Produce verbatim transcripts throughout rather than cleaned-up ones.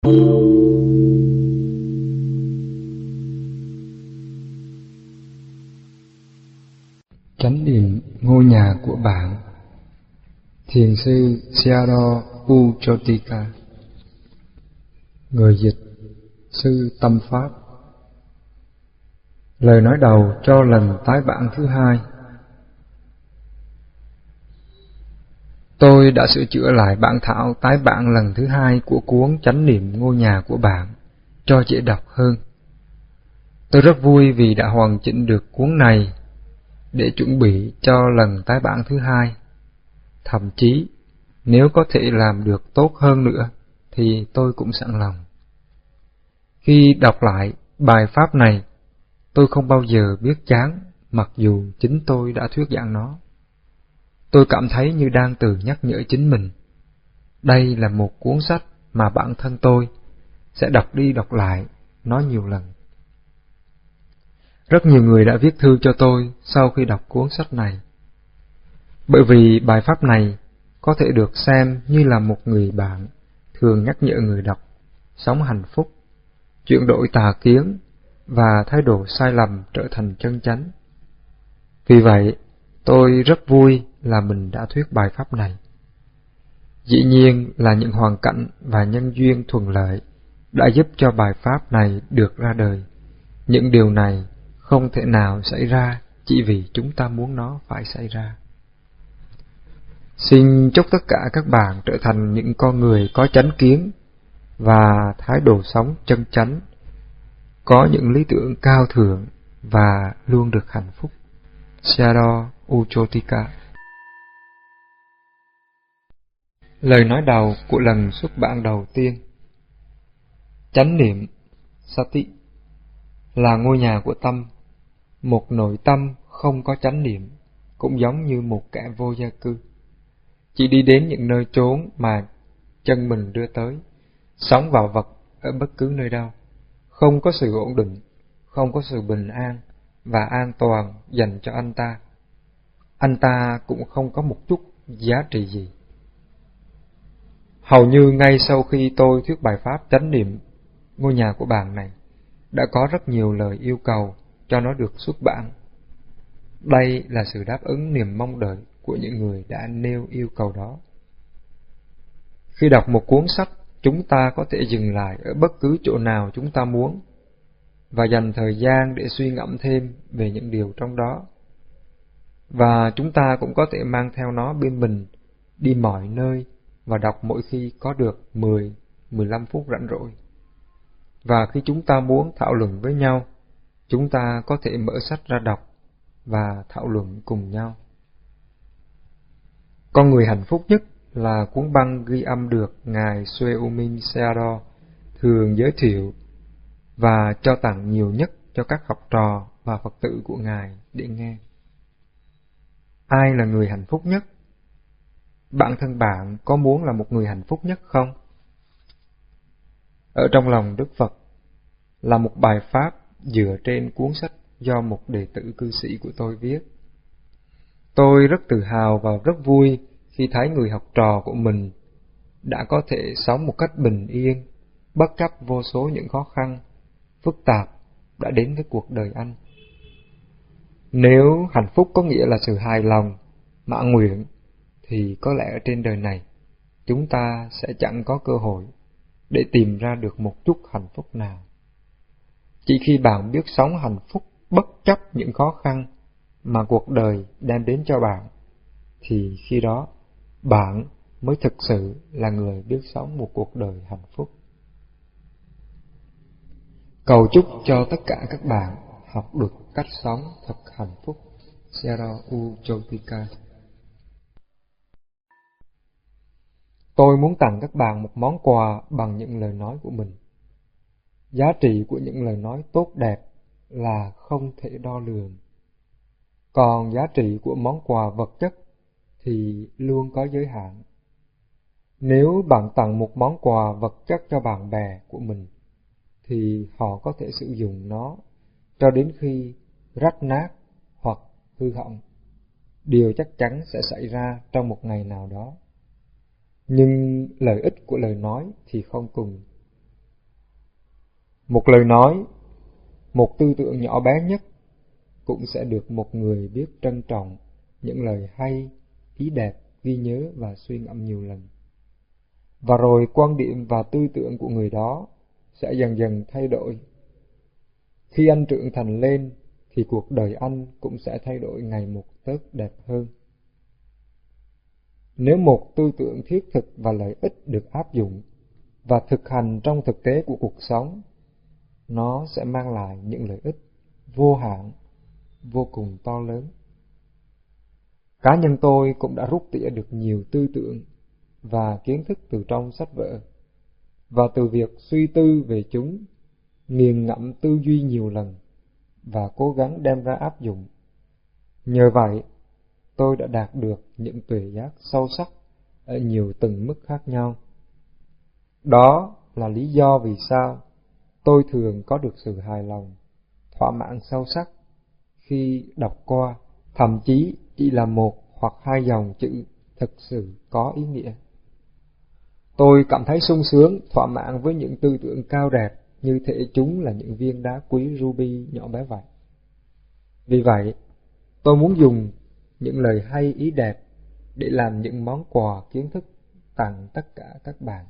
Chánh niệm ngôi nhà của bạn. Thiền sư Sayadaw U Chotika. Người dịch Sư Tâm Pháp. Lời nói đầu cho lần tái bản thứ hai. Tôi đã sửa chữa lại bản thảo tái bản lần thứ hai của cuốn Chánh niệm ngôi nhà của bạn cho dễ đọc hơn. Tôi rất vui vì đã hoàn chỉnh được cuốn này để chuẩn bị cho lần tái bản thứ hai. Thậm chí, nếu có thể làm được tốt hơn nữa, thì tôi cũng sẵn lòng. Khi đọc lại bài pháp này, tôi không bao giờ biết chán, mặc dù chính tôi đã thuyết giảng nó. Tôi cảm thấy như đang tự nhắc nhở chính mình. Đây là một cuốn sách mà bản thân tôi sẽ đọc đi đọc lại nó nhiều lần. Rất nhiều người đã viết thư cho tôi sau khi đọc cuốn sách này. Bởi vì bài pháp này có thể được xem như là một người bạn thường nhắc nhở người đọc sống hạnh phúc, chuyển đổi tà kiến và thái độ sai lầm trở thành chân chánh. Vì vậy, tôi rất vui là mình đã thuyết bài pháp này. Dĩ nhiên là những hoàn cảnh và nhân duyên thuận lợi đã giúp cho bài pháp này được ra đời. Những điều này không thể nào xảy ra chỉ vì chúng ta muốn nó phải xảy ra. Xin chúc tất cả các bạn trở thành những con người có chánh kiến và thái độ sống chân chánh, có những lý tưởng cao thượng và luôn được hạnh phúc. Sayadaw U Chotika. Lời nói đầu của lần xuất bản đầu tiên. Chánh niệm Sati là ngôi nhà của tâm. Một nội tâm không có chánh niệm cũng giống như một kẻ vô gia cư, chỉ đi đến những nơi chốn mà chân mình đưa tới, sống vào vật ở bất cứ nơi đâu, không có sự ổn định, không có sự bình an và an toàn dành cho anh ta. Anh ta cũng không có một chút giá trị gì. Hầu như ngay sau khi tôi thuyết bài pháp chánh niệm ngôi nhà của bạn này, đã có rất nhiều lời yêu cầu cho nó được xuất bản. Đây là sự đáp ứng niềm mong đợi của những người đã nêu yêu cầu đó. Khi đọc một cuốn sách, chúng ta có thể dừng lại ở bất cứ chỗ nào chúng ta muốn và dành thời gian để suy ngẫm thêm về những điều trong đó. Và chúng ta cũng có thể mang theo nó bên mình đi mọi nơi và đọc mỗi khi có được mười đến mười lăm phút rảnh rỗi. Và khi chúng ta muốn thảo luận với nhau, chúng ta có thể mở sách ra đọc và thảo luận cùng nhau. Con người hạnh phúc nhất là cuốn băng ghi âm được Ngài Sueomin Sayadaw thường giới thiệu và cho tặng nhiều nhất cho các học trò và Phật tử của Ngài để nghe. Ai là người hạnh phúc nhất? Bản thân bạn có muốn là một người hạnh phúc nhất không? Ở trong lòng Đức Phật là một bài pháp dựa trên cuốn sách do một đệ tử cư sĩ của tôi viết. Tôi rất tự hào và rất vui khi thấy người học trò của mình đã có thể sống một cách bình yên, bất chấp vô số những khó khăn, phức tạp đã đến với cuộc đời anh. Nếu hạnh phúc có nghĩa là sự hài lòng, mãn nguyện, thì có lẽ ở trên đời này, chúng ta sẽ chẳng có cơ hội để tìm ra được một chút hạnh phúc nào. Chỉ khi bạn biết sống hạnh phúc bất chấp những khó khăn mà cuộc đời đem đến cho bạn, thì khi đó bạn mới thực sự là người biết sống một cuộc đời hạnh phúc. Cầu chúc cho tất cả các bạn học được cách sống thật hạnh phúc. Sayadaw U Chotika. Tôi muốn tặng các bạn một món quà bằng những lời nói của mình. Giá trị của những lời nói tốt đẹp là không thể đo lường. Còn giá trị của món quà vật chất thì luôn có giới hạn. Nếu bạn tặng một món quà vật chất cho bạn bè của mình, thì họ có thể sử dụng nó cho đến khi rách nát hoặc hư hỏng. Điều chắc chắn sẽ xảy ra trong một ngày nào đó. Nhưng lợi ích của lời nói thì không cùng. Một lời nói, một tư tưởng nhỏ bé nhất cũng sẽ được một người biết trân trọng những lời hay, ý đẹp, ghi nhớ và suy ngẫm nhiều lần. Và rồi quan điểm và tư tưởng của người đó sẽ dần dần thay đổi. Khi anh trưởng thành lên thì cuộc đời anh cũng sẽ thay đổi ngày một tớt đẹp hơn. Nếu một tư tưởng thiết thực và lợi ích được áp dụng và thực hành trong thực tế của cuộc sống, nó sẽ mang lại những lợi ích vô hạn, vô cùng to lớn. Cá nhân tôi cũng đã rút tỉa được nhiều tư tưởng và kiến thức từ trong sách vở, và từ việc suy tư về chúng, nghiền ngẫm tư duy nhiều lần và cố gắng đem ra áp dụng. Nhờ vậy, tôi đã đạt được những tuệ giác sâu sắc ở nhiều từng mức khác nhau. Đó là lý do vì sao tôi thường có được sự hài lòng, thỏa mãn sâu sắc khi đọc qua, thậm chí chỉ là một hoặc hai dòng chữ thực sự có ý nghĩa. Tôi cảm thấy sung sướng, thỏa mãn với những tư tưởng cao đẹp như thể chúng là những viên đá quý ruby nhỏ bé vậy. Vì vậy, tôi muốn dùng những lời hay ý đẹp để làm những món quà kiến thức tặng tất cả các bạn.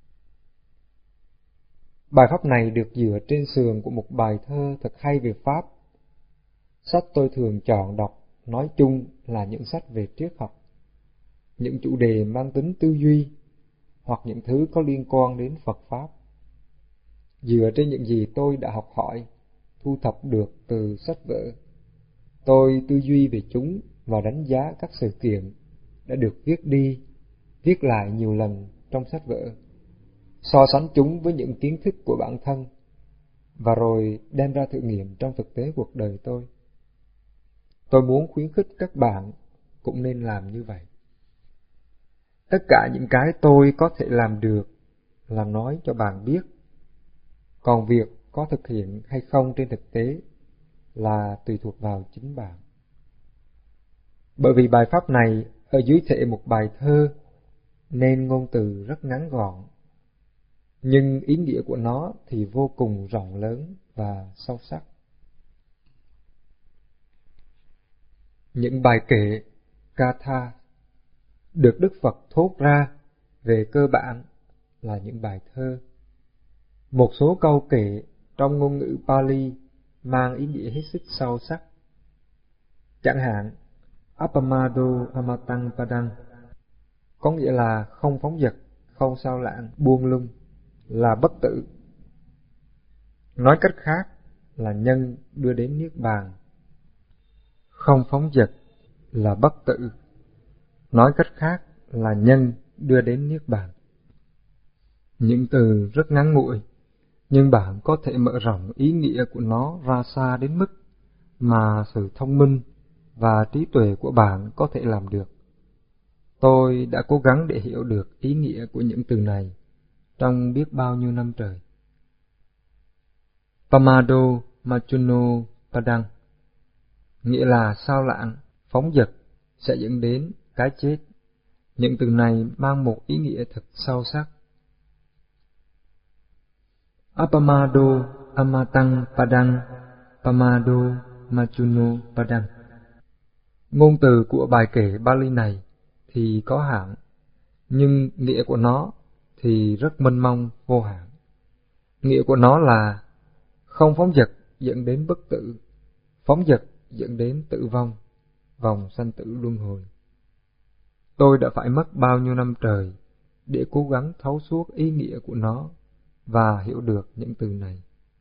Bài pháp này được dựa trên sườn của một bài thơ thật hay về Pháp. Sách tôi thường chọn đọc nói chung là những sách về triết học, những chủ đề mang tính tư duy, hoặc những thứ có liên quan đến Phật Pháp. Dựa trên những gì tôi đã học hỏi, thu thập được từ sách vở, tôi tư duy về chúng và đánh giá các sự kiện đã được viết đi, viết lại nhiều lần trong sách vở, so sánh chúng với những kiến thức của bản thân, và rồi đem ra thử nghiệm trong thực tế cuộc đời tôi. Tôi muốn khuyến khích các bạn cũng nên làm như vậy. Tất cả những cái tôi có thể làm được là nói cho bạn biết, còn việc có thực hiện hay không trên thực tế là tùy thuộc vào chính bạn. Bởi vì bài pháp này ở dưới thể một bài thơ nên ngôn từ rất ngắn gọn, nhưng ý nghĩa của nó thì vô cùng rộng lớn và sâu sắc. Những bài kệ Katha được Đức Phật thốt ra về cơ bản là những bài thơ. Một số câu kệ trong ngôn ngữ Pali mang ý nghĩa hết sức sâu sắc. Chẳng hạn, Appamado Amatang Padang có nghĩa là không phóng dật, không sao lãng, buông lung, là bất tử. Nói cách khác là nhân đưa đến niết bàn. Không phóng dật là bất tử. Nói cách khác là nhân đưa đến niết bàn. Những từ rất ngắn ngủi, nhưng bạn có thể mở rộng ý nghĩa của nó ra xa đến mức mà sự thông minh và trí tuệ của bạn có thể làm được. Tôi đã cố gắng để hiểu được ý nghĩa của những từ này trong biết bao nhiêu năm trời. Pamado Machuno Padang nghĩa là sao lãng, phóng dật sẽ dẫn đến cái chết. Những từ này mang một ý nghĩa thật sâu sắc. Appamado Amatang Padang, Pamado Machuno Padang. Ngôn từ của bài kệ Bali này thì có hạn, nhưng nghĩa của nó thì rất mênh mông vô hạn. Nghĩa của nó là không phóng dật dẫn đến bất tử, phóng dật dẫn đến tử vong, vòng sanh tử luân hồi. Tôi đã phải mất bao nhiêu năm trời để cố gắng thấu suốt ý nghĩa của nó và hiểu được những từ này.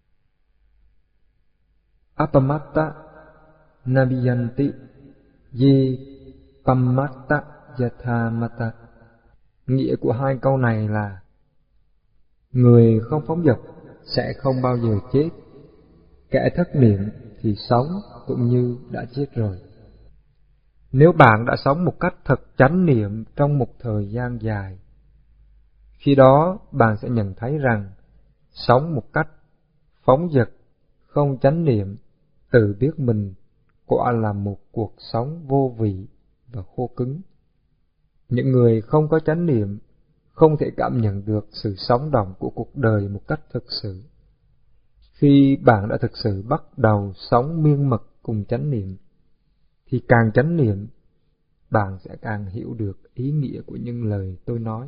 Appamatta Nabiyanti Ye Pamatta Yathamata. Nghĩa của hai câu này là người không phóng dật sẽ không bao giờ chết, kẻ thất niệm thì sống cũng như đã chết rồi. Nếu bạn đã sống một cách thật chánh niệm trong một thời gian dài, khi đó bạn sẽ nhận thấy rằng sống một cách phóng dật, không chánh niệm, tự biết mình quả là một cuộc sống vô vị và khô cứng. Những người không có chánh niệm không thể cảm nhận được sự sống động của cuộc đời một cách thực sự. Khi bạn đã thực sự bắt đầu sống miên mật cùng chánh niệm, thì càng chánh niệm, bạn sẽ càng hiểu được ý nghĩa của những lời tôi nói.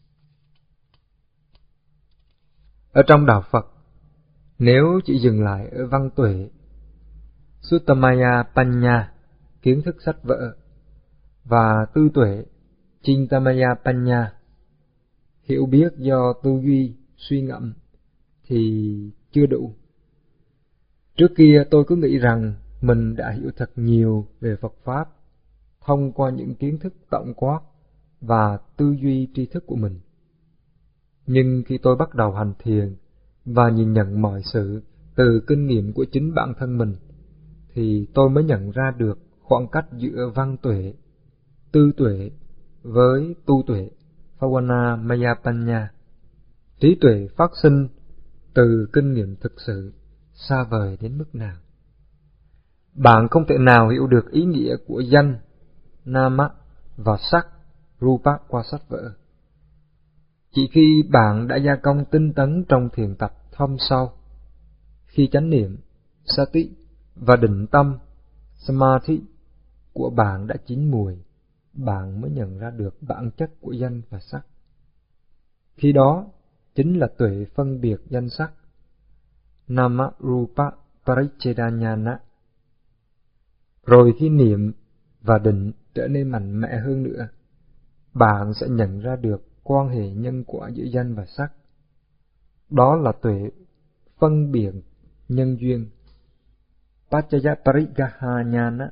Ở trong đạo Phật, nếu chỉ dừng lại ở văn tuệ, Suttamaya Panya, kiến thức sách vở, và tư tuệ, Chintamaya Panya, hiểu biết do tư duy, suy ngẫm, thì chưa đủ. Trước kia tôi cứ nghĩ rằng mình đã hiểu thật nhiều về Phật Pháp thông qua những kiến thức tổng quát và tư duy tri thức của mình. Nhưng khi tôi bắt đầu hành thiền và nhìn nhận mọi sự từ kinh nghiệm của chính bản thân mình, thì tôi mới nhận ra được khoảng cách giữa văn tuệ, tư tuệ với tu tuệ, Bhavana Maya Panya. Trí tuệ phát sinh từ kinh nghiệm thực sự xa vời đến mức nào. Bạn không thể nào hiểu được ý nghĩa của danh, nama và sắc, rupa qua sách vở. Chỉ khi bạn đã gia công tinh tấn trong thiền tập thâm sâu, khi chánh niệm, sati và định tâm, samadhi của bạn đã chín mùi, bạn mới nhận ra được bản chất của danh và sắc. Khi đó chính là tuệ phân biệt danh sắc, nama rupa parichedanyana. Rồi khi niệm và định trở nên mạnh mẽ hơn nữa, bạn sẽ nhận ra được quan hệ nhân quả giữa danh và sắc. Đó là tuệ phân biệt nhân duyên, Paccaya Parigahanyana.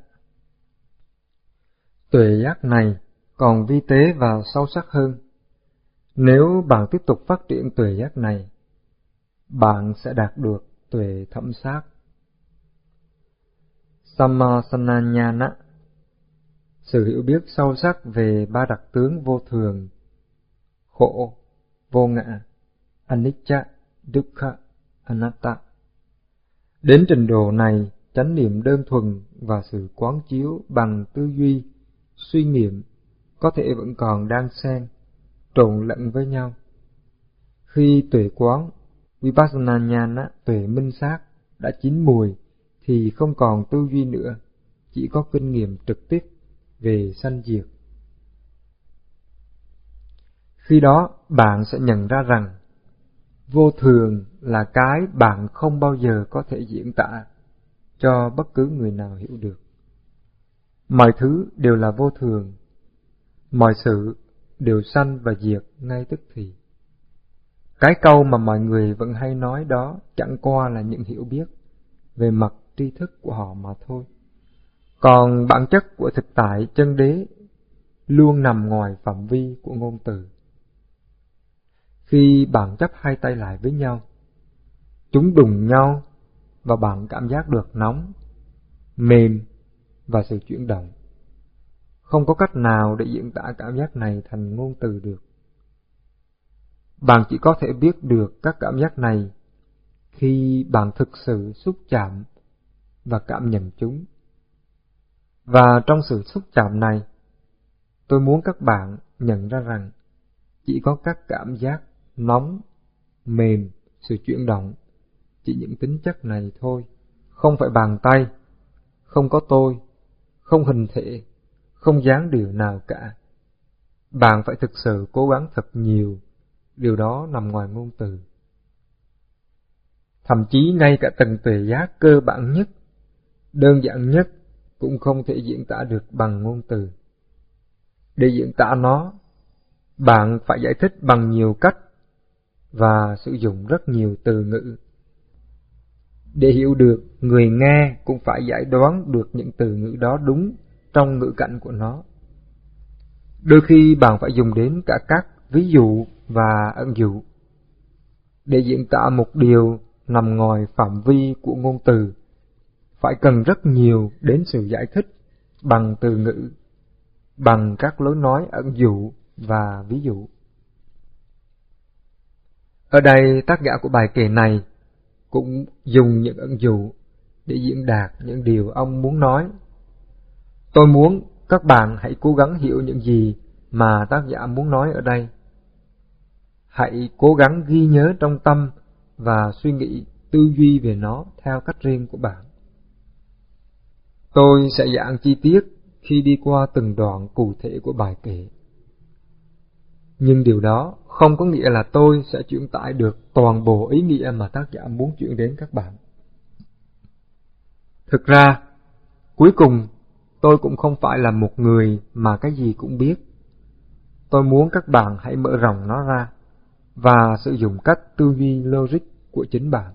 Tuệ giác này còn vi tế và sâu sắc hơn. Nếu bạn tiếp tục phát triển tuệ giác này, bạn sẽ đạt được tuệ thẩm sát, Sammasananyana, sự hiểu biết sâu sắc về ba đặc tướng vô thường, khổ, vô ngã, anicca, dukkha, anatta. Đến trình độ này, chánh niệm đơn thuần và sự quán chiếu bằng tư duy, suy nghiệm có thể vẫn còn đang xen, trộn lẫn với nhau. Khi tuệ quán, Vipassana Nhana, tuệ minh sát, đã chín mùi, thì không còn tư duy nữa, chỉ có kinh nghiệm trực tiếp về sanh diệt. Khi đó, bạn sẽ nhận ra rằng, vô thường là cái bạn không bao giờ có thể diễn tả cho bất cứ người nào hiểu được. Mọi thứ đều là vô thường, mọi sự đều sanh và diệt ngay tức thì. Cái câu mà mọi người vẫn hay nói đó chẳng qua là những hiểu biết về mặt tri thức của họ mà thôi. Còn bản chất của thực tại chân đế luôn nằm ngoài phạm vi của ngôn từ. Khi bạn chắp hai tay lại với nhau, chúng đụng nhau và bạn cảm giác được nóng, mềm và sự chuyển động. Không có cách nào để diễn tả cảm giác này thành ngôn từ được. Bạn chỉ có thể biết được các cảm giác này khi bạn thực sự xúc chạm và cảm nhận chúng. Và trong sự xúc chạm này, tôi muốn các bạn nhận ra rằng chỉ có các cảm giác nóng, mềm, sự chuyển động, chỉ những tính chất này thôi, không phải bàn tay, không có tôi, không hình thể, không dáng điệu nào cả. Bạn phải thực sự cố gắng thật nhiều, điều đó nằm ngoài ngôn từ. Thậm chí ngay cả tầng tuệ giác cơ bản nhất, đơn giản nhất cũng không thể diễn tả được bằng ngôn từ. Để diễn tả nó, bạn phải giải thích bằng nhiều cách và sử dụng rất nhiều từ ngữ. Để hiểu được, người nghe cũng phải giải đoán được những từ ngữ đó đúng trong ngữ cảnh của nó. Đôi khi bạn phải dùng đến cả các ví dụ và ẩn dụ. Để diễn tả một điều nằm ngoài phạm vi của ngôn từ, phải cần rất nhiều đến sự giải thích bằng từ ngữ, bằng các lối nói ẩn dụ và ví dụ. Ở đây tác giả của bài kệ này cũng dùng những ẩn dụ để diễn đạt những điều ông muốn nói. Tôi muốn các bạn hãy cố gắng hiểu những gì mà tác giả muốn nói ở đây. Hãy cố gắng ghi nhớ trong tâm và suy nghĩ tư duy về nó theo cách riêng của bạn. Tôi sẽ giảng chi tiết khi đi qua từng đoạn cụ thể của bài kể. Nhưng điều đó không có nghĩa là tôi sẽ truyền tải được toàn bộ ý nghĩa mà tác giả muốn chuyển đến các bạn. Thực ra, cuối cùng, tôi cũng không phải là một người mà cái gì cũng biết. Tôi muốn các bạn hãy mở rộng nó ra và sử dụng cách tư duy logic của chính bạn.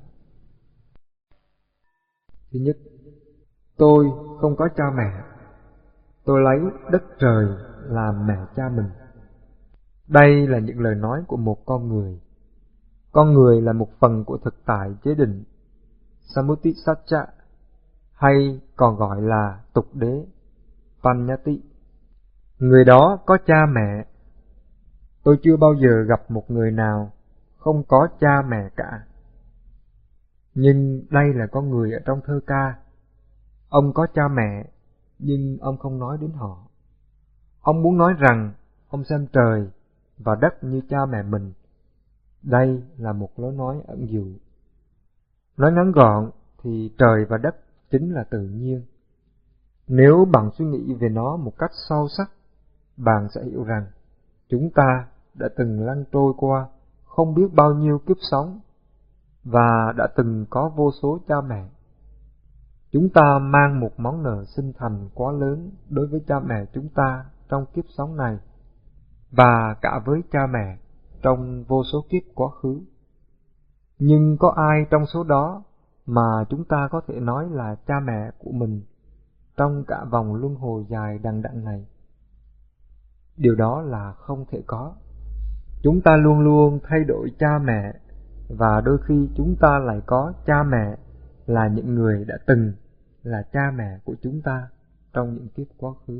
Thứ nhất, tôi không có cha mẹ. Tôi lấy đất trời làm mẹ cha mình. Đây là những lời nói của một con người. Con người là một phần của thực tại chế định, Samutisatcha, hay còn gọi là tục đế, Panyati. Người đó có cha mẹ. Tôi chưa bao giờ gặp một người nào không có cha mẹ cả. Nhưng đây là con người ở trong thơ ca. Ông có cha mẹ, nhưng ông không nói đến họ. Ông muốn nói rằng ông xem trời và đất như cha mẹ mình. Đây là một lối nói ẩn dụ. Nói ngắn gọn thì trời và đất chính là tự nhiên. Nếu bạn suy nghĩ về nó một cách sâu sắc, bạn sẽ hiểu rằng chúng ta đã từng lăn trôi qua không biết bao nhiêu kiếp sống và đã từng có vô số cha mẹ. Chúng ta mang một món nợ sinh thành quá lớn đối với cha mẹ chúng ta trong kiếp sống này và cả với cha mẹ trong vô số kiếp quá khứ. Nhưng có ai trong số đó mà chúng ta có thể nói là cha mẹ của mình trong cả vòng luân hồi dài đằng đẵng này? Điều đó là không thể có. Chúng ta luôn luôn thay đổi cha mẹ, và đôi khi chúng ta lại có cha mẹ là những người đã từng là cha mẹ của chúng ta trong những kiếp quá khứ.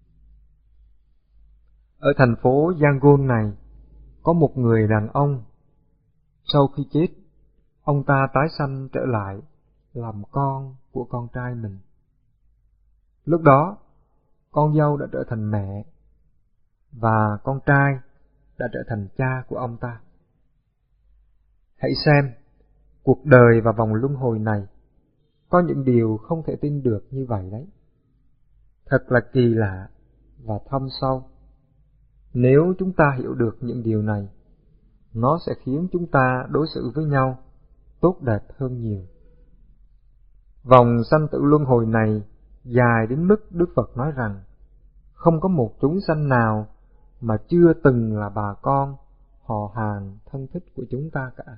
Ở thành phố Yangon này, có một người đàn ông. Sau khi chết, ông ta tái sanh trở lại làm con của con trai mình. Lúc đó, con dâu đã trở thành mẹ, và con trai đã trở thành cha của ông ta. Hãy xem, cuộc đời và vòng luân hồi này có những điều không thể tin được như vậy đấy. Thật là kỳ lạ và thâm sâu. Nếu chúng ta hiểu được những điều này, nó sẽ khiến chúng ta đối xử với nhau tốt đẹp hơn nhiều. Vòng sanh tử luân hồi này dài đến mức Đức Phật nói rằng không có một chúng sanh nào mà chưa từng là bà con, họ hàng, thân thích của chúng ta cả.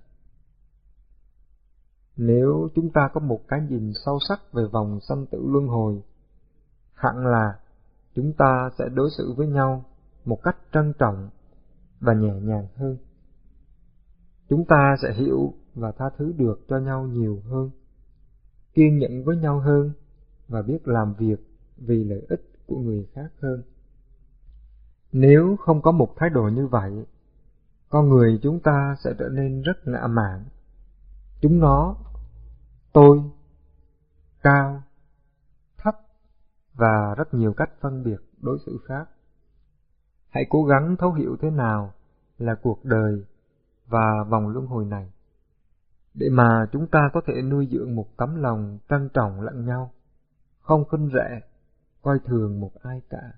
Nếu chúng ta có một cái nhìn sâu sắc về vòng sanh tử luân hồi, hẳn là chúng ta sẽ đối xử với nhau một cách trân trọng và nhẹ nhàng hơn. Chúng ta sẽ hiểu và tha thứ được cho nhau nhiều hơn, kiên nhẫn với nhau hơn và biết làm việc vì lợi ích của người khác hơn. Nếu không có một thái độ như vậy, con người chúng ta sẽ trở nên rất ngã mạn. Chúng nó, tôi, cao, thấp và rất nhiều cách phân biệt đối xử khác. Hãy cố gắng thấu hiểu thế nào là cuộc đời và vòng luân hồi này, để mà chúng ta có thể nuôi dưỡng một tấm lòng trân trọng lẫn nhau, không khinh rẻ, coi thường một ai cả.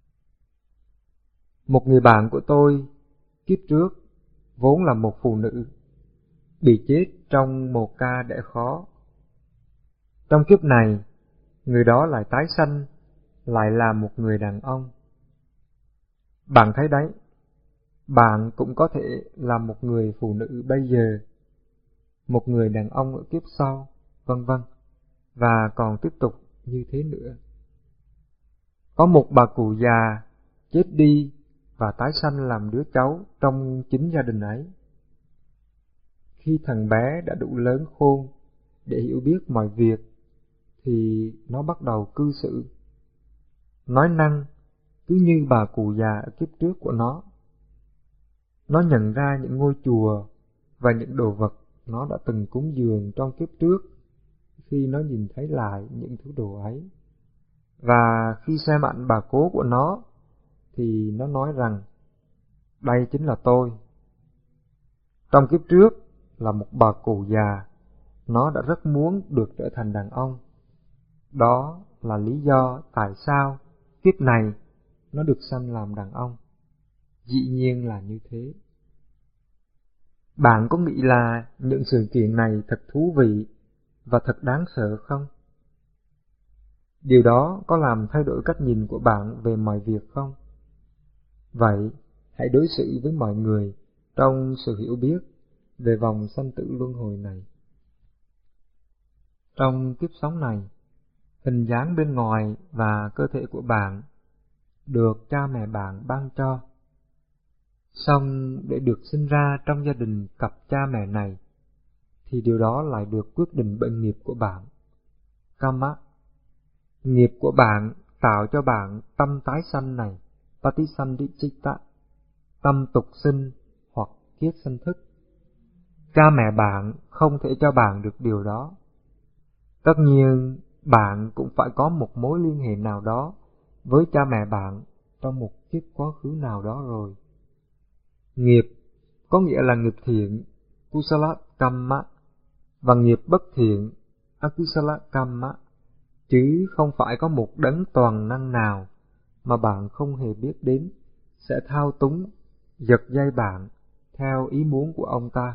Một người bạn của tôi kiếp trước vốn là một phụ nữ, bị chết trong một ca đẻ khó. Trong kiếp này, người đó lại tái sanh, lại là một người đàn ông. Bạn thấy đấy, bạn cũng có thể là một người phụ nữ bây giờ, một người đàn ông ở kiếp sau, vân vân, và còn tiếp tục như thế nữa. Có một bà cụ già chết đi và tái sanh làm đứa cháu trong chính gia đình ấy. Khi thằng bé đã đủ lớn khôn để hiểu biết mọi việc, thì nó bắt đầu cư xử, nói năng cứ như bà cụ già ở kiếp trước của nó. Nó nhận ra những ngôi chùa và những đồ vật nó đã từng cúng dường trong kiếp trước khi nó nhìn thấy lại những thứ đồ ấy. Và khi xem ảnh bà cố của nó, thì nó nói rằng, đây chính là tôi. Trong kiếp trước là một bà cụ già, nó đã rất muốn được trở thành đàn ông. Đó là lý do tại sao kiếp này nó được sanh làm đàn ông. Dĩ nhiên là như thế. Bạn có nghĩ là những sự kiện này thật thú vị và thật đáng sợ không? Điều đó có làm thay đổi cách nhìn của bạn về mọi việc không? Vậy, hãy đối xử với mọi người trong sự hiểu biết về vòng sanh tử luân hồi này. Trong kiếp sống này, hình dáng bên ngoài và cơ thể của bạn được cha mẹ bạn ban cho. Xong để được sinh ra trong gia đình cặp cha mẹ này, thì điều đó lại được quyết định bởi nghiệp của bạn. Karma. Nghiệp của bạn tạo cho bạn tâm tái sanh này, Patisandhichitta, tâm tục sinh hoặc kiết sanh thức. Cha mẹ bạn không thể cho bạn được điều đó. Tất nhiên, bạn cũng phải có một mối liên hệ nào đó với cha mẹ bạn trong một kiếp quá khứ nào đó rồi. Nghiệp có nghĩa là nghiệp thiện, Kusala Kamma, và nghiệp bất thiện, Akusala Kamma, chứ không phải có một đấng toàn năng nào mà bạn không hề biết đến sẽ thao túng, giật dây bạn theo ý muốn của ông ta.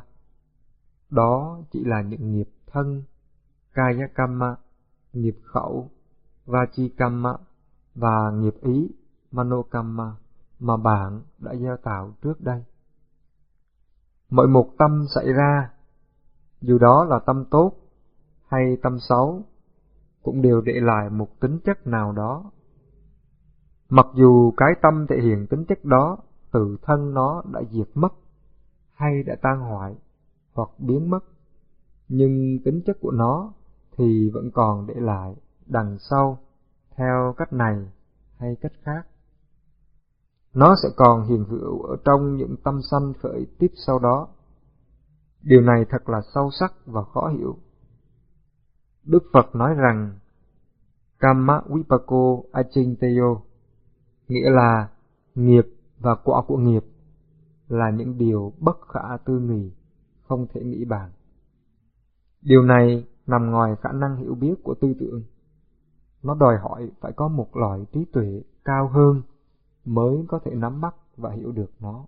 Đó chỉ là những nghiệp thân, Kaya Kamma, nghiệp khẩu, Vachi Kamma, và nghiệp ý, Mano Kamma, mà bạn đã gieo tạo trước đây. Mỗi một tâm xảy ra, dù đó là tâm tốt hay tâm xấu, cũng đều để lại một tính chất nào đó. Mặc dù cái tâm thể hiện tính chất đó tự thân nó đã diệt mất, hay đã tan hoại, hoặc biến mất, nhưng tính chất của nó thì vẫn còn để lại đằng sau, theo cách này hay cách khác. Nó sẽ còn hiện hữu ở trong những tâm sanh khởi tiếp sau đó. Điều này thật là sâu sắc và khó hiểu. Đức Phật nói rằng Kamma Vipako Achinteyo, nghĩa là nghiệp và quả của nghiệp là những điều bất khả tư nghị, không thể nghĩ bàn. Điều này nằm ngoài khả năng hiểu biết của tư tưởng. Nó đòi hỏi phải có một loại trí tuệ cao hơn mới có thể nắm bắt và hiểu được nó.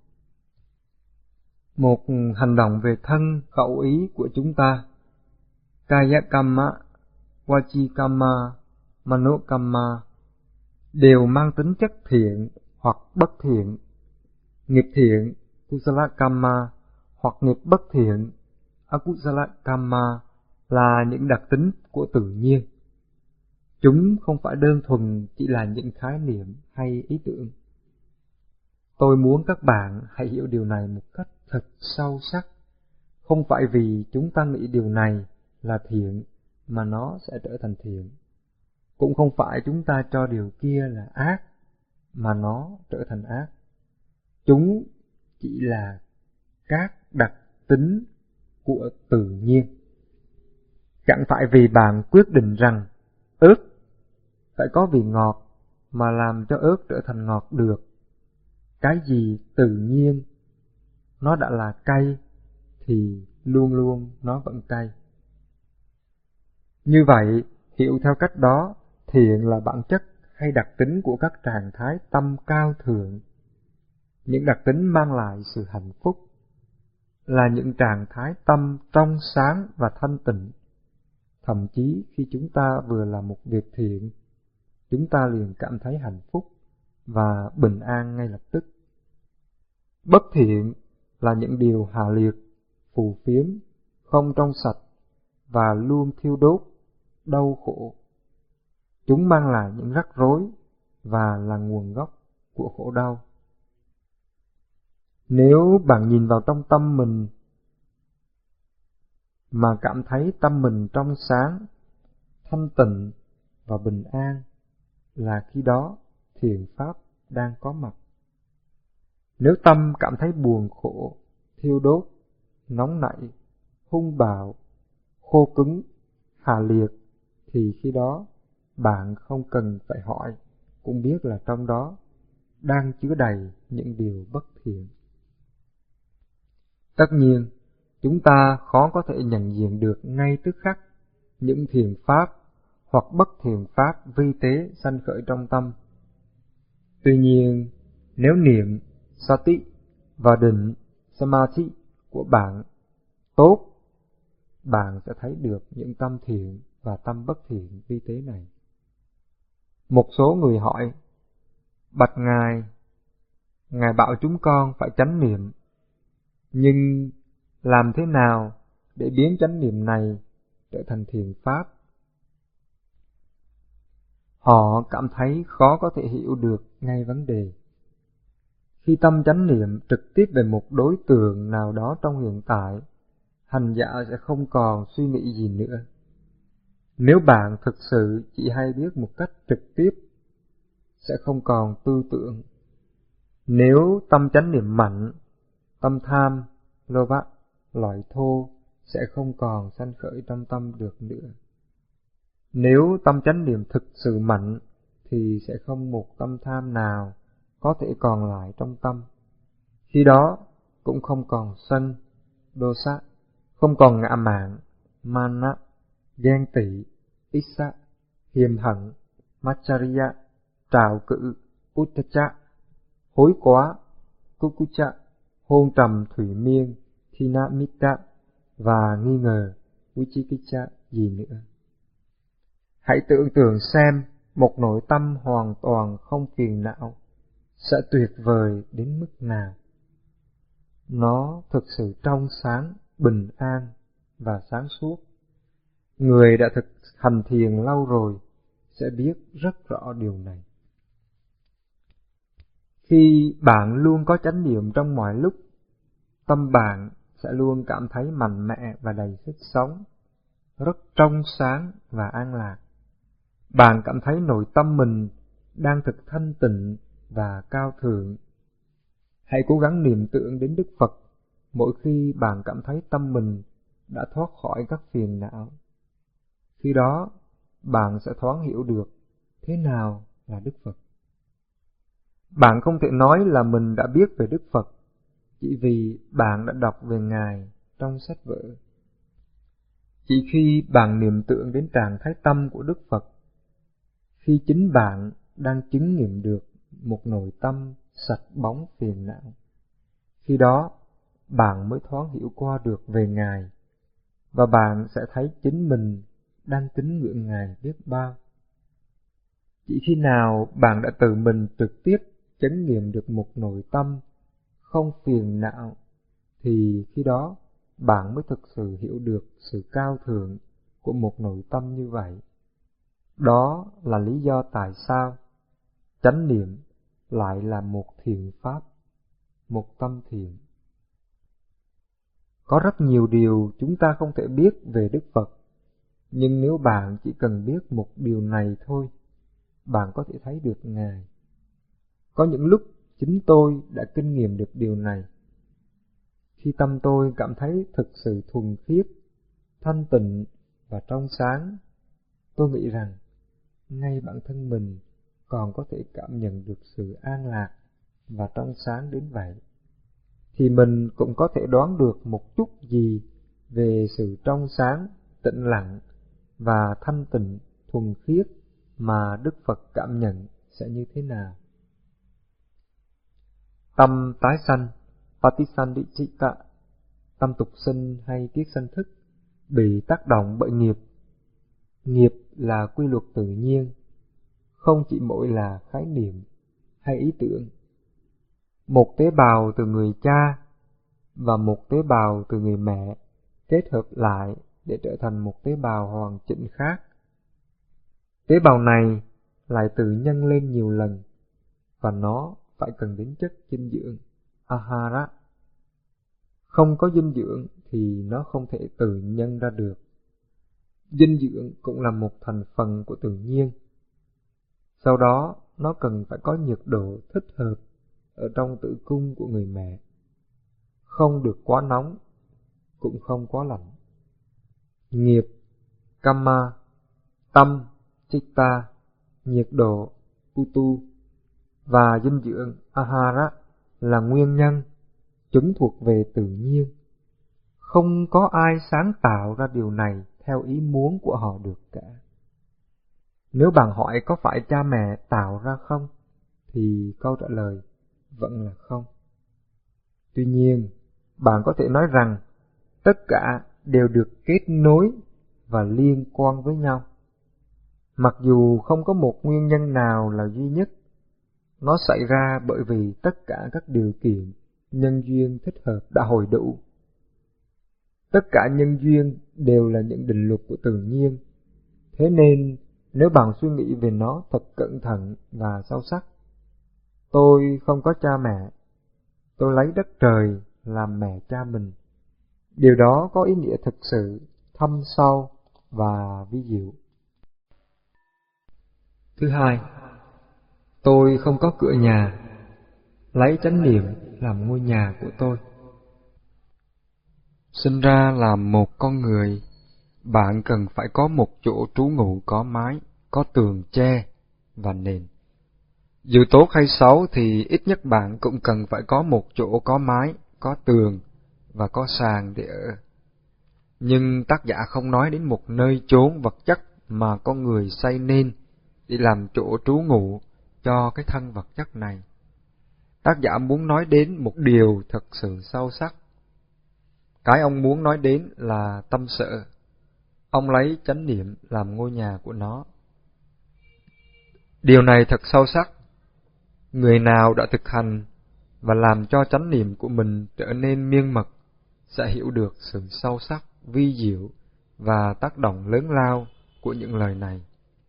Một hành động về thân, khẩu ý của chúng ta, Kaya Kamma, Vachi Kamma, Mano Kamma, đều mang tính chất thiện hoặc bất thiện. Nghiệp thiện, Kusala Kamma, hoặc nghiệp bất thiện, Akusala Kamma, là những đặc tính của tự nhiên. Chúng không phải đơn thuần chỉ là những khái niệm hay ý tưởng. Tôi muốn các bạn hãy hiểu điều này một cách thật sâu sắc. Không phải vì chúng ta nghĩ điều này là thiện mà nó sẽ trở thành thiện. Cũng không phải chúng ta cho điều kia là ác mà nó trở thành ác. Chúng chỉ là các đặc tính của tự nhiên. Chẳng phải vì bạn quyết định rằng ớt phải có vị ngọt mà làm cho ớt trở thành ngọt được. Cái gì tự nhiên nó đã là cay thì luôn luôn nó vẫn cay. Như vậy, hiểu theo cách đó, thiện là bản chất hay đặc tính của các trạng thái tâm cao thượng. Những đặc tính mang lại sự hạnh phúc là những trạng thái tâm trong sáng và thanh tịnh. Thậm chí khi chúng ta vừa làm một việc thiện, chúng ta liền cảm thấy hạnh phúc và bình an ngay lập tức. Bất thiện là những điều hạ liệt, phù phiếm, không trong sạch và luôn thiêu đốt, đau khổ. Chúng mang lại những rắc rối và là nguồn gốc của khổ đau. Nếu bạn nhìn vào trong tâm mình mà cảm thấy tâm mình trong sáng, thanh tịnh và bình an, là khi đó thiện pháp đang có mặt. Nếu tâm cảm thấy buồn khổ, thiêu đốt, nóng nảy, hung bạo, khô cứng, hạ liệt, thì khi đó bạn không cần phải hỏi, cũng biết là trong đó đang chứa đầy những điều bất thiện. Tất nhiên, chúng ta khó có thể nhận diện được ngay tức khắc những thiền pháp hoặc bất thiền pháp vi tế sanh khởi trong tâm. Tuy nhiên, nếu niệm sati và định samadhi của bạn tốt, bạn sẽ thấy được những tâm thiện và tâm bất thiện vi tế này. Một số người hỏi, bạch Ngài, Ngài bảo chúng con phải chánh niệm, nhưng làm thế nào để biến chánh niệm này trở thành thiền pháp? Họ cảm thấy khó có thể hiểu được ngay vấn đề. Khi tâm chánh niệm trực tiếp về một đối tượng nào đó trong hiện tại, hành giả sẽ không còn suy nghĩ gì nữa. Nếu bạn thực sự chỉ hay biết một cách trực tiếp, sẽ không còn tư tưởng. Nếu tâm chánh niệm mạnh, tâm tham, lô bát, loại thô sẽ không còn sanh khởi trong tâm được nữa. Nếu tâm chánh niệm thực sự mạnh, thì sẽ không một tâm tham nào có thể còn lại trong tâm. Khi đó cũng không còn sân, đô sát, không còn ngã mạn, mana, ghen tị, issa, hiềm hận, machariya, trào cự, uttacha, hối quá, kukucha, hôn trầm thủy miên, thinamita và nghi ngờ, vichikicha gì nữa. Hãy tưởng tượng xem một nội tâm hoàn toàn không phiền não sẽ tuyệt vời đến mức nào. Nó thực sự trong sáng, bình an và sáng suốt. Người đã thực hành thiền lâu rồi sẽ biết rất rõ điều này. Khi bạn luôn có chánh niệm trong mọi lúc, tâm bạn sẽ luôn cảm thấy mạnh mẽ và đầy sức sống, rất trong sáng và an lạc. Bạn cảm thấy nội tâm mình đang thực thanh tịnh và cao thượng. Hãy cố gắng niệm tưởng đến Đức Phật mỗi khi bạn cảm thấy tâm mình đã thoát khỏi các phiền não. Khi đó, bạn sẽ thoáng hiểu được thế nào là Đức Phật. Bạn không thể nói là mình đã biết về Đức Phật chỉ vì bạn đã đọc về Ngài trong sách vở. Chỉ khi bạn niệm tưởng đến trạng thái tâm của Đức Phật, khi chính bạn đang chứng nghiệm được một nội tâm sạch bóng phiền não, khi đó bạn mới thoáng hiểu qua được về Ngài, và bạn sẽ thấy chính mình đang kính ngưỡng Ngài biết bao. Chỉ khi nào bạn đã tự mình trực tiếp chánh nghiệm được một nội tâm không phiền não, thì khi đó bạn mới thực sự hiểu được sự cao thượng của một nội tâm như vậy. Đó là lý do tại sao chánh niệm lại là một thiền pháp, một tâm thiền. Có rất nhiều điều chúng ta không thể biết về Đức Phật, nhưng nếu bạn chỉ cần biết một điều này thôi, bạn có thể thấy được Ngài. Có những lúc chính tôi đã kinh nghiệm được điều này. Khi tâm tôi cảm thấy thực sự thuần khiết, thanh tịnh và trong sáng, tôi nghĩ rằng ngay bản thân mình còn có thể cảm nhận được sự an lạc và trong sáng đến vậy, thì mình cũng có thể đoán được một chút gì về sự trong sáng, tĩnh lặng và thanh tịnh, thuần khiết mà Đức Phật cảm nhận sẽ như thế nào. Tâm tái sanh, patisandicita, tâm tục sinh hay kiết sanh thức, bị tác động bởi nghiệp. Nghiệp là quy luật tự nhiên, không chỉ mỗi là khái niệm hay ý tưởng. Một tế bào từ người cha và một tế bào từ người mẹ kết hợp lại để trở thành một tế bào hoàn chỉnh khác. Tế bào này lại tự nhân lên nhiều lần, và nó phải cần đến chất dinh dưỡng, ahara. Không có dinh dưỡng thì nó không thể tự nhân ra được. Dinh dưỡng cũng là một thành phần của tự nhiên. Sau đó, nó cần phải có nhiệt độ thích hợp ở trong tử cung của người mẹ. Không được quá nóng, cũng không quá lạnh. Nghiệp, kamma, tâm, chitta, nhiệt độ, utu và dinh dưỡng, ahara là nguyên nhân. Chúng thuộc về tự nhiên, Không có ai sáng tạo ra điều này theo ý muốn của họ được cả. Nếu bạn hỏi có phải cha mẹ tạo ra không, thì câu trả lời vẫn là không. Tuy nhiên, bạn có thể nói rằng tất cả đều được kết nối và liên quan với nhau. Mặc dù không có một nguyên nhân nào là duy nhất, nó xảy ra bởi vì tất cả các điều kiện nhân duyên thích hợp đã hội đủ. Tất cả nhân duyên đều là những định luật của tự nhiên. Thế nên, nếu bạn suy nghĩ về nó thật cẩn thận và sâu sắc, tôi không có cha mẹ, tôi lấy đất trời làm mẹ cha mình. Điều đó có ý nghĩa thực sự, thâm sâu và vi diệu. Thứ hai, tôi không có cửa nhà, lấy chánh niệm làm ngôi nhà của tôi. Sinh ra làm một con người, bạn cần phải có một chỗ trú ngụ có mái, có tường che và nền. Dù tốt hay xấu thì ít nhất bạn cũng cần phải có một chỗ có mái, có tường và có sàn để ở. Nhưng tác giả không nói đến một nơi chốn vật chất mà con người xây nên để làm chỗ trú ngụ cho cái thân vật chất này. Tác giả muốn nói đến một điều thật sự sâu sắc. Cái ông muốn nói đến là tâm sợ. Ông lấy chánh niệm làm ngôi nhà của nó. Điều này thật sâu sắc. Người nào đã thực hành và làm cho chánh niệm của mình trở nên miên mật sẽ hiểu được sự sâu sắc, vi diệu và tác động lớn lao của những lời này.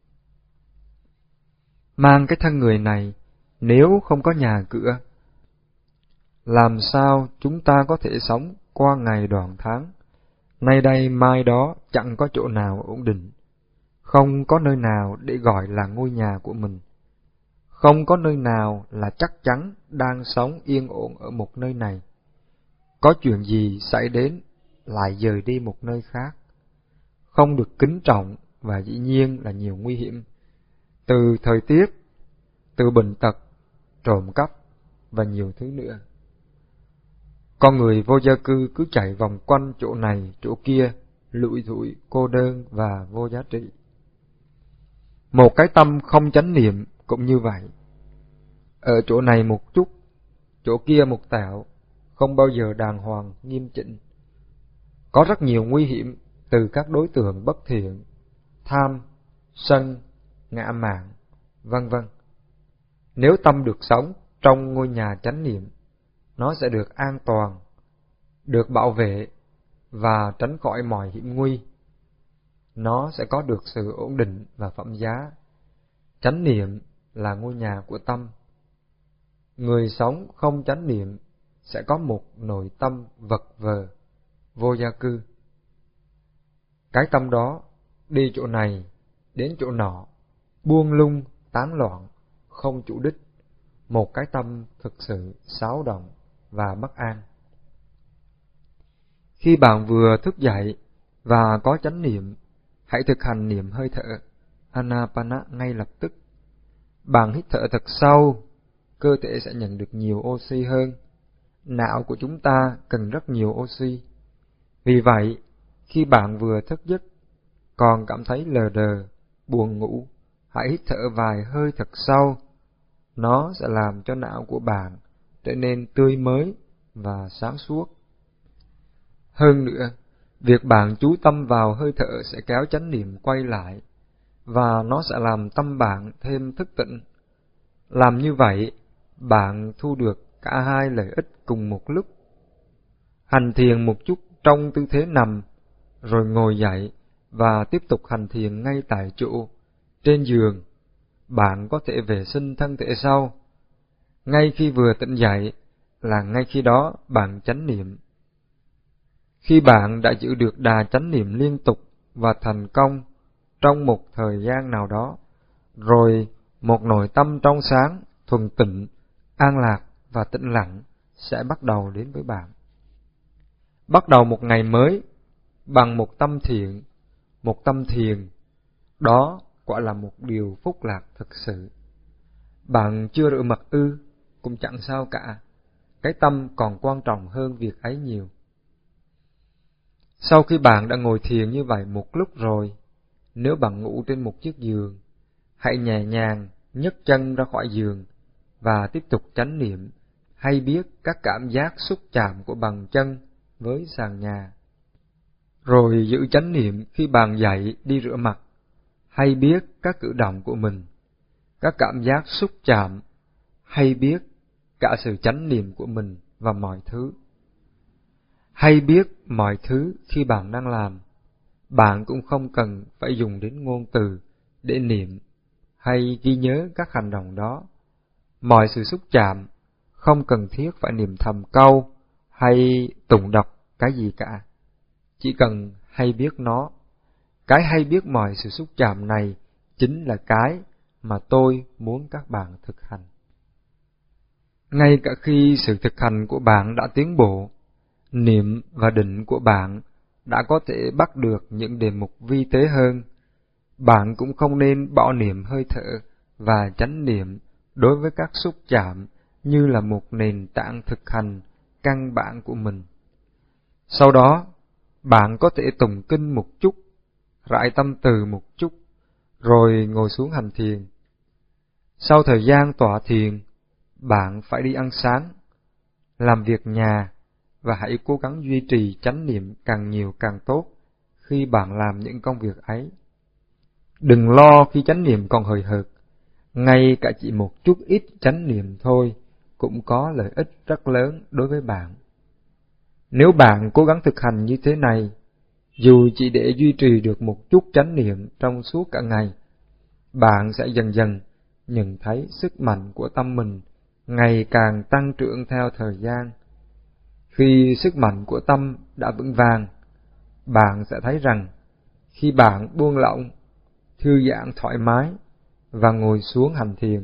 Mang cái thân người này, nếu không có nhà cửa, làm sao chúng ta có thể sống qua ngày đoạn tháng? Nay đây mai đó chẳng có chỗ nào ổn định, không có nơi nào để gọi là ngôi nhà của mình, không có nơi nào là chắc chắn đang sống yên ổn ở một nơi này. Có chuyện gì xảy đến lại dời đi một nơi khác, không được kính trọng và dĩ nhiên là nhiều nguy hiểm, từ thời tiết, từ bệnh tật, trộm cắp và nhiều thứ nữa. Con người vô gia cư cứ chạy vòng quanh chỗ này, chỗ kia, lủi thủi, cô đơn và vô giá trị. Một cái tâm không chánh niệm cũng như vậy. Ở chỗ này một chút, chỗ kia một tẹo, không bao giờ đàng hoàng, nghiêm chỉnh. Có rất nhiều nguy hiểm từ các đối tượng bất thiện, tham, sân, ngã mạn, vân vân. Nếu tâm được sống trong ngôi nhà chánh niệm, nó sẽ được an toàn, được bảo vệ và tránh khỏi mọi hiểm nguy. Nó sẽ có được sự ổn định và phẩm giá. Chánh niệm là ngôi nhà của tâm. Người sống không chánh niệm sẽ có một nội tâm vật vờ, vô gia cư. Cái tâm đó đi chỗ này, đến chỗ nọ, buông lung, tán loạn, không chủ đích. Một cái tâm thực sự xáo động và bất an. Khi bạn vừa thức dậy và có chánh niệm, hãy thực hành niệm hơi thở Anapana ngay lập tức. Bạn hít thở thật sâu, cơ thể sẽ nhận được nhiều oxy hơn. Não của chúng ta cần rất nhiều oxy. Vì vậy, khi bạn vừa thức giấc, còn cảm thấy lờ đờ, buồn ngủ, hãy hít thở vài hơi thật sâu. Nó sẽ làm cho não của bạn trở nên tươi mới và sáng suốt. Hơn nữa, việc bạn chú tâm vào hơi thở sẽ kéo chánh niệm quay lại, và nó sẽ làm tâm bạn thêm thức tỉnh. Làm như vậy, bạn thu được cả hai lợi ích cùng một lúc. Hành thiền một chút trong tư thế nằm, rồi ngồi dậy và tiếp tục hành thiền ngay tại chỗ, trên giường. Bạn có thể vệ sinh thân thể sau. Ngay khi vừa tỉnh dậy là ngay khi đó bạn chánh niệm. Khi bạn đã giữ được đà chánh niệm liên tục và thành công trong một thời gian nào đó, rồi một nội tâm trong sáng, thuần tịnh, an lạc và tĩnh lặng sẽ bắt đầu đến với bạn. Bắt đầu một ngày mới bằng một tâm thiện, một tâm thiền, đó quả là một điều phúc lạc thực sự. Bạn chưa rửa mặt ư, cũng chẳng sao cả, cái tâm còn quan trọng hơn việc ấy nhiều. Sau khi bạn đã ngồi thiền như vậy một lúc rồi, nếu bạn ngủ trên một chiếc giường, hãy nhẹ nhàng nhấc chân ra khỏi giường và tiếp tục chánh niệm, hay biết các cảm giác xúc chạm của bàn chân với sàn nhà. Rồi giữ chánh niệm khi bạn dậy đi rửa mặt, hay biết các cử động của mình, các cảm giác xúc chạm, hay biết cả sự chánh niệm của mình và mọi thứ. Hay biết mọi thứ khi bạn đang làm, bạn cũng không cần phải dùng đến ngôn từ để niệm hay ghi nhớ các hành động đó. Mọi sự xúc chạm không cần thiết phải niệm thầm câu hay tụng đọc cái gì cả, chỉ cần hay biết nó. Cái hay biết mọi sự xúc chạm này chính là cái mà tôi muốn các bạn thực hành. Ngay cả khi sự thực hành của bạn đã tiến bộ, niệm và định của bạn đã có thể bắt được những đề mục vi tế hơn, bạn cũng không nên bỏ niệm hơi thở và chánh niệm đối với các xúc chạm như là một nền tảng thực hành căn bản của mình. Sau đó, bạn có thể tụng kinh một chút, rải tâm từ một chút, rồi ngồi xuống hành thiền. Sau thời gian tọa thiền, bạn phải đi ăn sáng, làm việc nhà, và hãy cố gắng duy trì chánh niệm càng nhiều càng tốt khi bạn làm những công việc ấy. Đừng lo khi chánh niệm còn hời hợt, ngay cả chỉ một chút ít chánh niệm thôi cũng có lợi ích rất lớn đối với bạn. Nếu bạn cố gắng thực hành như thế này, dù chỉ để duy trì được một chút chánh niệm trong suốt cả ngày, bạn sẽ dần dần nhận thấy sức mạnh của tâm mình ngày càng tăng trưởng theo thời gian. Khi sức mạnh của tâm đã vững vàng, bạn sẽ thấy rằng khi bạn buông lỏng, thư giãn thoải mái và ngồi xuống hành thiền,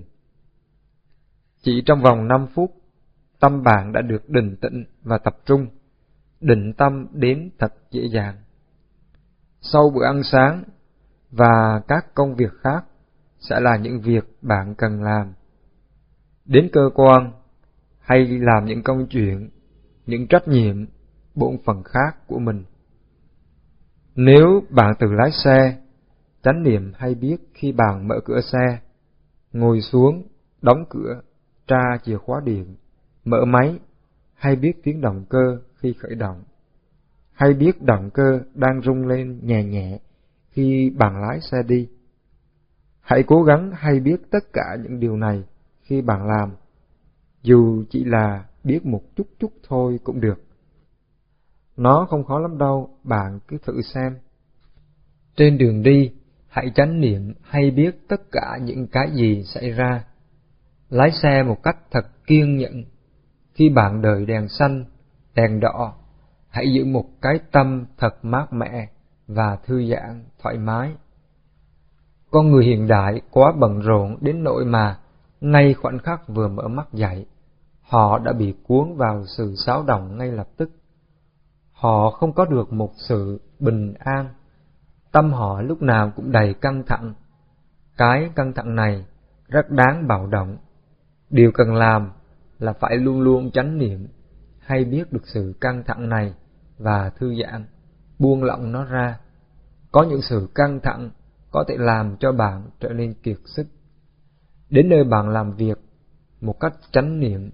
chỉ trong vòng năm phút, tâm bạn đã được định tĩnh và tập trung. Định tâm đến thật dễ dàng. Sau bữa ăn sáng và các công việc khác sẽ là những việc bạn cần làm. Đến cơ quan hay làm những công chuyện, những trách nhiệm, bổn phận khác của mình. Nếu bạn tự lái xe, chánh niệm hay biết khi bạn mở cửa xe, ngồi xuống, đóng cửa, tra chìa khóa điện, mở máy, hay biết tiếng động cơ khi khởi động, hay biết động cơ đang rung lên nhẹ nhẹ khi bạn lái xe đi. Hãy cố gắng hay biết tất cả những điều này khi bạn làm, dù chỉ là biết một chút chút thôi cũng được. Nó không khó lắm đâu, bạn cứ thử xem. Trên đường đi, hãy chánh niệm hay biết tất cả những cái gì xảy ra. Lái xe một cách thật kiên nhẫn. Khi bạn đợi đèn xanh, đèn đỏ, hãy giữ một cái tâm thật mát mẻ và thư giãn, thoải mái. Con người hiện đại quá bận rộn đến nỗi mà ngay khoảnh khắc vừa mở mắt dậy, họ đã bị cuốn vào sự xáo động ngay lập tức. Họ không có được một sự bình an, tâm họ lúc nào cũng đầy căng thẳng. Cái căng thẳng này rất đáng bạo động. Điều cần làm là phải luôn luôn chánh niệm, hay biết được sự căng thẳng này và thư giãn, buông lỏng nó ra. Có những sự căng thẳng có thể làm cho bạn trở nên kiệt sức. Đến nơi bạn làm việc một cách chánh niệm.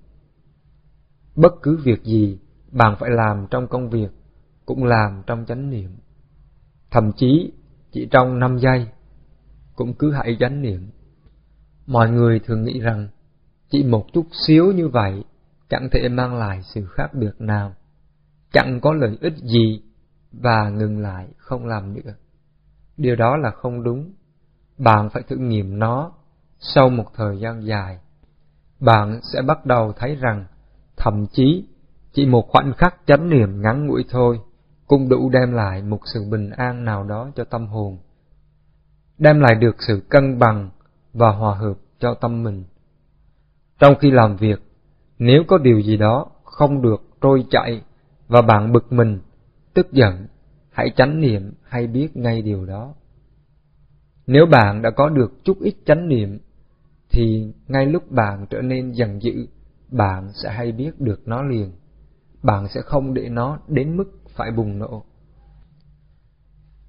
Bất cứ việc gì bạn phải làm trong công việc cũng làm trong chánh niệm. Thậm chí chỉ trong năm giây cũng cứ hãy chánh niệm. Mọi người thường nghĩ rằng chỉ một chút xíu như vậy chẳng thể mang lại sự khác biệt nào, chẳng có lợi ích gì, và ngừng lại không làm nữa. Điều đó là không đúng. Bạn phải thử nghiệm nó. Sau một thời gian dài, bạn sẽ bắt đầu thấy rằng thậm chí chỉ một khoảnh khắc chánh niệm ngắn ngủi thôi cũng đủ đem lại một sự bình an nào đó cho tâm hồn, đem lại được sự cân bằng và hòa hợp cho tâm mình. Trong khi làm việc, nếu có điều gì đó không được trôi chảy và bạn bực mình, tức giận, hãy chánh niệm hay biết ngay điều đó. Nếu bạn đã có được chút ít chánh niệm, thì ngay lúc bạn trở nên giận dữ, bạn sẽ hay biết được nó liền. Bạn sẽ không để nó đến mức phải bùng nổ.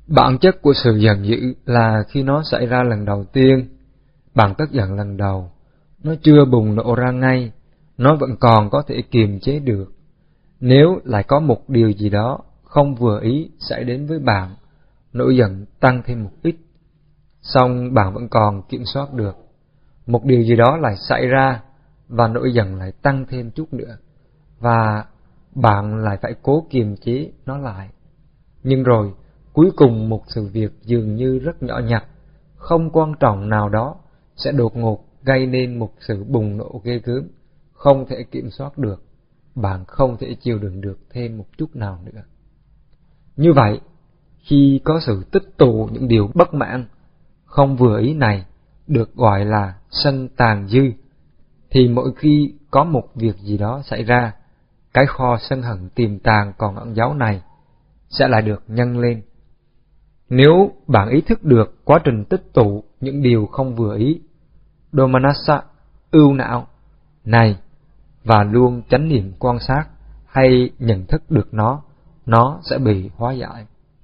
Bản chất của sự giận dữ là khi nó xảy ra lần đầu tiên, bạn tức giận lần đầu, nó chưa bùng nổ ra ngay, nó vẫn còn có thể kiềm chế được. Nếu lại có một điều gì đó không vừa ý xảy đến với bạn, nỗi giận tăng thêm một ít, song bạn vẫn còn kiểm soát được. Một điều gì đó lại xảy ra và nỗi giận lại tăng thêm chút nữa, và bạn lại phải cố kiềm chế nó lại. Nhưng rồi, cuối cùng một sự việc dường như rất nhỏ nhặt, không quan trọng nào đó sẽ đột ngột gây nên một sự bùng nổ ghê gớm, không thể kiểm soát được. Bạn không thể chịu đựng được thêm một chút nào nữa. Như vậy, khi có sự tích tụ những điều bất mãn, không vừa ý này được gọi là sân tàn dư, thì mỗi khi có một việc gì đó xảy ra, cái kho sân hận tiềm tàng còn ẩn giấu này sẽ lại được nhân lên. Nếu bạn ý thức được quá trình tích tụ những điều không vừa ý, domanassa, ưu não này, và luôn chánh niệm quan sát hay nhận thức được nó, nó sẽ bị hóa giải.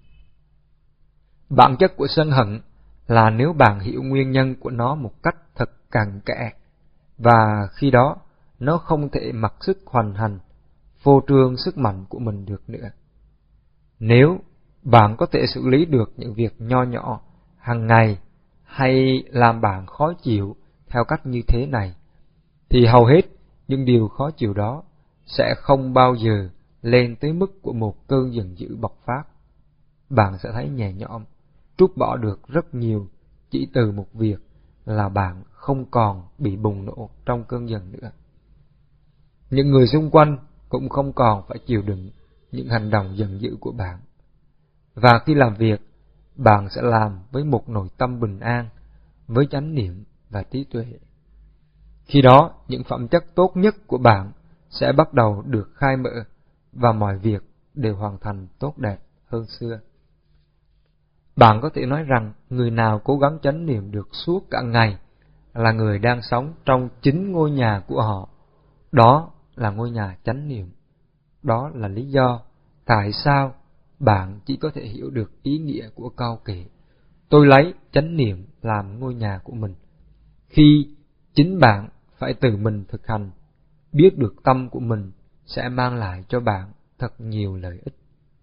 Bản chất của sân hận là nếu bạn hiểu nguyên nhân của nó một cách thật cặn kẽ, và khi đó nó không thể mặc sức hoành hành, phô trương sức mạnh của mình được nữa. Nếu bạn có thể xử lý được những việc nho nhỏ hàng ngày hay làm bạn khó chịu theo cách như thế này, thì hầu hết những điều khó chịu đó sẽ không bao giờ lên tới mức của một cơn giận dữ bộc phát. Bạn sẽ thấy nhẹ nhõm, trút bỏ được rất nhiều chỉ từ một việc là bạn không còn bị bùng nổ trong cơn giận nữa. Những người xung quanh cũng không còn phải chịu đựng những hành động giận dữ của bạn. Và khi làm việc, bạn sẽ làm với một nội tâm bình an, với chánh niệm và trí tuệ. Khi đó, những phẩm chất tốt nhất của bạn sẽ bắt đầu được khai mở, và mọi việc đều hoàn thành tốt đẹp hơn xưa. Bạn có thể nói rằng người nào cố gắng chánh niệm được suốt cả ngày là người đang sống trong chính ngôi nhà của họ. Đó là ngôi nhà chánh niệm. Đó là lý do tại sao bạn chỉ có thể hiểu được ý nghĩa của câu kệ tôi lấy chánh niệm làm ngôi nhà của mình, khi chính bạn phải tự mình thực hành, biết được tâm của mình sẽ mang lại cho bạn thật nhiều lợi ích.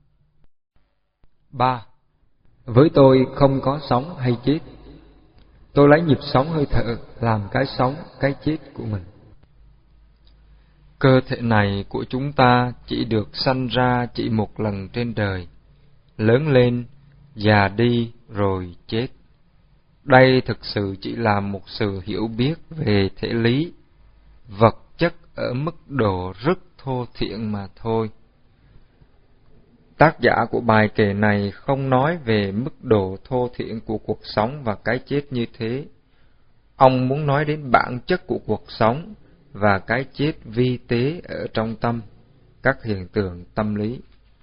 ba. Với tôi không có sống hay chết. Tôi lấy nhịp sống hơi thở làm cái sống, cái chết của mình. Cơ thể này của chúng ta chỉ được sanh ra chỉ một lần trên đời, lớn lên, già đi rồi chết. Đây thực sự chỉ là một sự hiểu biết về thể lý, vật chất ở mức độ rất thô thiển mà thôi. Tác giả của bài kệ này không nói về mức độ thô thiển của cuộc sống và cái chết như thế. Ông muốn nói đến bản chất của cuộc sống và cái chết vi tế ở trong tâm, các hiện tượng tâm lý.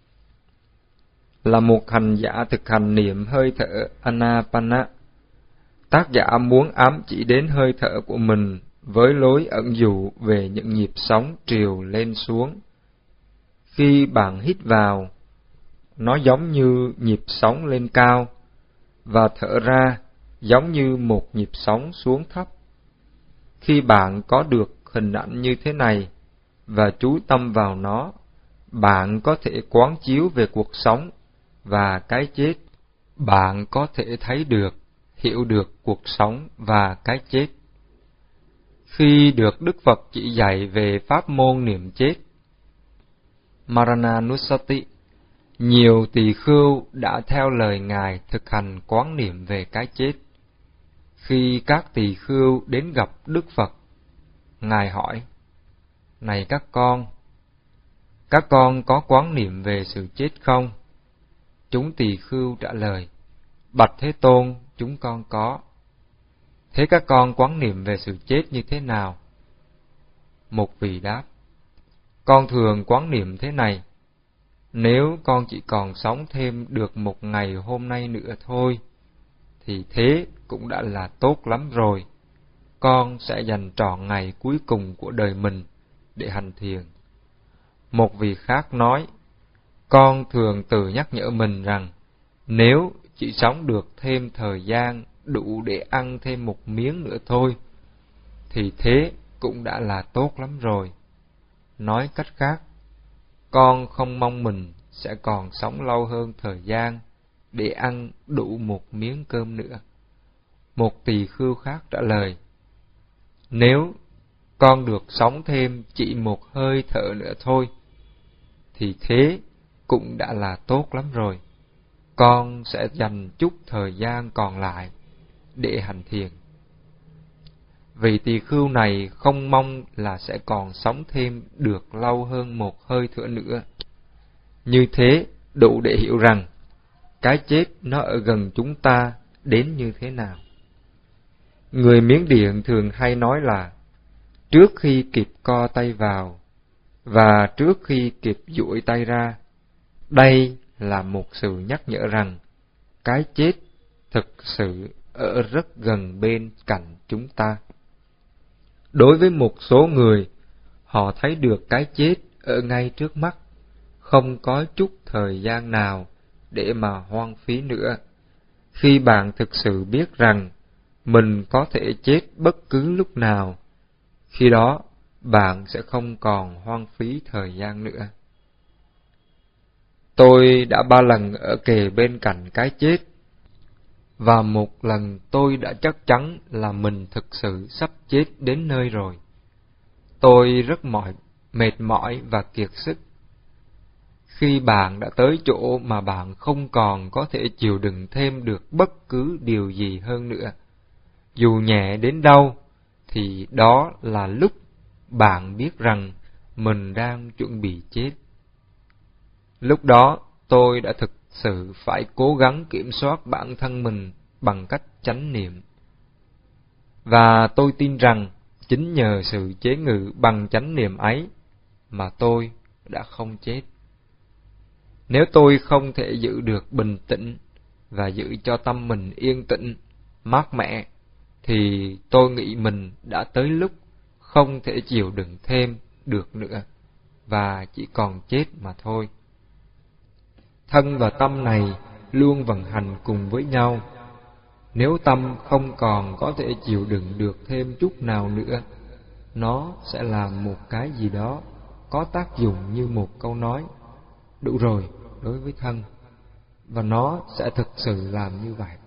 Là một hành giả thực hành niệm hơi thở Anapana, tác giả muốn ám chỉ đến hơi thở của mình với lối ẩn dụ về những nhịp sóng triều lên xuống. Khi bạn hít vào, nó giống như nhịp sóng lên cao, và thở ra giống như một nhịp sóng xuống thấp. Khi bạn có được hình ảnh như thế này và chú tâm vào nó, bạn có thể quán chiếu về cuộc sống và cái chết. Bạn có thể thấy được, hiểu được cuộc sống và cái chết. Khi được Đức Phật chỉ dạy về pháp môn niệm chết, Marananusati, nhiều tỳ khưu đã theo lời Ngài thực hành quán niệm về cái chết. Khi các tỳ khưu đến gặp Đức Phật, Ngài hỏi: Này các con, các con có quán niệm về sự chết không? Chúng tỳ khưu trả lời: Bạch Thế Tôn, chúng con có. Thế các con quán niệm về sự chết như thế nào? Một vị đáp: Con thường quán niệm thế này: Nếu con chỉ còn sống thêm được một ngày hôm nay nữa thôi, thì thế cũng đã là tốt lắm rồi. Con sẽ dành trọn ngày cuối cùng của đời mình để hành thiền. Một vị khác nói: Con thường tự nhắc nhở mình rằng nếu chỉ sống được thêm thời gian đủ để ăn thêm một miếng nữa thôi, thì thế cũng đã là tốt lắm rồi. Nói cách khác, con không mong mình sẽ còn sống lâu hơn thời gian để ăn đủ một miếng cơm nữa. Một tỳ khưu khác trả lời, nếu con được sống thêm chỉ một hơi thở nữa thôi, thì thế cũng đã là tốt lắm rồi. Con sẽ dành chút thời gian còn lại để hành thiền. Vị tỳ khưu này không mong là sẽ còn sống thêm được lâu hơn một hơi thở nữa. Như thế đủ để hiểu rằng cái chết nó ở gần chúng ta đến như thế nào. Người Miến Điện thường hay nói là trước khi kịp co tay vào và trước khi kịp duỗi tay ra, đây là một sự nhắc nhở rằng cái chết thực sự ở rất gần bên cạnh chúng ta. Đối với một số người, họ thấy được cái chết ở ngay trước mắt, không có chút thời gian nào để mà hoang phí nữa. Khi bạn thực sự biết rằng mình có thể chết bất cứ lúc nào, khi đó bạn sẽ không còn hoang phí thời gian nữa. Tôi đã ba lần ở kề bên cạnh cái chết, và một lần tôi đã chắc chắn là mình thực sự sắp chết đến nơi rồi. Tôi rất mỏi, mệt mỏi và kiệt sức. Khi bạn đã tới chỗ mà bạn không còn có thể chịu đựng thêm được bất cứ điều gì hơn nữa, dù nhẹ đến đâu, thì đó là lúc bạn biết rằng mình đang chuẩn bị chết. Lúc đó, tôi đã thực sự phải cố gắng kiểm soát bản thân mình bằng cách chánh niệm. Và tôi tin rằng chính nhờ sự chế ngự bằng chánh niệm ấy mà tôi đã không chết. Nếu tôi không thể giữ được bình tĩnh và giữ cho tâm mình yên tĩnh, mát mẻ, thì tôi nghĩ mình đã tới lúc không thể chịu đựng thêm được nữa, và chỉ còn chết mà thôi. Thân và tâm này luôn vận hành cùng với nhau. Nếu tâm không còn có thể chịu đựng được thêm chút nào nữa, nó sẽ làm một cái gì đó có tác dụng như một câu nói đủ rồi đối với thân, và nó sẽ thực sự làm như vậy.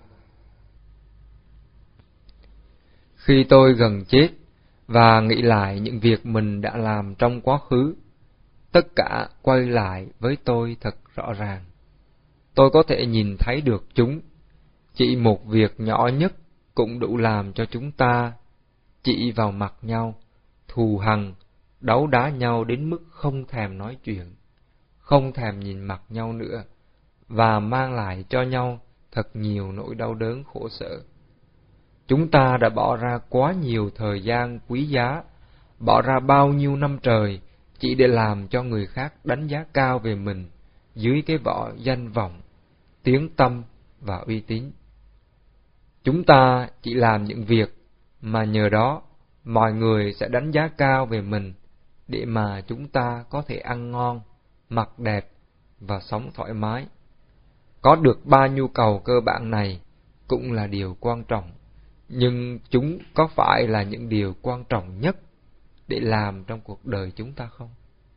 Khi tôi gần chết và nghĩ lại những việc mình đã làm trong quá khứ, tất cả quay lại với tôi thật rõ ràng. Tôi có thể nhìn thấy được chúng. Chỉ một việc nhỏ nhất cũng đủ làm cho chúng ta chỉ vào mặt nhau, thù hằn, đấu đá nhau đến mức không thèm nói chuyện, không thèm nhìn mặt nhau nữa, và mang lại cho nhau thật nhiều nỗi đau đớn khổ sở. Chúng ta đã bỏ ra quá nhiều thời gian quý giá, bỏ ra bao nhiêu năm trời chỉ để làm cho người khác đánh giá cao về mình dưới cái vỏ danh vọng, tiếng tăm và uy tín. Chúng ta chỉ làm những việc mà nhờ đó mọi người sẽ đánh giá cao về mình, để mà chúng ta có thể ăn ngon, mặc đẹp và sống thoải mái. Có được ba nhu cầu cơ bản này cũng là điều quan trọng, nhưng chúng có phải là những điều quan trọng nhất để làm trong cuộc đời chúng ta không?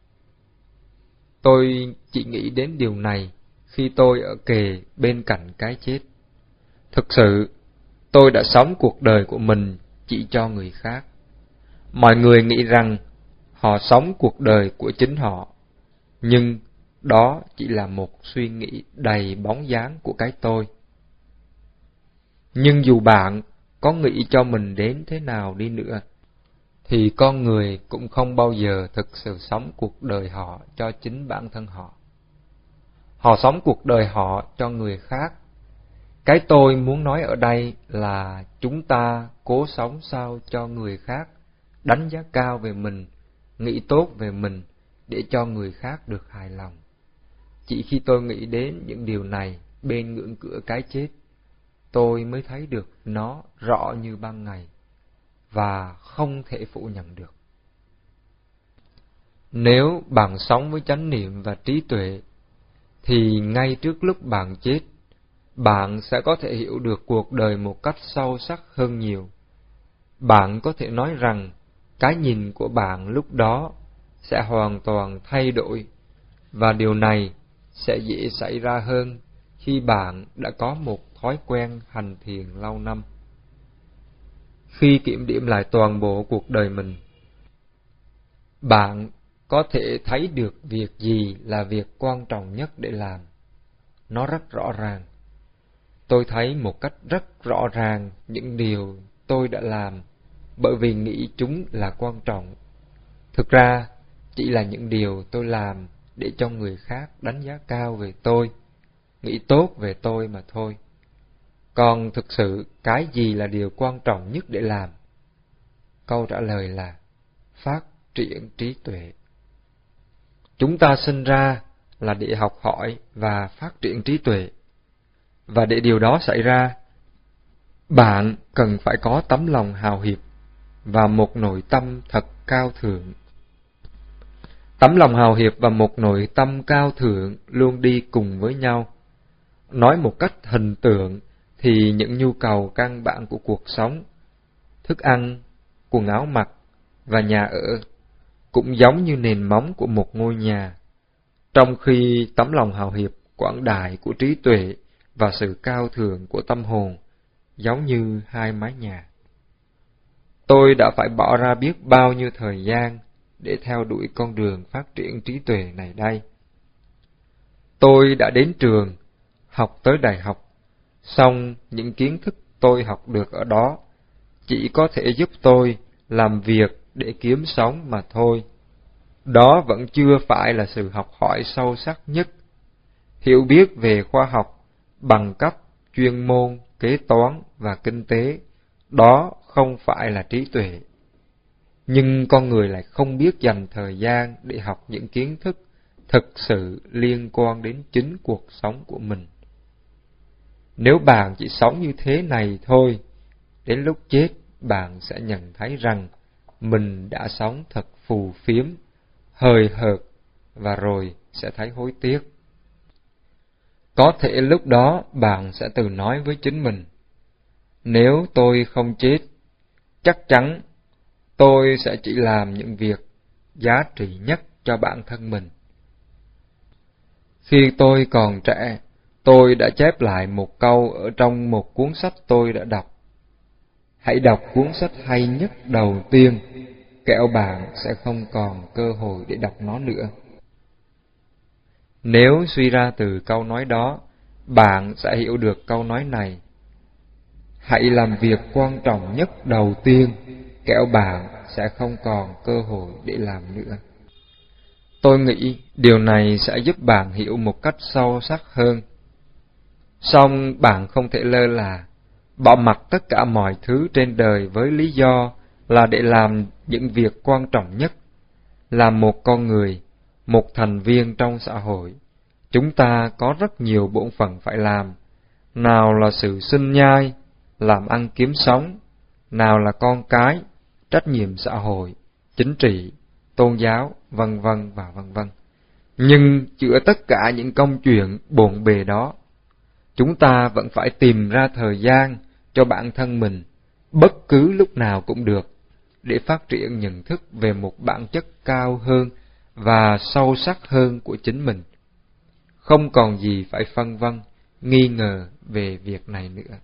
Tôi chỉ nghĩ đến điều này khi tôi ở kề bên cạnh cái chết. Thực sự, tôi đã sống cuộc đời của mình chỉ cho người khác. Mọi người nghĩ rằng họ sống cuộc đời của chính họ, nhưng đó chỉ là một suy nghĩ đầy bóng dáng của cái tôi. Nhưng dù bạn có nghĩ cho mình đến thế nào đi nữa, thì con người cũng không bao giờ thực sự sống cuộc đời họ cho chính bản thân họ. Họ sống cuộc đời họ cho người khác. Cái tôi muốn nói ở đây là chúng ta cố sống sao cho người khác đánh giá cao về mình, nghĩ tốt về mình, để cho người khác được hài lòng. Chỉ khi tôi nghĩ đến những điều này bên ngưỡng cửa cái chết, tôi mới thấy được nó rõ như ban ngày và không thể phủ nhận được. Nếu bạn sống với chánh niệm và trí tuệ, thì ngay trước lúc bạn chết, bạn sẽ có thể hiểu được cuộc đời một cách sâu sắc hơn nhiều. Bạn có thể nói rằng cái nhìn của bạn lúc đó sẽ hoàn toàn thay đổi, và điều này sẽ dễ xảy ra hơn khi bạn đã có một thói quen hành thiền lâu năm. Khi kiểm điểm lại toàn bộ cuộc đời mình, bạn có thể thấy được việc gì là việc quan trọng nhất để làm. Nó rất rõ ràng. Tôi thấy một cách rất rõ ràng những điều tôi đã làm bởi vì nghĩ chúng là quan trọng. Thực ra, chỉ là những điều tôi làm để cho người khác đánh giá cao về tôi, nghĩ tốt về tôi mà thôi. Còn thực sự, cái gì là điều quan trọng nhất để làm? Câu trả lời là phát triển trí tuệ. Chúng ta sinh ra là để học hỏi và phát triển trí tuệ. Và để điều đó xảy ra, bạn cần phải có tấm lòng hào hiệp và một nội tâm thật cao thượng. Tấm lòng hào hiệp và một nội tâm cao thượng luôn đi cùng với nhau. Nói một cách hình tượng thì những nhu cầu căn bản của cuộc sống, thức ăn, quần áo mặc và nhà ở cũng giống như nền móng của một ngôi nhà, trong khi tấm lòng hào hiệp, quảng đại của trí tuệ và sự cao thượng của tâm hồn giống như hai mái nhà. Tôi đã phải bỏ ra biết bao nhiêu thời gian để theo đuổi con đường phát triển trí tuệ này đây. Tôi đã đến trường, học tới đại học, song những kiến thức tôi học được ở đó chỉ có thể giúp tôi làm việc để kiếm sống mà thôi. Đó vẫn chưa phải là sự học hỏi sâu sắc nhất. Hiểu biết về khoa học, bằng cấp, chuyên môn, kế toán và kinh tế, đó không phải là trí tuệ. Nhưng con người lại không biết dành thời gian để học những kiến thức thực sự liên quan đến chính cuộc sống của mình. Nếu bạn chỉ sống như thế này thôi, đến lúc chết bạn sẽ nhận thấy rằng mình đã sống thật phù phiếm, hời hợt và rồi sẽ thấy hối tiếc. Có thể lúc đó bạn sẽ tự nói với chính mình, nếu tôi không chết, chắc chắn tôi sẽ chỉ làm những việc giá trị nhất cho bản thân mình. Khi tôi còn trẻ, tôi đã chép lại một câu ở trong một cuốn sách tôi đã đọc. Hãy đọc cuốn sách hay nhất đầu tiên, kẻo bạn sẽ không còn cơ hội để đọc nó nữa. Nếu suy ra từ câu nói đó, bạn sẽ hiểu được câu nói này. Hãy làm việc quan trọng nhất đầu tiên, kẻo bạn sẽ không còn cơ hội để làm nữa. Tôi nghĩ điều này sẽ giúp bạn hiểu một cách sâu sắc hơn. Song bạn không thể lơ là, bỏ mặc tất cả mọi thứ trên đời với lý do là để làm những việc quan trọng nhất. Làm một con người, một thành viên trong xã hội, chúng ta có rất nhiều bổn phận phải làm. Nào là sự sinh nhai, làm ăn kiếm sống, nào là con cái, trách nhiệm xã hội, chính trị, tôn giáo, vân vân và vân vân. Nhưng giữa tất cả những công chuyện bộn bề đó, chúng ta vẫn phải tìm ra thời gian cho bản thân mình, bất cứ lúc nào cũng được, để phát triển nhận thức về một bản chất cao hơn và sâu sắc hơn của chính mình. Không còn gì phải phân vân, nghi ngờ về việc này nữa.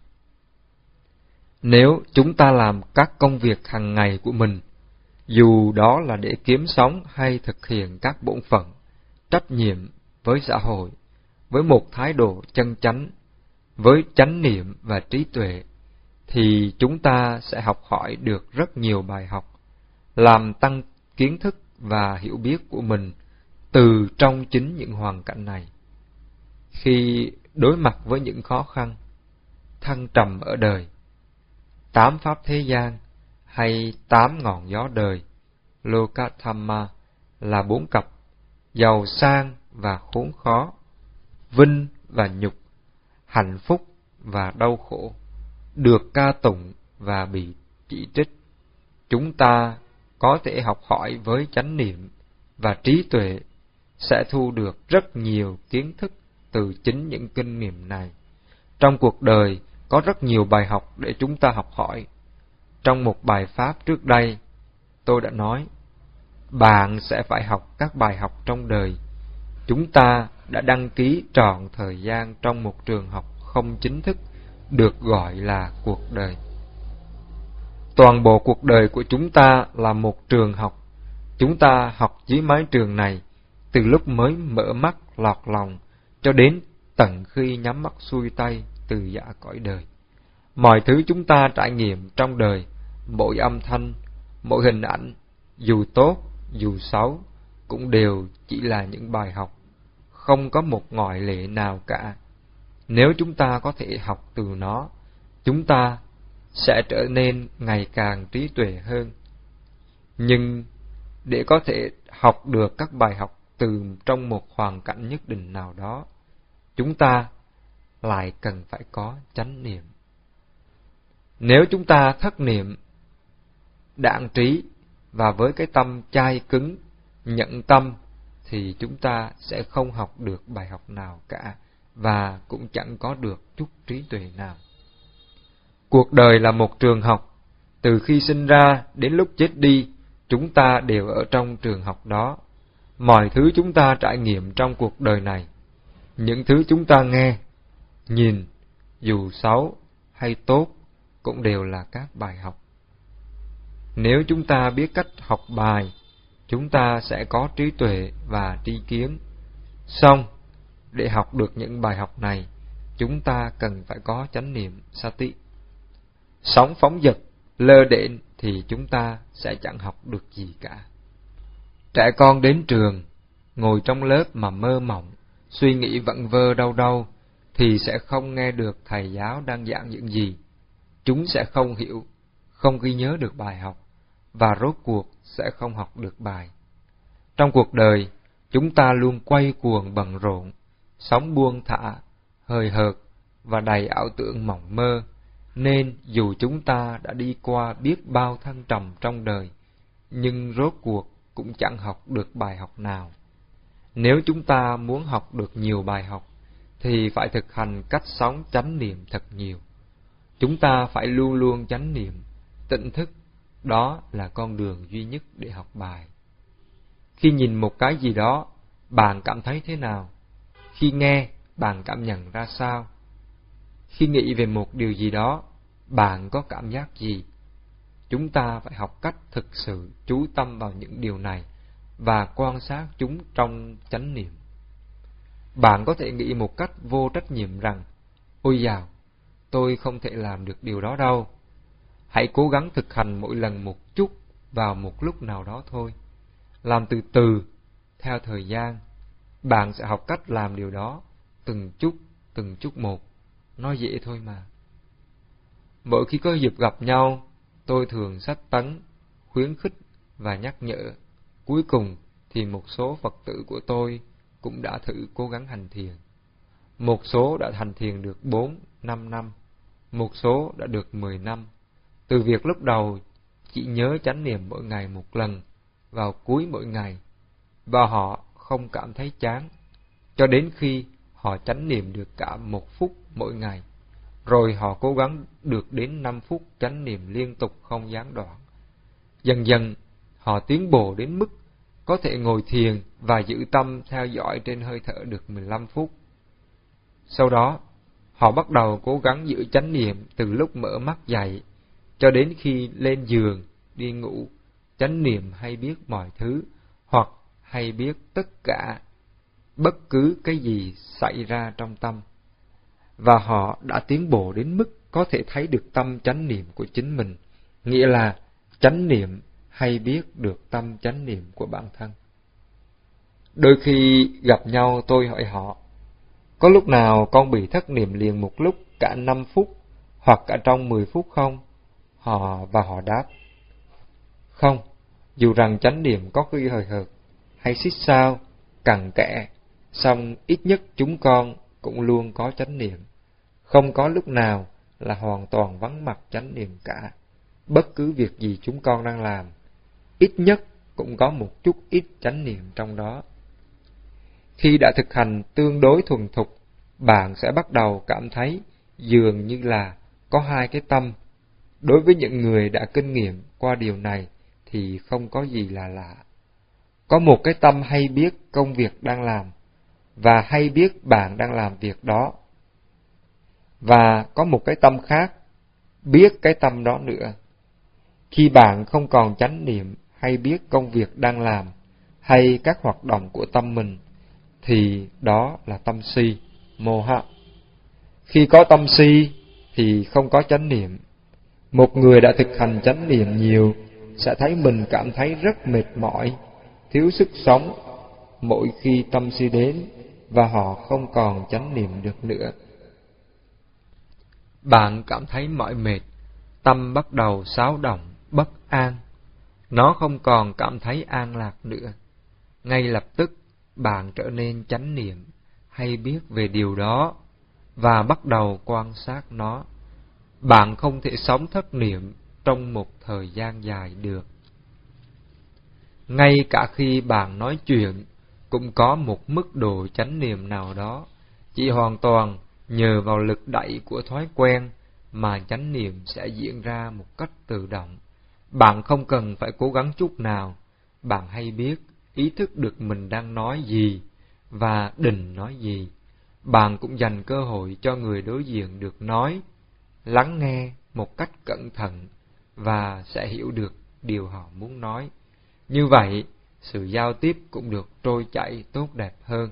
Nếu chúng ta làm các công việc hàng ngày của mình, dù đó là để kiếm sống hay thực hiện các bổn phận, trách nhiệm với xã hội, với một thái độ chân chánh, với chánh niệm và trí tuệ, thì chúng ta sẽ học hỏi được rất nhiều bài học, làm tăng kiến thức và hiểu biết của mình từ trong chính những hoàn cảnh này. Khi đối mặt với những khó khăn, thăng trầm ở đời, tám pháp thế gian hay tám ngọn gió đời, Lokathamma là bốn cặp, giàu sang và khốn khó, vinh và nhục, hạnh phúc và đau khổ, được ca tụng và bị chỉ trích. Chúng ta có thể học hỏi với chánh niệm và trí tuệ, sẽ thu được rất nhiều kiến thức từ chính những kinh nghiệm này, Trong cuộc đời có rất nhiều bài học để chúng ta học hỏi. Trong một bài pháp trước đây, tôi đã nói, bạn sẽ phải học các bài học trong đời. Chúng ta đã đăng ký trọn thời gian trong một trường học không chính thức, được gọi là cuộc đời. Toàn bộ cuộc đời của chúng ta là một trường học. Chúng ta học dưới mái trường này, từ lúc mới mở mắt lọt lòng, cho đến tận khi nhắm mắt xuôi tay từ giã cõi đời. Mọi thứ chúng ta trải nghiệm trong đời, mỗi âm thanh, mỗi hình ảnh, dù tốt, dù xấu, cũng đều chỉ là những bài học, không có một ngoại lệ nào cả. Nếu chúng ta có thể học từ nó, chúng ta sẽ trở nên ngày càng trí tuệ hơn. Nhưng để có thể học được các bài học từ trong một hoàn cảnh nhất định nào đó, chúng ta lại cần phải có chánh niệm. Nếu chúng ta thất niệm, đãng trí và với cái tâm chai cứng, nhẫn tâm, thì chúng ta sẽ không học được bài học nào cả và cũng chẳng có được chút trí tuệ nào. Cuộc đời là một trường học. Từ khi sinh ra đến lúc chết đi, chúng ta đều ở trong trường học đó. Mọi thứ chúng ta trải nghiệm trong cuộc đời này, những thứ chúng ta nghe, nhìn, dù xấu hay tốt, cũng đều là các bài học. Nếu chúng ta biết cách học bài, chúng ta sẽ có trí tuệ và tri kiến. Song, để học được những bài học này, chúng ta cần phải có chánh niệm sati. Sống phóng dật, lơ đễnh thì chúng ta sẽ chẳng học được gì cả. Trẻ con đến trường, ngồi trong lớp mà mơ mộng, suy nghĩ vẩn vơ đâu đâu, thì sẽ không nghe được thầy giáo đang giảng những gì. Chúng sẽ không hiểu, không ghi nhớ được bài học, và rốt cuộc sẽ không học được bài. Trong cuộc đời, chúng ta luôn quay cuồng bận rộn, sống buông thả, hời hợt và đầy ảo tưởng mộng mơ, nên dù chúng ta đã đi qua biết bao thăng trầm trong đời, nhưng rốt cuộc cũng chẳng học được bài học nào. Nếu chúng ta muốn học được nhiều bài học, thì phải thực hành cách sống chánh niệm thật nhiều. Chúng ta phải luôn luôn chánh niệm, tỉnh thức, đó là con đường duy nhất để học bài. Khi nhìn một cái gì đó, bạn cảm thấy thế nào? Khi nghe, bạn cảm nhận ra sao? Khi nghĩ về một điều gì đó, bạn có cảm giác gì? Chúng ta phải học cách thực sự chú tâm vào những điều này và quan sát chúng trong chánh niệm. Bạn có thể nghĩ một cách vô trách nhiệm rằng, ôi dào, tôi không thể làm được điều đó đâu. Hãy cố gắng thực hành mỗi lần một chút vào một lúc nào đó thôi. Làm từ từ, theo thời gian, bạn sẽ học cách làm điều đó, từng chút, từng chút một. Nói dễ thôi mà. Mỗi khi có dịp gặp nhau, tôi thường sách tấn, khuyến khích và nhắc nhở. Cuối cùng thì một số Phật tử của tôi cũng đã thử cố gắng hành thiền. Một số đã hành thiền được bốn, năm năm, một số đã được mười năm. Từ việc lúc đầu chỉ nhớ chánh niệm mỗi ngày một lần, vào cuối mỗi ngày, và họ không cảm thấy chán, cho đến khi họ chánh niệm được cả một phút mỗi ngày, rồi họ cố gắng được đến năm phút chánh niệm liên tục không gián đoạn. Dần dần, họ tiến bộ đến mức có thể ngồi thiền và giữ tâm theo dõi trên hơi thở được mười lăm phút. Sau đó, họ bắt đầu cố gắng giữ chánh niệm từ lúc mở mắt dậy cho đến khi lên giường, đi ngủ, chánh niệm hay biết mọi thứ, hoặc hay biết tất cả, bất cứ cái gì xảy ra trong tâm. Và họ đã tiến bộ đến mức có thể thấy được tâm chánh niệm của chính mình, nghĩa là chánh niệm hay biết được tâm chánh niệm của bản thân. Đôi khi gặp nhau tôi hỏi họ, có lúc nào con bị thất niệm liền một lúc cả năm phút hoặc cả trong mười phút không? Họ và họ đáp, không, dù rằng chánh niệm có khi hời hợt hay xích sao, cằn kẽ, song ít nhất chúng con cũng luôn có chánh niệm. Không có lúc nào là hoàn toàn vắng mặt chánh niệm cả. Bất cứ việc gì chúng con đang làm, ít nhất cũng có một chút ít chánh niệm trong đó. Khi đã thực hành tương đối thuần thục, bạn sẽ bắt đầu cảm thấy dường như là có hai cái tâm. Đối với những người đã kinh nghiệm qua điều này thì không có gì là lạ. Có một cái tâm hay biết công việc đang làm, và hay biết bạn đang làm việc đó. Và có một cái tâm khác, biết cái tâm đó nữa. Khi bạn không còn chánh niệm hay biết công việc đang làm, hay các hoạt động của tâm mình, thì đó là tâm si, mô hạ. Khi có tâm si thì không có chánh niệm. Một người đã thực hành chánh niệm nhiều sẽ thấy mình cảm thấy rất mệt mỏi, thiếu sức sống mỗi khi tâm si đến, và họ không còn chánh niệm được nữa. Bạn cảm thấy mỏi mệt, tâm bắt đầu xáo động, bất an. Nó không còn cảm thấy an lạc nữa. Ngay lập tức bạn trở nên chánh niệm hay biết về điều đó và bắt đầu quan sát nó. Bạn không thể sống thất niệm trong một thời gian dài được. Ngay cả khi bạn nói chuyện cũng có một mức độ chánh niệm nào đó, chỉ hoàn toàn nhờ vào lực đẩy của thói quen mà chánh niệm sẽ diễn ra một cách tự động. Bạn không cần phải cố gắng chút nào. Bạn hay biết, ý thức được mình đang nói gì và định nói gì. Bạn cũng dành cơ hội cho người đối diện được nói, lắng nghe một cách cẩn thận và sẽ hiểu được điều họ muốn nói. Như vậy, sự giao tiếp cũng được trôi chảy tốt đẹp hơn.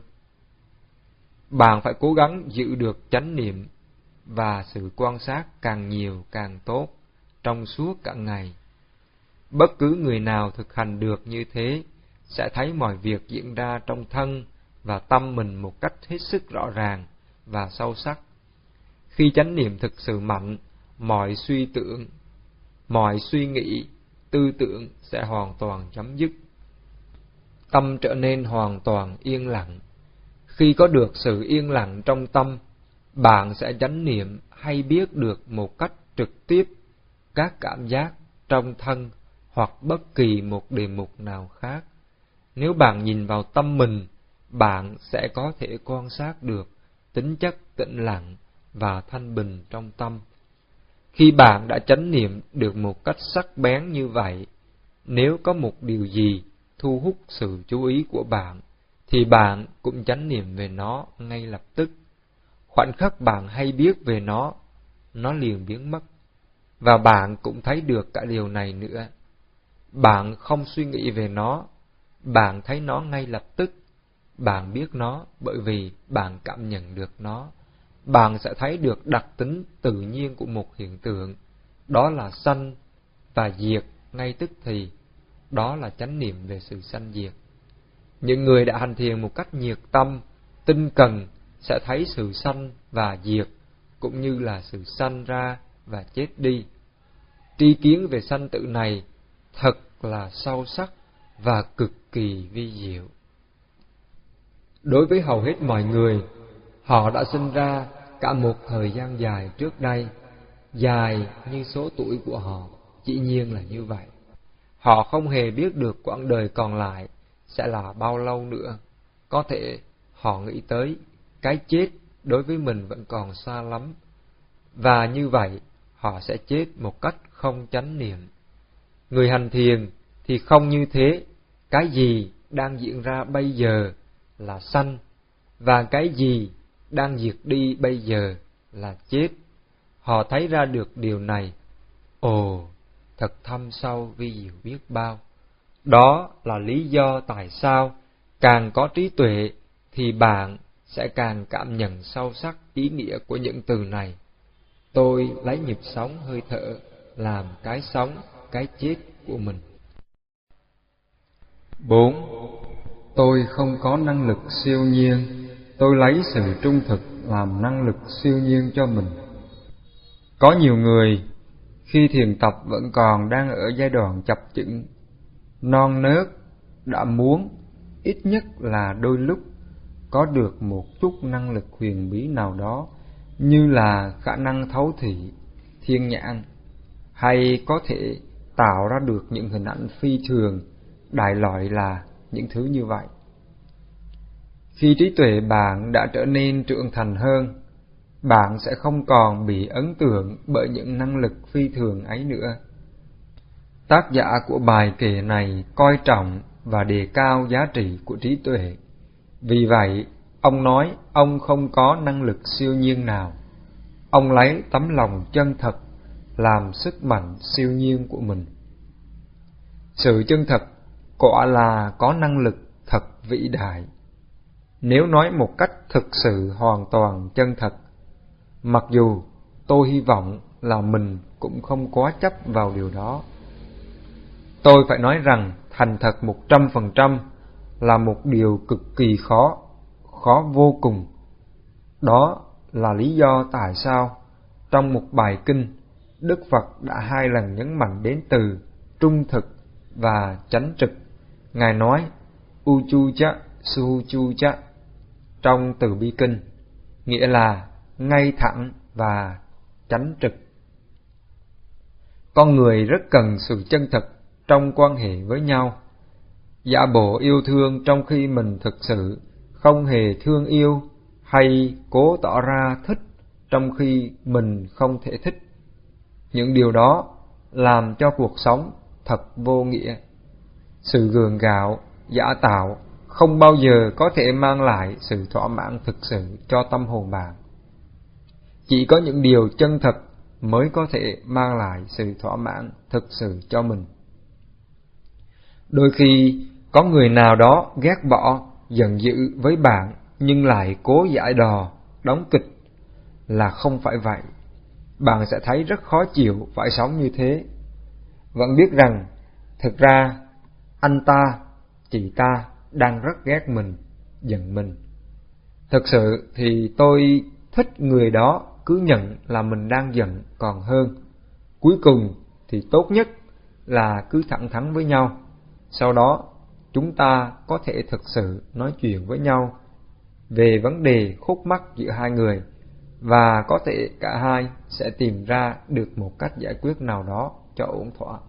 Bạn phải cố gắng giữ được chánh niệm và sự quan sát càng nhiều càng tốt trong suốt cả ngày. Bất cứ người nào thực hành được như thế sẽ thấy mọi việc diễn ra trong thân và tâm mình một cách hết sức rõ ràng và sâu sắc. Khi chánh niệm thực sự mạnh, mọi suy tưởng, mọi suy nghĩ, tư tưởng sẽ hoàn toàn chấm dứt. Tâm trở nên hoàn toàn yên lặng. Khi có được sự yên lặng trong tâm, bạn sẽ chánh niệm hay biết được một cách trực tiếp các cảm giác trong thân hoặc bất kỳ một đề mục nào khác. Nếu bạn nhìn vào tâm mình, bạn sẽ có thể quan sát được tính chất tĩnh lặng và thanh bình trong tâm. Khi bạn đã chánh niệm được một cách sắc bén như vậy, nếu có một điều gì thu hút sự chú ý của bạn, thì bạn cũng chánh niệm về nó ngay lập tức. Khoảnh khắc bạn hay biết về nó, nó liền biến mất. Và bạn cũng thấy được cả điều này nữa. Bạn không suy nghĩ về nó, bạn thấy nó ngay lập tức. Bạn biết nó bởi vì bạn cảm nhận được nó. Bạn sẽ thấy được đặc tính tự nhiên của một hiện tượng, đó là sanh và diệt ngay tức thì. Đó là chánh niệm về sự sanh diệt. Những người đã hành thiền một cách nhiệt tâm, tinh cần sẽ thấy sự sanh và diệt, cũng như là sự sanh ra và chết đi. Tri kiến về sanh tử này thật là sâu sắc và cực kỳ vi diệu. Đối với hầu hết mọi người, họ đã sinh ra cả một thời gian dài trước đây, dài như số tuổi của họ, dĩ nhiên là như vậy. Họ không hề biết được quãng đời còn lại sẽ là bao lâu nữa. Có thể họ nghĩ tới cái chết đối với mình vẫn còn xa lắm, và như vậy họ sẽ chết một cách không chánh niệm. Người hành thiền thì không như thế. Cái gì đang diễn ra bây giờ là sanh, và cái gì đang diệt đi bây giờ là chết. Họ thấy ra được điều này. Ồ, thật thâm sâu vi diệu biết bao. Đó là lý do tại sao càng có trí tuệ thì bạn sẽ càng cảm nhận sâu sắc ý nghĩa của những từ này. Tôi lấy nhịp sống hơi thở làm cái sống, cái chết của mình. Bốn. Tôi không có năng lực siêu nhiên. Tôi lấy sự trung thực làm năng lực siêu nhiên cho mình. Có nhiều người khi thiền tập vẫn còn đang ở giai đoạn chập chững, non nớt, đã muốn ít nhất là đôi lúc có được một chút năng lực huyền bí nào đó, như là khả năng thấu thị, thiên nhãn, hay có thể tạo ra được những hình ảnh phi thường, đại loại là những thứ như vậy. Khi trí tuệ bạn đã trở nên trưởng thành hơn, bạn sẽ không còn bị ấn tượng bởi những năng lực phi thường ấy nữa. Tác giả của bài kệ này coi trọng và đề cao giá trị của trí tuệ. Vì vậy, ông nói ông không có năng lực siêu nhiên nào. Ông lấy tấm lòng chân thật làm sức mạnh siêu nhiên của mình. Sự chân thật quả là có năng lực thật vĩ đại. Nếu nói một cách thực sự hoàn toàn chân thật, mặc dù tôi hy vọng là mình cũng không quá chấp vào điều đó, tôi phải nói rằng thành thật một trăm phần trăm là một điều cực kỳ khó, khó vô cùng. Đó là lý do tại sao trong một bài kinh, Đức Phật đã hai lần nhấn mạnh đến từ trung thực và chánh trực. Ngài nói Uchucha Suchucha trong Từ Bi Kinh, nghĩa là ngay thẳng và chánh trực. Con người rất cần sự chân thật trong quan hệ với nhau. Giả bộ yêu thương trong khi mình thực sự không hề thương yêu, hay cố tỏ ra thích trong khi mình không thể thích. Những điều đó làm cho cuộc sống thật vô nghĩa. Sự gượng gạo, giả tạo không bao giờ có thể mang lại sự thỏa mãn thực sự cho tâm hồn bạn. Chỉ có những điều chân thật mới có thể mang lại sự thỏa mãn thực sự cho mình. Đôi khi có người nào đó ghét bỏ, giận dữ với bạn nhưng lại cố giải đò, đóng kịch là không phải vậy. Bạn sẽ thấy rất khó chịu phải sống như thế. Vẫn biết rằng thực ra anh ta, chị ta đang rất ghét mình, giận mình. Thực sự thì tôi thích người đó cứ nhận là mình đang giận còn hơn. Cuối cùng thì tốt nhất là cứ thẳng thắn với nhau. Sau đó chúng ta có thể thực sự nói chuyện với nhau về vấn đề khúc mắc giữa hai người, và có thể cả hai sẽ tìm ra được một cách giải quyết nào đó cho ổn thỏa.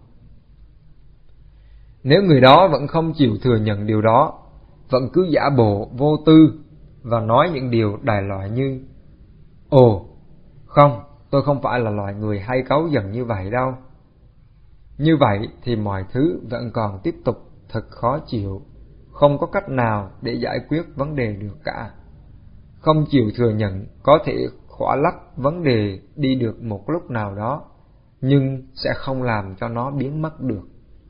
Nếu người đó vẫn không chịu thừa nhận điều đó, vẫn cứ giả bộ vô tư và nói những điều đại loại như Ồ, không, tôi không phải là loại người hay cáu giận như vậy đâu. Như vậy thì mọi thứ vẫn còn tiếp tục thật khó chịu, không có cách nào để giải quyết vấn đề được cả. Không chịu thừa nhận có thể khỏa lấp vấn đề đi được một lúc nào đó, nhưng sẽ không làm cho nó biến mất được.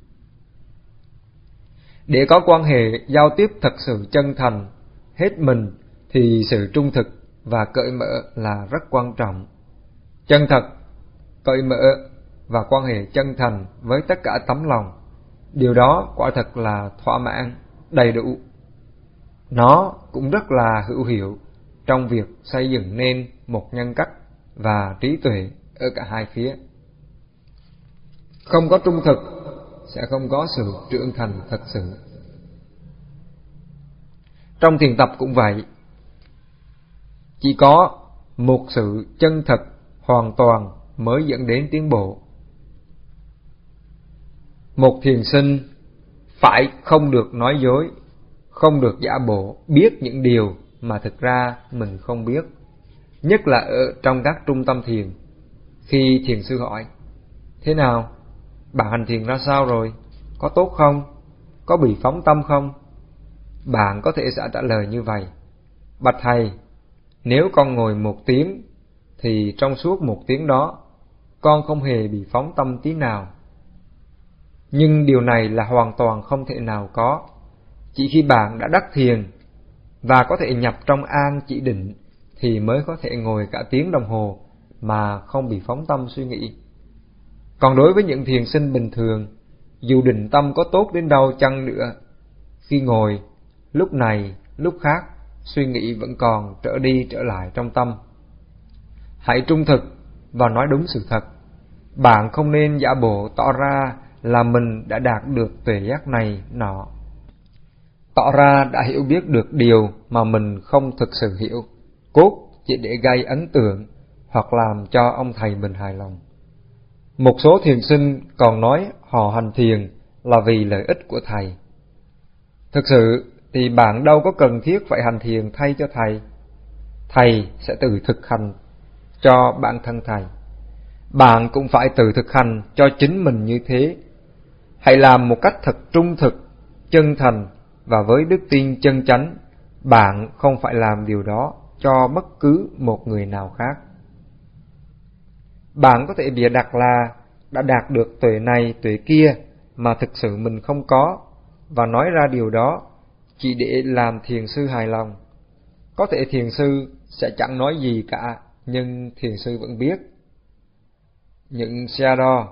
Để có quan hệ giao tiếp thật sự chân thành, hết mình, thì sự trung thực và cởi mở là rất quan trọng. Chân thật, cởi mở và quan hệ chân thành với tất cả tấm lòng, điều đó quả thật là thỏa mãn, đầy đủ. Nó cũng rất là hữu hiệu trong việc xây dựng nên một nhân cách và trí tuệ ở cả hai phía. Không có trung thực sẽ không có sự trưởng thành thật sự. Trong thiền tập cũng vậy. Chỉ có một sự chân thật hoàn toàn mới dẫn đến tiến bộ. Một thiền sinh phải không được nói dối, không được giả bộ biết những điều mà thực ra mình không biết. Nhất là ở trong các trung tâm thiền. Khi thiền sư hỏi, thế nào? Bạn hành thiền ra sao rồi? Có tốt không? Có bị phóng tâm không? Bạn có thể sẽ trả lời như vậy: bạch thầy, nếu con ngồi một tiếng thì trong suốt một tiếng đó con không hề bị phóng tâm tí nào. Nhưng điều này là hoàn toàn không thể nào có. Chỉ khi bạn đã đắc thiền và có thể nhập trong an chỉ định thì mới có thể ngồi cả tiếng đồng hồ mà không bị phóng tâm suy nghĩ. Còn đối với những thiền sinh bình thường, dù định tâm có tốt đến đâu chăng nữa, khi ngồi, lúc này, lúc khác, suy nghĩ vẫn còn trở đi trở lại trong tâm. Hãy trung thực và nói đúng sự thật. Bạn không nên giả bộ tỏ ra là mình đã đạt được tuệ giác này nọ, tỏ ra đã hiểu biết được điều mà mình không thực sự hiểu, cốt chỉ để gây ấn tượng hoặc làm cho ông thầy mình hài lòng. Một số thiền sinh còn nói họ hành thiền là vì lợi ích của thầy. Thực sự thì bạn đâu có cần thiết phải hành thiền thay cho thầy. Thầy sẽ tự thực hành cho bản thân thầy. Bạn cũng phải tự thực hành cho chính mình như thế. Hãy làm một cách thật trung thực, chân thành và với đức tin chân chánh. Bạn không phải làm điều đó cho bất cứ một người nào khác. Bạn có thể bịa đặt là đã đạt được tuệ này tuệ kia mà thực sự mình không có, và nói ra điều đó chỉ để làm thiền sư hài lòng. Có thể thiền sư sẽ chẳng nói gì cả, nhưng thiền sư vẫn biết. Những xe đo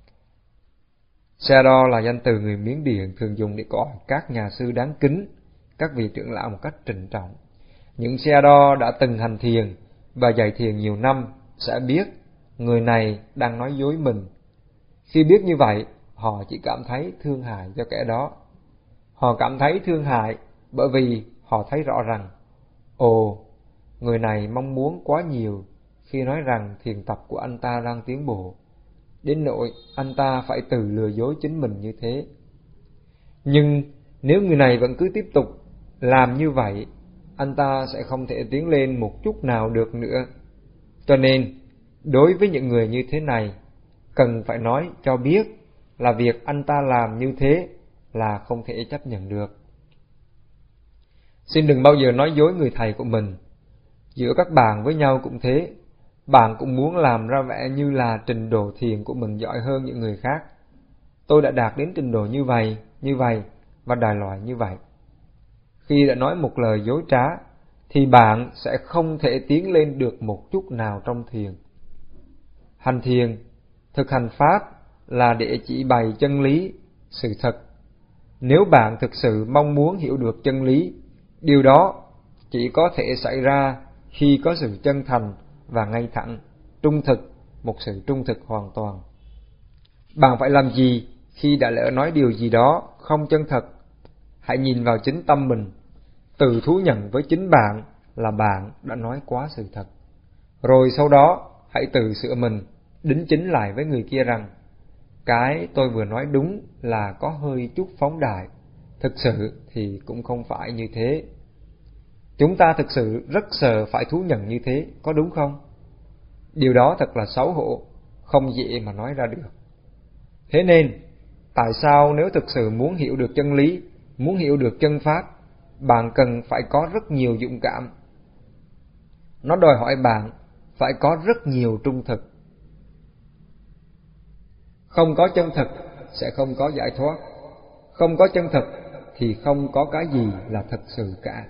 Xe đo là danh từ người Miến Điện thường dùng để gọi các nhà sư đáng kính, các vị trưởng lão một cách trịnh trọng. Những xe đo đã từng hành thiền và dạy thiền nhiều năm sẽ biết người này đang nói dối mình. Khi biết như vậy, họ chỉ cảm thấy thương hại cho kẻ đó. Họ cảm thấy thương hại bởi vì họ thấy rõ rằng, ồ, người này mong muốn quá nhiều khi nói rằng thiền tập của anh ta đang tiến bộ, đến nỗi anh ta phải tự lừa dối chính mình như thế. Nhưng nếu người này vẫn cứ tiếp tục làm như vậy, anh ta sẽ không thể tiến lên một chút nào được nữa. Cho nên, đối với những người như thế này, cần phải nói cho biết là việc anh ta làm như thế là không thể chấp nhận được. Xin đừng bao giờ nói dối người thầy của mình. Giữa các bạn với nhau cũng thế. Bạn cũng muốn làm ra vẻ như là trình độ thiền của mình giỏi hơn những người khác. Tôi đã đạt đến trình độ như vậy, như vậy và đại loại như vậy. Khi đã nói một lời dối trá, thì bạn sẽ không thể tiến lên được một chút nào trong thiền. Hành thiền, thực hành pháp là để chỉ bày chân lý, sự thật. Nếu bạn thực sự mong muốn hiểu được chân lý, điều đó chỉ có thể xảy ra khi có sự chân thành và ngay thẳng, trung thực, một sự trung thực hoàn toàn. Bạn phải làm gì khi đã lỡ nói điều gì đó không chân thật? Hãy nhìn vào chính tâm mình, tự thú nhận với chính bạn là bạn đã nói quá sự thật. Rồi sau đó hãy tự sửa mình, đính chính lại với người kia rằng cái tôi vừa nói đúng là có hơi chút phóng đại, thực sự thì cũng không phải như thế. Chúng ta thực sự rất sợ phải thú nhận như thế, có đúng không? Điều đó thật là xấu hổ, không dễ mà nói ra được. Thế nên, tại sao nếu thực sự muốn hiểu được chân lý, muốn hiểu được chân pháp, bạn cần phải có rất nhiều dũng cảm. Nó đòi hỏi bạn phải có rất nhiều trung thực. Không có chân thực sẽ không có giải thoát. Không có chân thực thì không có cái gì là thật sự cả.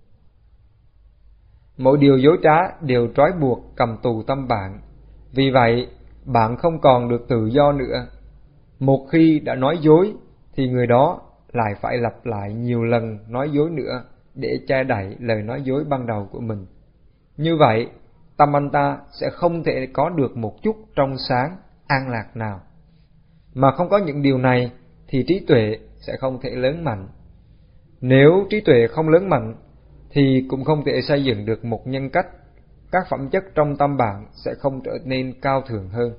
Mỗi điều dối trá đều trói buộc cầm tù tâm bạn. Vì vậy, bạn không còn được tự do nữa. Một khi đã nói dối, thì người đó lại phải lặp lại nhiều lần nói dối nữa để che đậy lời nói dối ban đầu của mình. Như vậy, tâm anh ta sẽ không thể có được một chút trong sáng, an lạc nào. Mà không có những điều này, thì trí tuệ sẽ không thể lớn mạnh. Nếu trí tuệ không lớn mạnh, thì cũng không thể xây dựng được một nhân cách. Các phẩm chất trong tâm bạn sẽ không trở nên cao thượng hơn.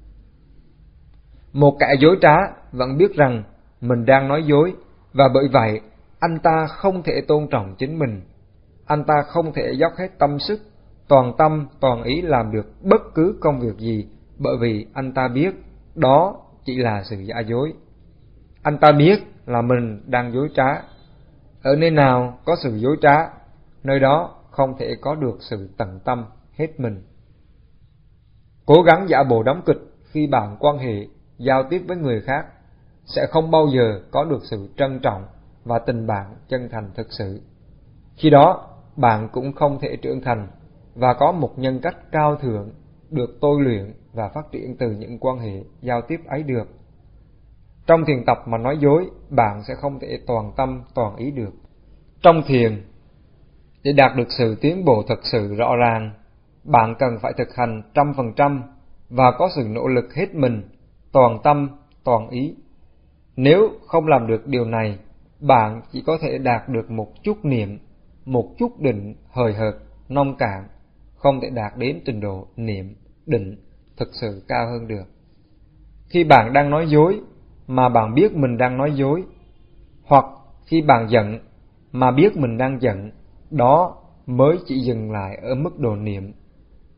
Một kẻ dối trá vẫn biết rằng mình đang nói dối, và bởi vậy anh ta không thể tôn trọng chính mình. Anh ta không thể dốc hết tâm sức, toàn tâm, toàn ý làm được bất cứ công việc gì, bởi vì anh ta biết đó chỉ là sự giả dối. Anh ta biết là mình đang dối trá. Ở nơi nào có sự dối trá, nơi đó không thể có được sự tận tâm hết mình. Cố gắng giả bộ đóng kịch khi bạn quan hệ, giao tiếp với người khác sẽ không bao giờ có được sự trân trọng và tình bạn chân thành thực sự. Khi đó, bạn cũng không thể trưởng thành và có một nhân cách cao thượng được tôi luyện và phát triển từ những quan hệ giao tiếp ấy được. Trong thiền tập mà nói dối, bạn sẽ không thể toàn tâm, toàn ý được. Trong thiền, để đạt được sự tiến bộ thật sự rõ ràng, bạn cần phải thực hành trăm phần trăm và có sự nỗ lực hết mình, toàn tâm, toàn ý. Nếu không làm được điều này, bạn chỉ có thể đạt được một chút niệm, một chút định hời hợt, nông cạn, không thể đạt đến trình độ niệm, định thực sự cao hơn được. Khi bạn đang nói dối mà bạn biết mình đang nói dối, hoặc khi bạn giận mà biết mình đang giận, đó mới chỉ dừng lại ở mức độ niệm.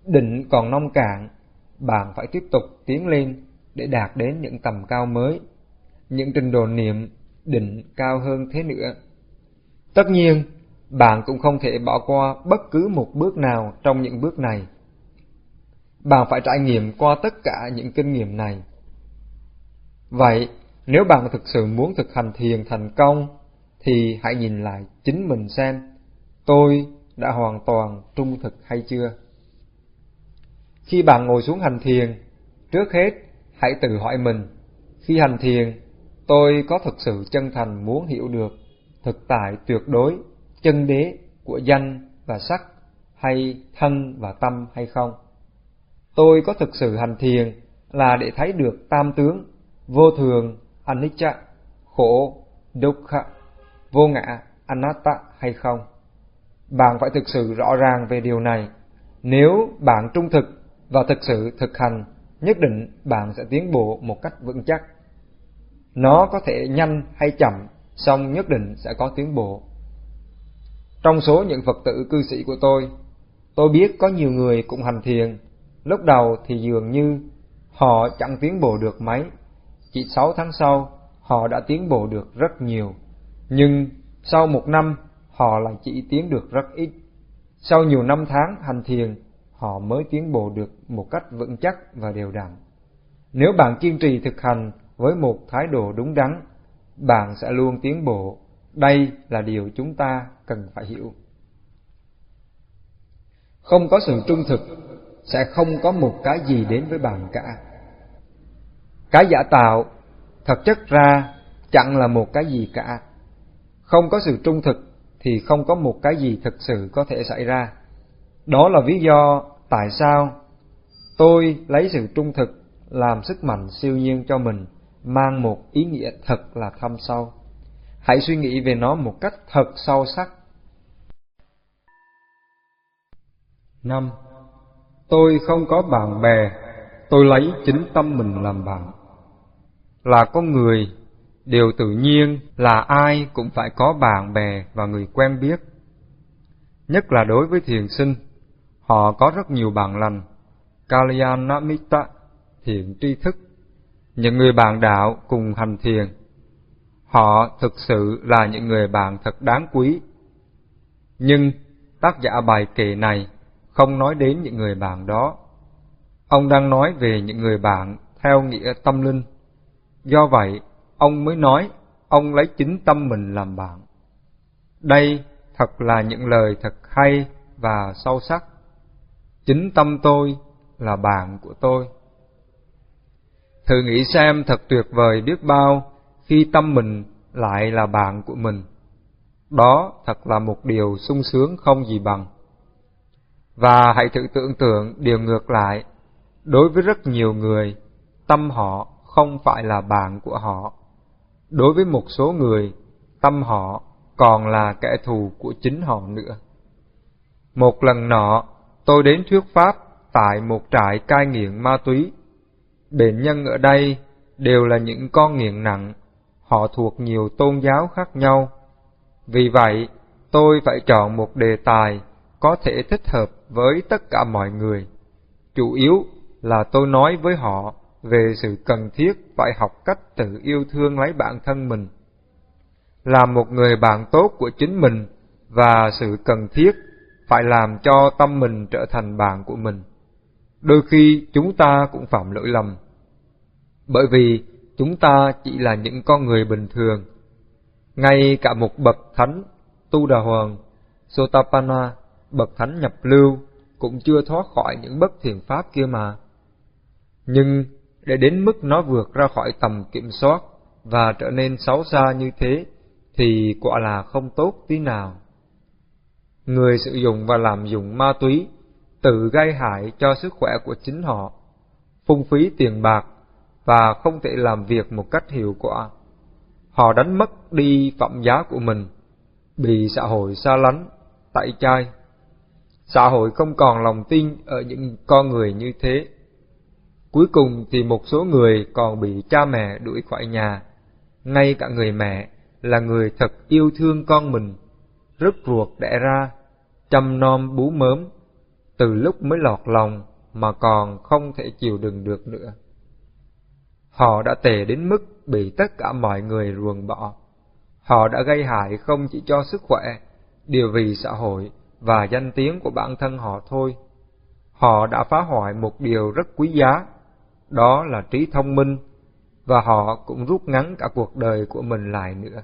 định còn nông cạn, bạn phải tiếp tục tiến lên để đạt đến những tầm cao mới, những trình độ niệm định cao hơn thế nữa. Tất nhiên, bạn cũng không thể bỏ qua bất cứ một bước nào trong những bước này. Bạn phải trải nghiệm qua tất cả những kinh nghiệm này. Vậy, nếu bạn thực sự muốn thực hành thiền thành công, thì hãy nhìn lại chính mình xem, tôi đã hoàn toàn trung thực hay chưa? Khi bạn ngồi xuống hành thiền, trước hết hãy tự hỏi mình, khi hành thiền, tôi có thực sự chân thành muốn hiểu được thực tại tuyệt đối, chân đế của danh và sắc, hay thân và tâm hay không? Tôi có thực sự hành thiền là để thấy được tam tướng, vô thường, anicca, khổ, dukkha, vô ngã, anatta hay không? Bạn phải thực sự rõ ràng về điều này. Nếu bạn trung thực và thực sự thực hành, nhất định bạn sẽ tiến bộ một cách vững chắc. Nó có thể nhanh hay chậm, song nhất định sẽ có tiến bộ. Trong số những Phật tử cư sĩ của tôi, tôi biết có nhiều người cũng hành thiền. Lúc đầu thì dường như họ chẳng tiến bộ được mấy. Chỉ sáu tháng sau, họ đã tiến bộ được rất nhiều. Nhưng sau một năm, họ lại chỉ tiến được rất ít. Sau nhiều năm tháng hành thiền, họ mới tiến bộ được một cách vững chắc và đều đặn. Nếu bạn kiên trì thực hành với một thái độ đúng đắn, bạn sẽ luôn tiến bộ. Đây là điều chúng ta cần phải hiểu. Không có sự trung thực, sẽ không có một cái gì đến với bạn cả. Cái giả tạo, thật chất ra, chẳng là một cái gì cả. Không có sự trung thực, thì không có một cái gì thực sự có thể xảy ra. Đó là lý do tại sao tôi lấy sự trung thực làm sức mạnh siêu nhiên cho mình, mang một ý nghĩa thật là thâm sâu. Hãy suy nghĩ về nó một cách thật sâu sắc. Năm, tôi không có bạn bè, tôi lấy chính tâm mình làm bạn. Là con người, điều tự nhiên là ai cũng phải có bạn bè và người quen biết. Nhất là đối với thiền sinh, họ có rất nhiều bạn lành, Kalyanamitta, thiện tri thức, những người bạn đạo cùng hành thiền. Họ thực sự là những người bạn thật đáng quý. Nhưng tác giả bài kệ này không nói đến những người bạn đó. Ông đang nói về những người bạn theo nghĩa tâm linh. Do vậy, ông mới nói ông lấy chính tâm mình làm bạn. Đây thật là những lời thật hay và sâu sắc. Chính tâm tôi là bạn của tôi. Thử nghĩ xem thật tuyệt vời biết bao khi tâm mình lại là bạn của mình. Đó thật là một điều sung sướng không gì bằng. Và hãy thử tưởng tượng điều ngược lại. Đối với rất nhiều người, tâm họ không phải là bạn của họ. Đối với một số người, tâm họ còn là kẻ thù của chính họ nữa. Một lần nọ, tôi đến thuyết pháp tại một trại cai nghiện ma túy. Bệnh nhân ở đây đều là những con nghiện nặng, họ thuộc nhiều tôn giáo khác nhau. Vì vậy, tôi phải chọn một đề tài có thể thích hợp với tất cả mọi người. Chủ yếu là tôi nói với họ về sự cần thiết phải học cách tự yêu thương lấy bản thân mình, làm một người bạn tốt của chính mình, và sự cần thiết phải làm cho tâm mình trở thành bạn của mình. Đôi khi chúng ta cũng phạm lỗi lầm, bởi vì chúng ta chỉ là những con người bình thường. Ngay cả một bậc thánh Tu Đà Hoàng, Sotapanna, bậc thánh nhập lưu, cũng chưa thoát khỏi những bất thiện pháp kia mà. Nhưng để đến mức nó vượt ra khỏi tầm kiểm soát và trở nên xấu xa như thế thì quả là không tốt tí nào. Người sử dụng và lạm dụng ma túy tự gây hại cho sức khỏe của chính họ, phung phí tiền bạc và không thể làm việc một cách hiệu quả. Họ đánh mất đi phẩm giá của mình, bị xã hội xa lánh, tẩy chay. Xã hội không còn lòng tin ở những con người như thế. Cuối cùng thì một số người còn bị cha mẹ đuổi khỏi nhà. Ngay cả người mẹ là người thật yêu thương con mình, rứt ruột đẻ ra, chăm nom bú mớm, từ lúc mới lọt lòng mà còn không thể chịu đựng được nữa. Họ đã tệ đến mức bị tất cả mọi người ruồng bỏ. Họ đã gây hại không chỉ cho sức khỏe, địa vị xã hội và danh tiếng của bản thân họ thôi. Họ đã phá hoại một điều rất quý giá, đó là trí thông minh, và họ cũng rút ngắn cả cuộc đời của mình lại nữa.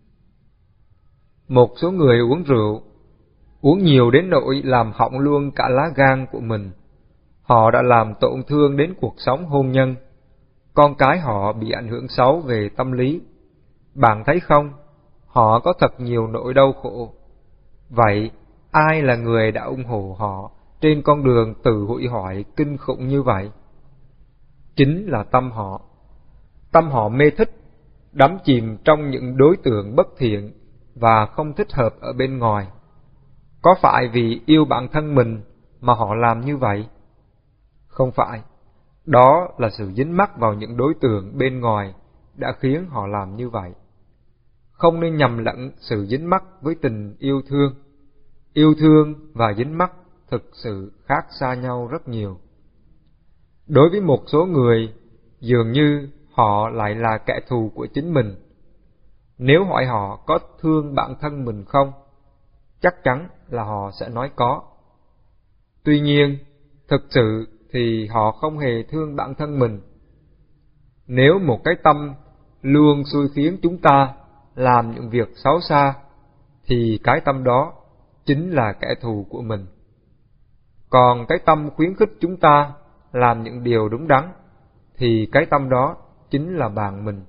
Một số người uống rượu, uống nhiều đến nỗi làm hỏng luôn cả lá gan của mình. Họ đã làm tổn thương đến cuộc sống hôn nhân. Con cái họ bị ảnh hưởng xấu về tâm lý. Bạn thấy không, họ có thật nhiều nỗi đau khổ. Vậy, ai là người đã ủng hộ họ trên con đường tự hủy hoại kinh khủng như vậy? Chính là tâm họ. Tâm họ mê thích, đắm chìm trong những đối tượng bất thiện và không thích hợp ở bên ngoài. Có phải vì yêu bản thân mình mà họ làm như vậy? Không phải. Đó là sự dính mắc vào những đối tượng bên ngoài đã khiến họ làm như vậy. Không nên nhầm lẫn sự dính mắc với tình yêu thương. Yêu thương và dính mắc thực sự khác xa nhau rất nhiều. Đối với một số người, dường như họ lại là kẻ thù của chính mình. Nếu hỏi họ có thương bản thân mình không, chắc chắn là họ sẽ nói có. Tuy nhiên, thực sự thì họ không hề thương bản thân mình. Nếu một cái tâm luôn xui khiến chúng ta làm những việc xấu xa, thì cái tâm đó chính là kẻ thù của mình. Còn cái tâm khuyến khích chúng ta làm những điều đúng đắn, thì cái tâm đó chính là bạn mình.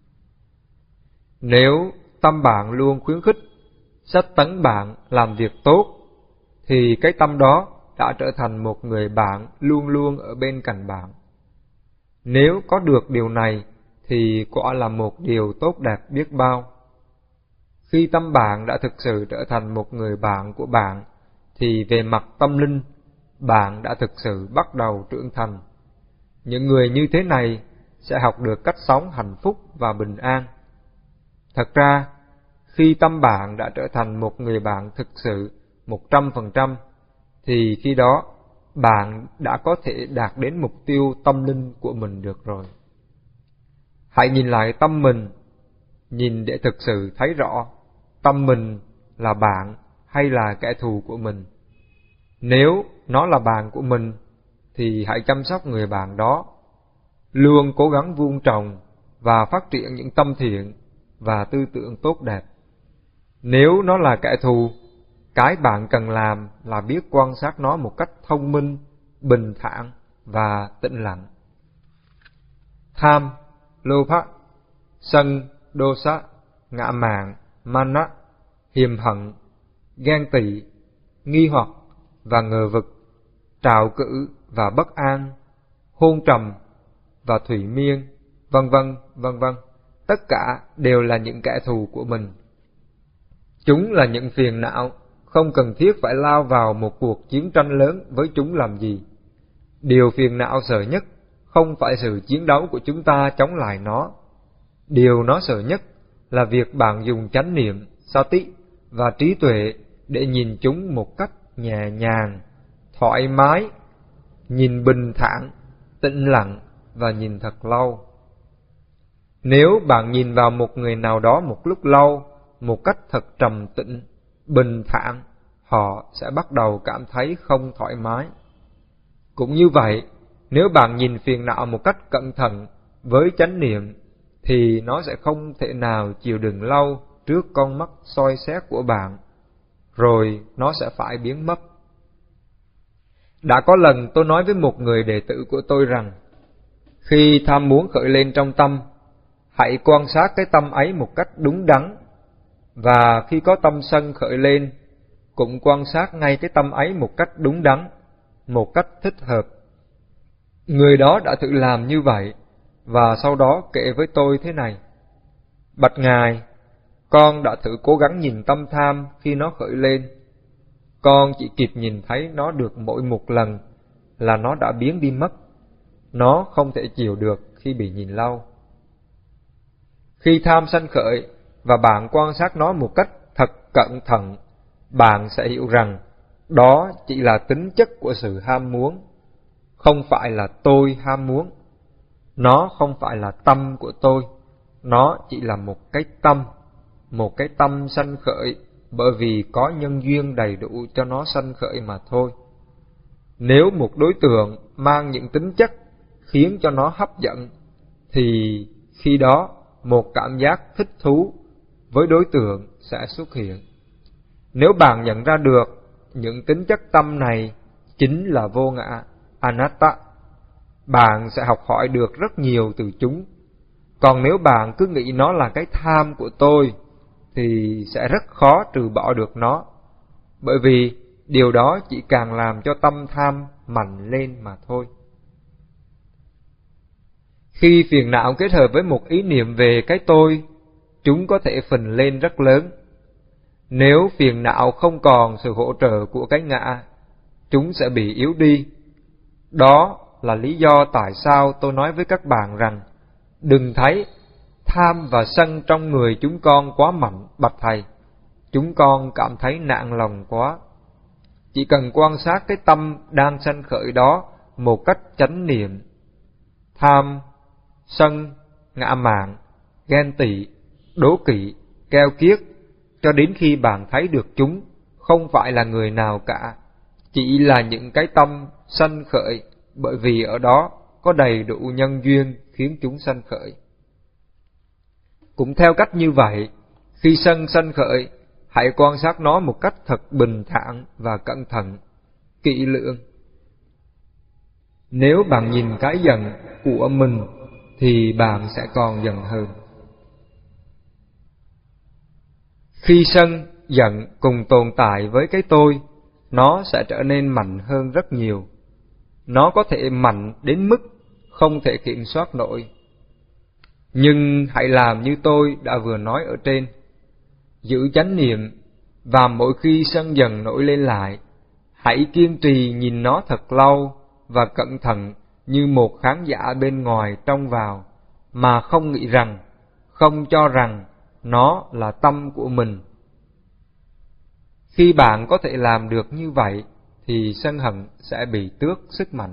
Nếu tâm bạn luôn khuyến khích, sách tấn bạn làm việc tốt, thì cái tâm đó đã trở thành một người bạn luôn luôn ở bên cạnh bạn. Nếu có được điều này, thì quả là một điều tốt đẹp biết bao. Khi tâm bạn đã thực sự trở thành một người bạn của bạn, thì về mặt tâm linh, bạn đã thực sự bắt đầu trưởng thành. Những người như thế này sẽ học được cách sống hạnh phúc và bình an. Thật ra, khi tâm bạn đã trở thành một người bạn thực sự một trăm phần trăm, thì khi đó bạn đã có thể đạt đến mục tiêu tâm linh của mình được rồi. Hãy nhìn lại tâm mình, nhìn để thực sự thấy rõ tâm mình là bạn hay là kẻ thù của mình. Nếu nó là bạn của mình, thì hãy chăm sóc người bạn đó, luôn cố gắng vun trồng và phát triển những tâm thiện và tư tưởng tốt đẹp. Nếu nó là kẻ thù, cái bạn cần làm là biết quan sát nó một cách thông minh, bình thản và tĩnh lặng. Tham, lô-phá, sân, đô-xá, ngạ mạn, ma-na, hiềm hận, ghen tị, nghi hoặc và ngờ vực, trạo cử và bất an, hôn trầm và thủy miên, vân vân, vân vân, tất cả đều là những kẻ thù của mình. Chúng là những phiền não, không cần thiết phải lao vào một cuộc chiến tranh lớn với chúng làm gì. Điều phiền não sợ nhất không phải sự chiến đấu của chúng ta chống lại nó. Điều nó sợ nhất là việc bạn dùng chánh niệm, sati và trí tuệ để nhìn chúng một cách nhẹ nhàng, thoải mái, nhìn bình thản, tĩnh lặng và nhìn thật lâu. Nếu bạn nhìn vào một người nào đó một lúc lâu, một cách thật trầm tĩnh, bình thản, họ sẽ bắt đầu cảm thấy không thoải mái. Cũng như vậy, nếu bạn nhìn phiền não một cách cẩn thận với chánh niệm, thì nó sẽ không thể nào chịu đựng lâu trước con mắt soi xét của bạn, rồi nó sẽ phải biến mất. Đã có lần tôi nói với một người đệ tử của tôi rằng, khi tham muốn khởi lên trong tâm, hãy quan sát cái tâm ấy một cách đúng đắn, và khi có tâm sân khởi lên, cũng quan sát ngay cái tâm ấy một cách đúng đắn, một cách thích hợp. Người đó đã thử làm như vậy, và sau đó kể với tôi thế này: Bạch Ngài, con đã thử cố gắng nhìn tâm tham khi nó khởi lên. Con chỉ kịp nhìn thấy nó được mỗi một lần là nó đã biến đi mất. Nó không thể chịu được khi bị nhìn lâu. Khi tham sanh khởi và bạn quan sát nó một cách thật cẩn thận, bạn sẽ hiểu rằng đó chỉ là tính chất của sự ham muốn, không phải là tôi ham muốn. Nó không phải là tâm của tôi, nó chỉ là một cái tâm, một cái tâm sanh khởi bởi vì có nhân duyên đầy đủ cho nó sanh khởi mà thôi. Nếu một đối tượng mang những tính chất khiến cho nó hấp dẫn, thì khi đó một cảm giác thích thú với đối tượng sẽ xuất hiện. Nếu bạn nhận ra được những tính chất tâm này chính là vô ngã, anatta, bạn sẽ học hỏi được rất nhiều từ chúng. Còn nếu bạn cứ nghĩ nó là cái tham của tôi, thì sẽ rất khó trừ bỏ được nó, bởi vì điều đó chỉ càng làm cho tâm tham mạnh lên mà thôi. Khi phiền não kết hợp với một ý niệm về cái tôi, chúng có thể phình lên rất lớn. Nếu phiền não không còn sự hỗ trợ của cái ngã, chúng sẽ bị yếu đi. Đó là lý do tại sao tôi nói với các bạn rằng đừng thấy tham và sân trong người chúng con quá mạnh, bạch thầy. Chúng con cảm thấy nặng lòng quá. Chỉ cần quan sát cái tâm đang sanh khởi đó một cách chánh niệm. Tham, sân, ngã mạn, ghen tị, đố kỵ, keo kiết, cho đến khi bạn thấy được chúng không phải là người nào cả, chỉ là những cái tâm sanh khởi, bởi vì ở đó có đầy đủ nhân duyên khiến chúng sanh khởi. Cũng theo cách như vậy, khi sân sanh khởi, hãy quan sát nó một cách thật bình thản và cẩn thận, kỹ lưỡng. Nếu bạn nhìn cái giận của mình, thì bạn sẽ còn giận hơn. Khi sân, giận cùng tồn tại với cái tôi, nó sẽ trở nên mạnh hơn rất nhiều. Nó có thể mạnh đến mức không thể kiểm soát nổi. Nhưng hãy làm như tôi đã vừa nói ở trên, giữ chánh niệm, và mỗi khi sân giận nổi lên lại, hãy kiên trì nhìn nó thật lâu và cẩn thận như một khán giả bên ngoài trông vào, mà không nghĩ rằng, không cho rằng nó là tâm của mình. Khi bạn có thể làm được như vậy, thì sân hận sẽ bị tước sức mạnh.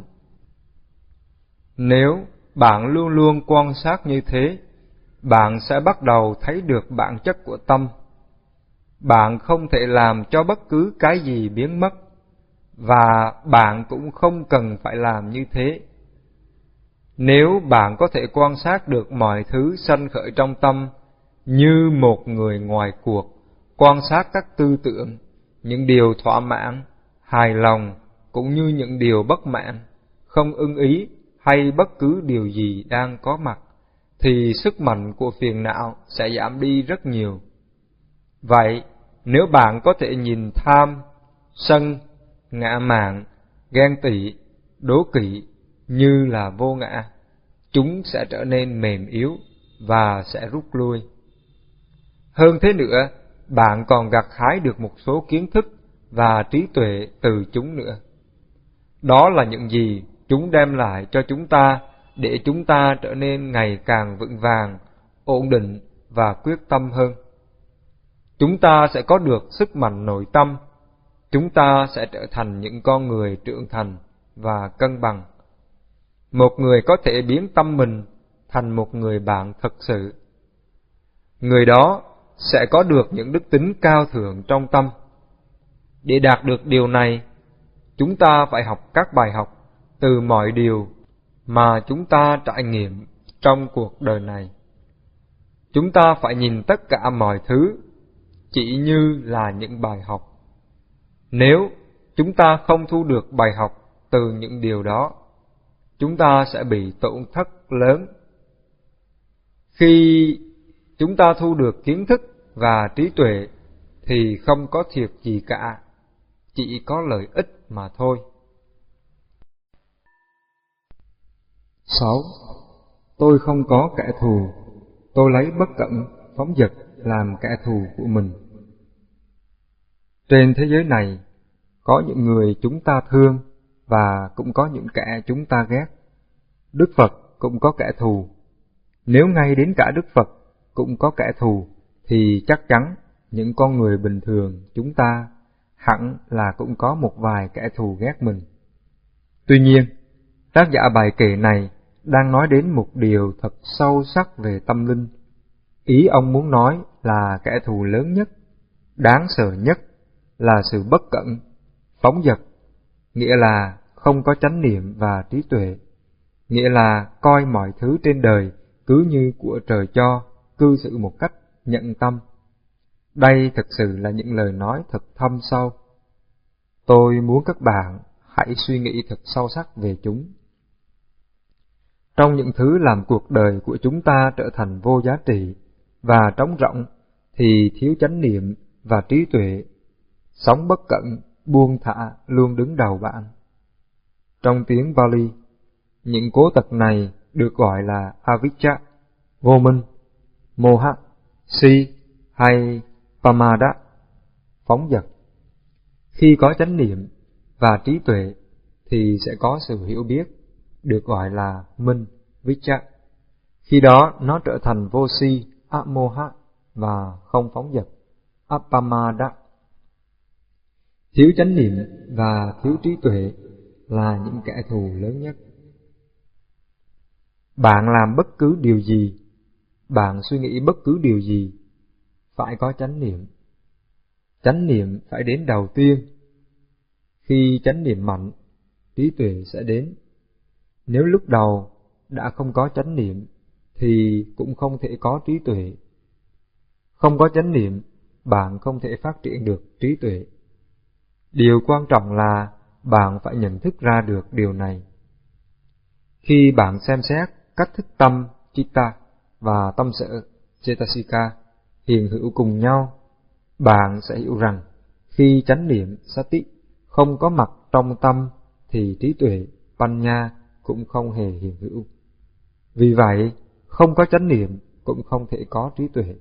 Nếu bạn luôn luôn quan sát như thế, bạn sẽ bắt đầu thấy được bản chất của tâm. Bạn không thể làm cho bất cứ cái gì biến mất, và bạn cũng không cần phải làm như thế. Nếu bạn có thể quan sát được mọi thứ sanh khởi trong tâm như một người ngoài cuộc, quan sát các tư tưởng, những điều thỏa mãn, hài lòng, cũng như những điều bất mãn, không ưng ý hay bất cứ điều gì đang có mặt, thì sức mạnh của phiền não sẽ giảm đi rất nhiều. Vậy, nếu bạn có thể nhìn tham, sân, ngã mạn, ghen tị, đố kỵ như là vô ngã, chúng sẽ trở nên mềm yếu và sẽ rút lui. Hơn thế nữa, bạn còn gặt hái được một số kiến thức và trí tuệ từ chúng nữa. Đó là những gì chúng đem lại cho chúng ta để chúng ta trở nên ngày càng vững vàng, ổn định và quyết tâm hơn. Chúng ta sẽ có được sức mạnh nội tâm. Chúng ta sẽ trở thành những con người trưởng thành và cân bằng. Một người có thể biến tâm mình thành một người bạn thật sự. Người đó sẽ có được những đức tính cao thượng trong tâm. Để đạt được điều này, chúng ta phải học các bài học từ mọi điều mà chúng ta trải nghiệm trong cuộc đời này. Chúng ta phải nhìn tất cả mọi thứ chỉ như là những bài học. Nếu chúng ta không thu được bài học từ những điều đó, chúng ta sẽ bị tổn thất lớn. Khi chúng ta thu được kiến thức và trí tuệ thì không có thiệt gì cả, chỉ có lợi ích mà thôi. Sáu. Tôi không có kẻ thù, tôi lấy bất cẩn, phóng dật làm kẻ thù của mình. Trên thế giới này, có những người chúng ta thương và cũng có những kẻ chúng ta ghét. Đức Phật cũng có kẻ thù. Nếu ngay đến cả Đức Phật cũng có kẻ thù, thì chắc chắn những con người bình thường chúng ta hẳn là cũng có một vài kẻ thù ghét mình. Tuy nhiên, tác giả bài kệ này đang nói đến một điều thật sâu sắc về tâm linh. Ý ông muốn nói là kẻ thù lớn nhất, đáng sợ nhất là sự bất cẩn, phóng dật, nghĩa là không có chánh niệm và trí tuệ, nghĩa là coi mọi thứ trên đời cứ như của trời cho, cư xử một cách nhận tâm. Đây thực sự là những lời nói thật thâm sâu. Tôi muốn các bạn hãy suy nghĩ thật sâu sắc về chúng. Trong những thứ làm cuộc đời của chúng ta trở thành vô giá trị và trống rỗng thì thiếu chánh niệm và trí tuệ, sống bất cẩn, buông thả luôn đứng đầu bạn. Trong tiếng Pali, những cố tật này được gọi là avijja, vô minh, moha, si hay pamada, phóng dật. Khi có chánh niệm và trí tuệ thì sẽ có sự hiểu biết, được gọi là minh, vijja. Khi đó nó trở thành vô si, amoha và không phóng dật, apamada. Thiếu chánh niệm và thiếu trí tuệ là những kẻ thù lớn nhất. Bạn làm bất cứ điều gì, bạn suy nghĩ bất cứ điều gì, phải có chánh niệm. Chánh niệm phải đến đầu tiên. Khi chánh niệm mạnh, trí tuệ sẽ đến. Nếu lúc đầu đã không có chánh niệm, thì cũng không thể có trí tuệ. Không có chánh niệm, bạn không thể phát triển được trí tuệ. Điều quan trọng là bạn phải nhận thức ra được điều này. Khi bạn xem xét cách thức tâm, chitta, và tâm sở, cetasika, hiện hữu cùng nhau, bạn sẽ hiểu rằng khi chánh niệm, sati, không có mặt trong tâm thì trí tuệ, panya, cũng không hề hiện hữu. Vì vậy, không có chánh niệm cũng không thể có trí tuệ.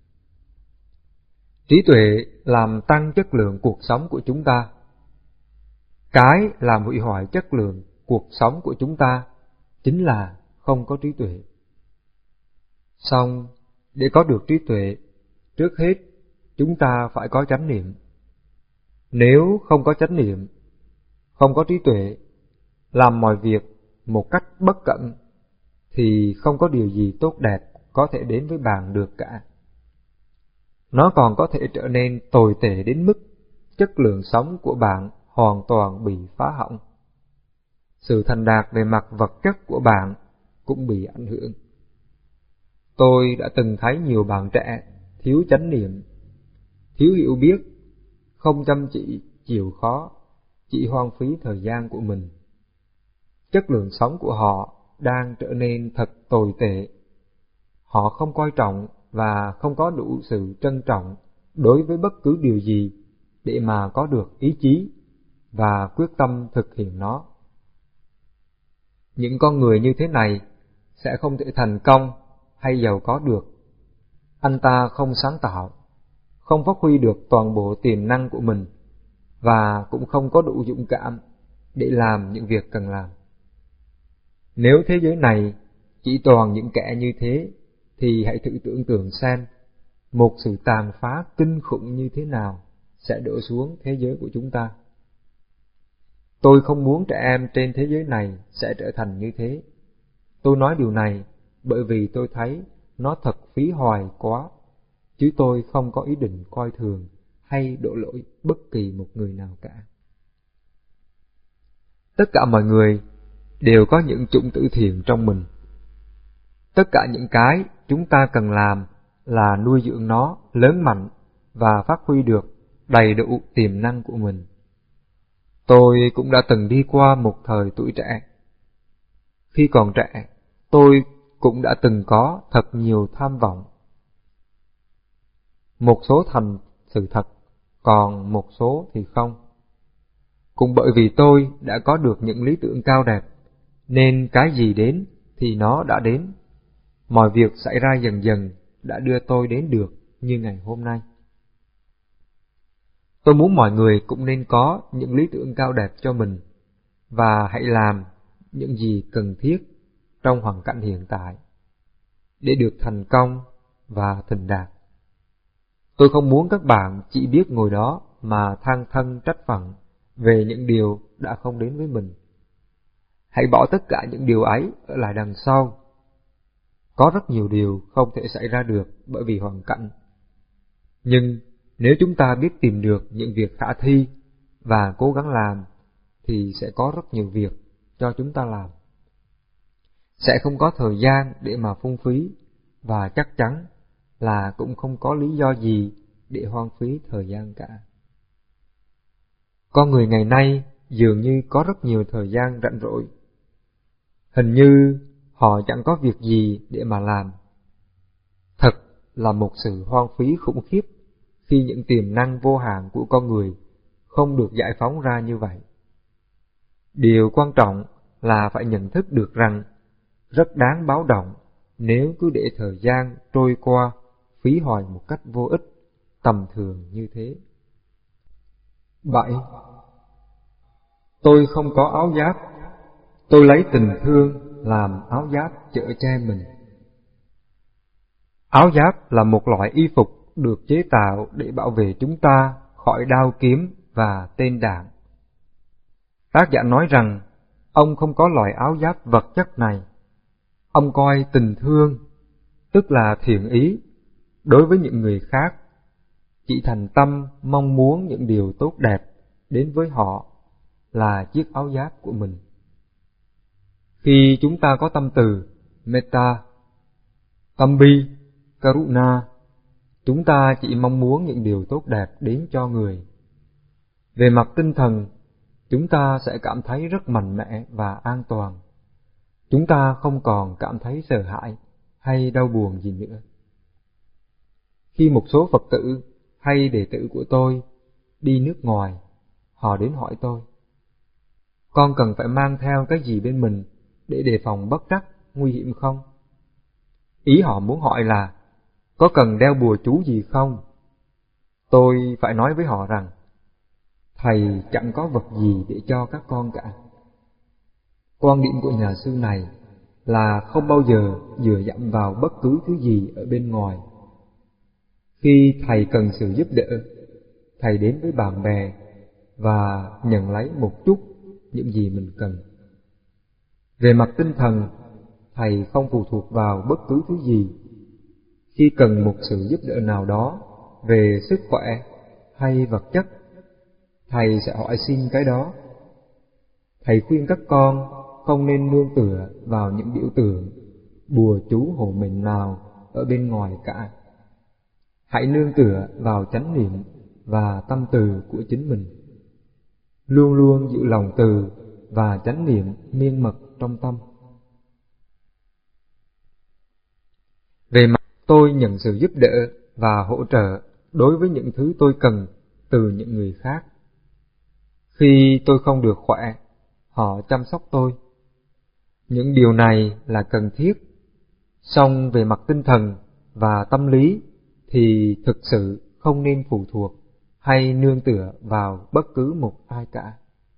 Trí tuệ làm tăng chất lượng cuộc sống của chúng ta. Cái làm hủy hoại chất lượng cuộc sống của chúng ta chính là không có trí tuệ. Song, để có được trí tuệ, trước hết chúng ta phải có chánh niệm. Nếu không có chánh niệm, không có trí tuệ, làm mọi việc một cách bất cẩn, thì không có điều gì tốt đẹp có thể đến với bạn được cả. Nó còn có thể trở nên tồi tệ đến mức chất lượng sống của bạn hoàn toàn bị phá hỏng. Sự thành đạt về mặt vật chất của bạn cũng bị ảnh hưởng. Tôi đã từng thấy nhiều bạn trẻ thiếu chánh niệm, thiếu hiểu biết, không chăm chỉ, chịu khó, chỉ hoang phí thời gian của mình. Chất lượng sống của họ đang trở nên thật tồi tệ. Họ không coi trọng và không có đủ sự trân trọng đối với bất cứ điều gì để mà có được ý chí và quyết tâm thực hiện nó. Những con người như thế này sẽ không thể thành công hay giàu có được. Anh ta không sáng tạo, không phát huy được toàn bộ tiềm năng của mình và cũng không có đủ dũng cảm để làm những việc cần làm. Nếu thế giới này chỉ toàn những kẻ như thế, thì hãy thử tưởng tượng xem một sự tàn phá kinh khủng như thế nào sẽ đổ xuống thế giới của chúng ta. Tôi không muốn trẻ em trên thế giới này sẽ trở thành như thế. Tôi nói điều này bởi vì tôi thấy nó thật phí hoài quá, chứ tôi không có ý định coi thường hay đổ lỗi bất kỳ một người nào cả. Tất cả mọi người đều có những chủng tử thiện trong mình. Tất cả những cái chúng ta cần làm là nuôi dưỡng nó lớn mạnh và phát huy được đầy đủ tiềm năng của mình. Tôi cũng đã từng đi qua một thời tuổi trẻ. Khi còn trẻ, tôi cũng đã từng có thật nhiều tham vọng. Một số thành sự thật, còn một số thì không. Cũng bởi vì tôi đã có được những lý tưởng cao đẹp, nên cái gì đến thì nó đã đến. Mọi việc xảy ra dần dần đã đưa tôi đến được như ngày hôm nay. Tôi muốn mọi người cũng nên có những lý tưởng cao đẹp cho mình, và hãy làm những gì cần thiết trong hoàn cảnh hiện tại để được thành công và thành đạt. Tôi không muốn các bạn chỉ biết ngồi đó mà than thân trách phận về những điều đã không đến với mình. Hãy bỏ tất cả những điều ấy ở lại đằng sau. Có rất nhiều điều không thể xảy ra được bởi vì hoàn cảnh. Nhưng nếu chúng ta biết tìm được những việc khả thi và cố gắng làm, thì sẽ có rất nhiều việc cho chúng ta làm. Sẽ không có thời gian để mà phung phí, và chắc chắn là cũng không có lý do gì để hoang phí thời gian cả. Con người ngày nay dường như có rất nhiều thời gian rảnh rỗi. Hình như họ chẳng có việc gì để mà làm. Thật là một sự hoang phí khủng khiếp khi những tiềm năng vô hạn của con người không được giải phóng ra như vậy. Điều quan trọng là phải nhận thức được rằng rất đáng báo động nếu cứ để thời gian trôi qua phí hoài một cách vô ích, tầm thường như thế. bảy. Tôi không có áo giáp, tôi lấy tình thương làm áo giáp chở che mình. Áo giáp là một loại y phục được chế tạo để bảo vệ chúng ta khỏi đao kiếm và tên đạn. Tác giả nói rằng ông không có loại áo giáp vật chất này. Ông coi tình thương, tức là thiện ý, đối với những người khác, chỉ thành tâm mong muốn những điều tốt đẹp đến với họ là chiếc áo giáp của mình. Khi chúng ta có tâm từ metta, tâm bi, karuna, chúng ta chỉ mong muốn những điều tốt đẹp đến cho người. Về mặt tinh thần, chúng ta sẽ cảm thấy rất mạnh mẽ và an toàn. Chúng ta không còn cảm thấy sợ hãi hay đau buồn gì nữa. Khi một số Phật tử hay đệ tử của tôi đi nước ngoài, họ đến hỏi tôi: con cần phải mang theo cái gì bên mình để đề phòng bất trắc, nguy hiểm không? Ý họ muốn hỏi là có cần đeo bùa chú gì không? Tôi phải nói với họ rằng thầy chẳng có vật gì để cho các con cả. Quan điểm của nhà sư này là không bao giờ dựa dẫm vào bất cứ thứ gì ở bên ngoài. Khi thầy cần sự giúp đỡ, thầy đến với bạn bè và nhận lấy một chút những gì mình cần. Về mặt tinh thần, thầy không phụ thuộc vào bất cứ thứ gì. Khi cần một sự giúp đỡ nào đó về sức khỏe hay vật chất, thầy sẽ hỏi xin cái đó. Thầy khuyên các con không nên nương tựa vào những biểu tượng, bùa chú hộ mệnh nào ở bên ngoài cả. Hãy nương tựa vào chánh niệm và tâm từ của chính mình. Luôn luôn giữ lòng từ và chánh niệm miên mật trong tâm. Về mặt tôi nhận sự giúp đỡ và hỗ trợ đối với những thứ tôi cần từ những người khác. Khi tôi không được khỏe, họ chăm sóc tôi. Những điều này là cần thiết. Song về mặt tinh thần và tâm lý thì thực sự không nên phụ thuộc hay nương tựa vào bất cứ một ai cả.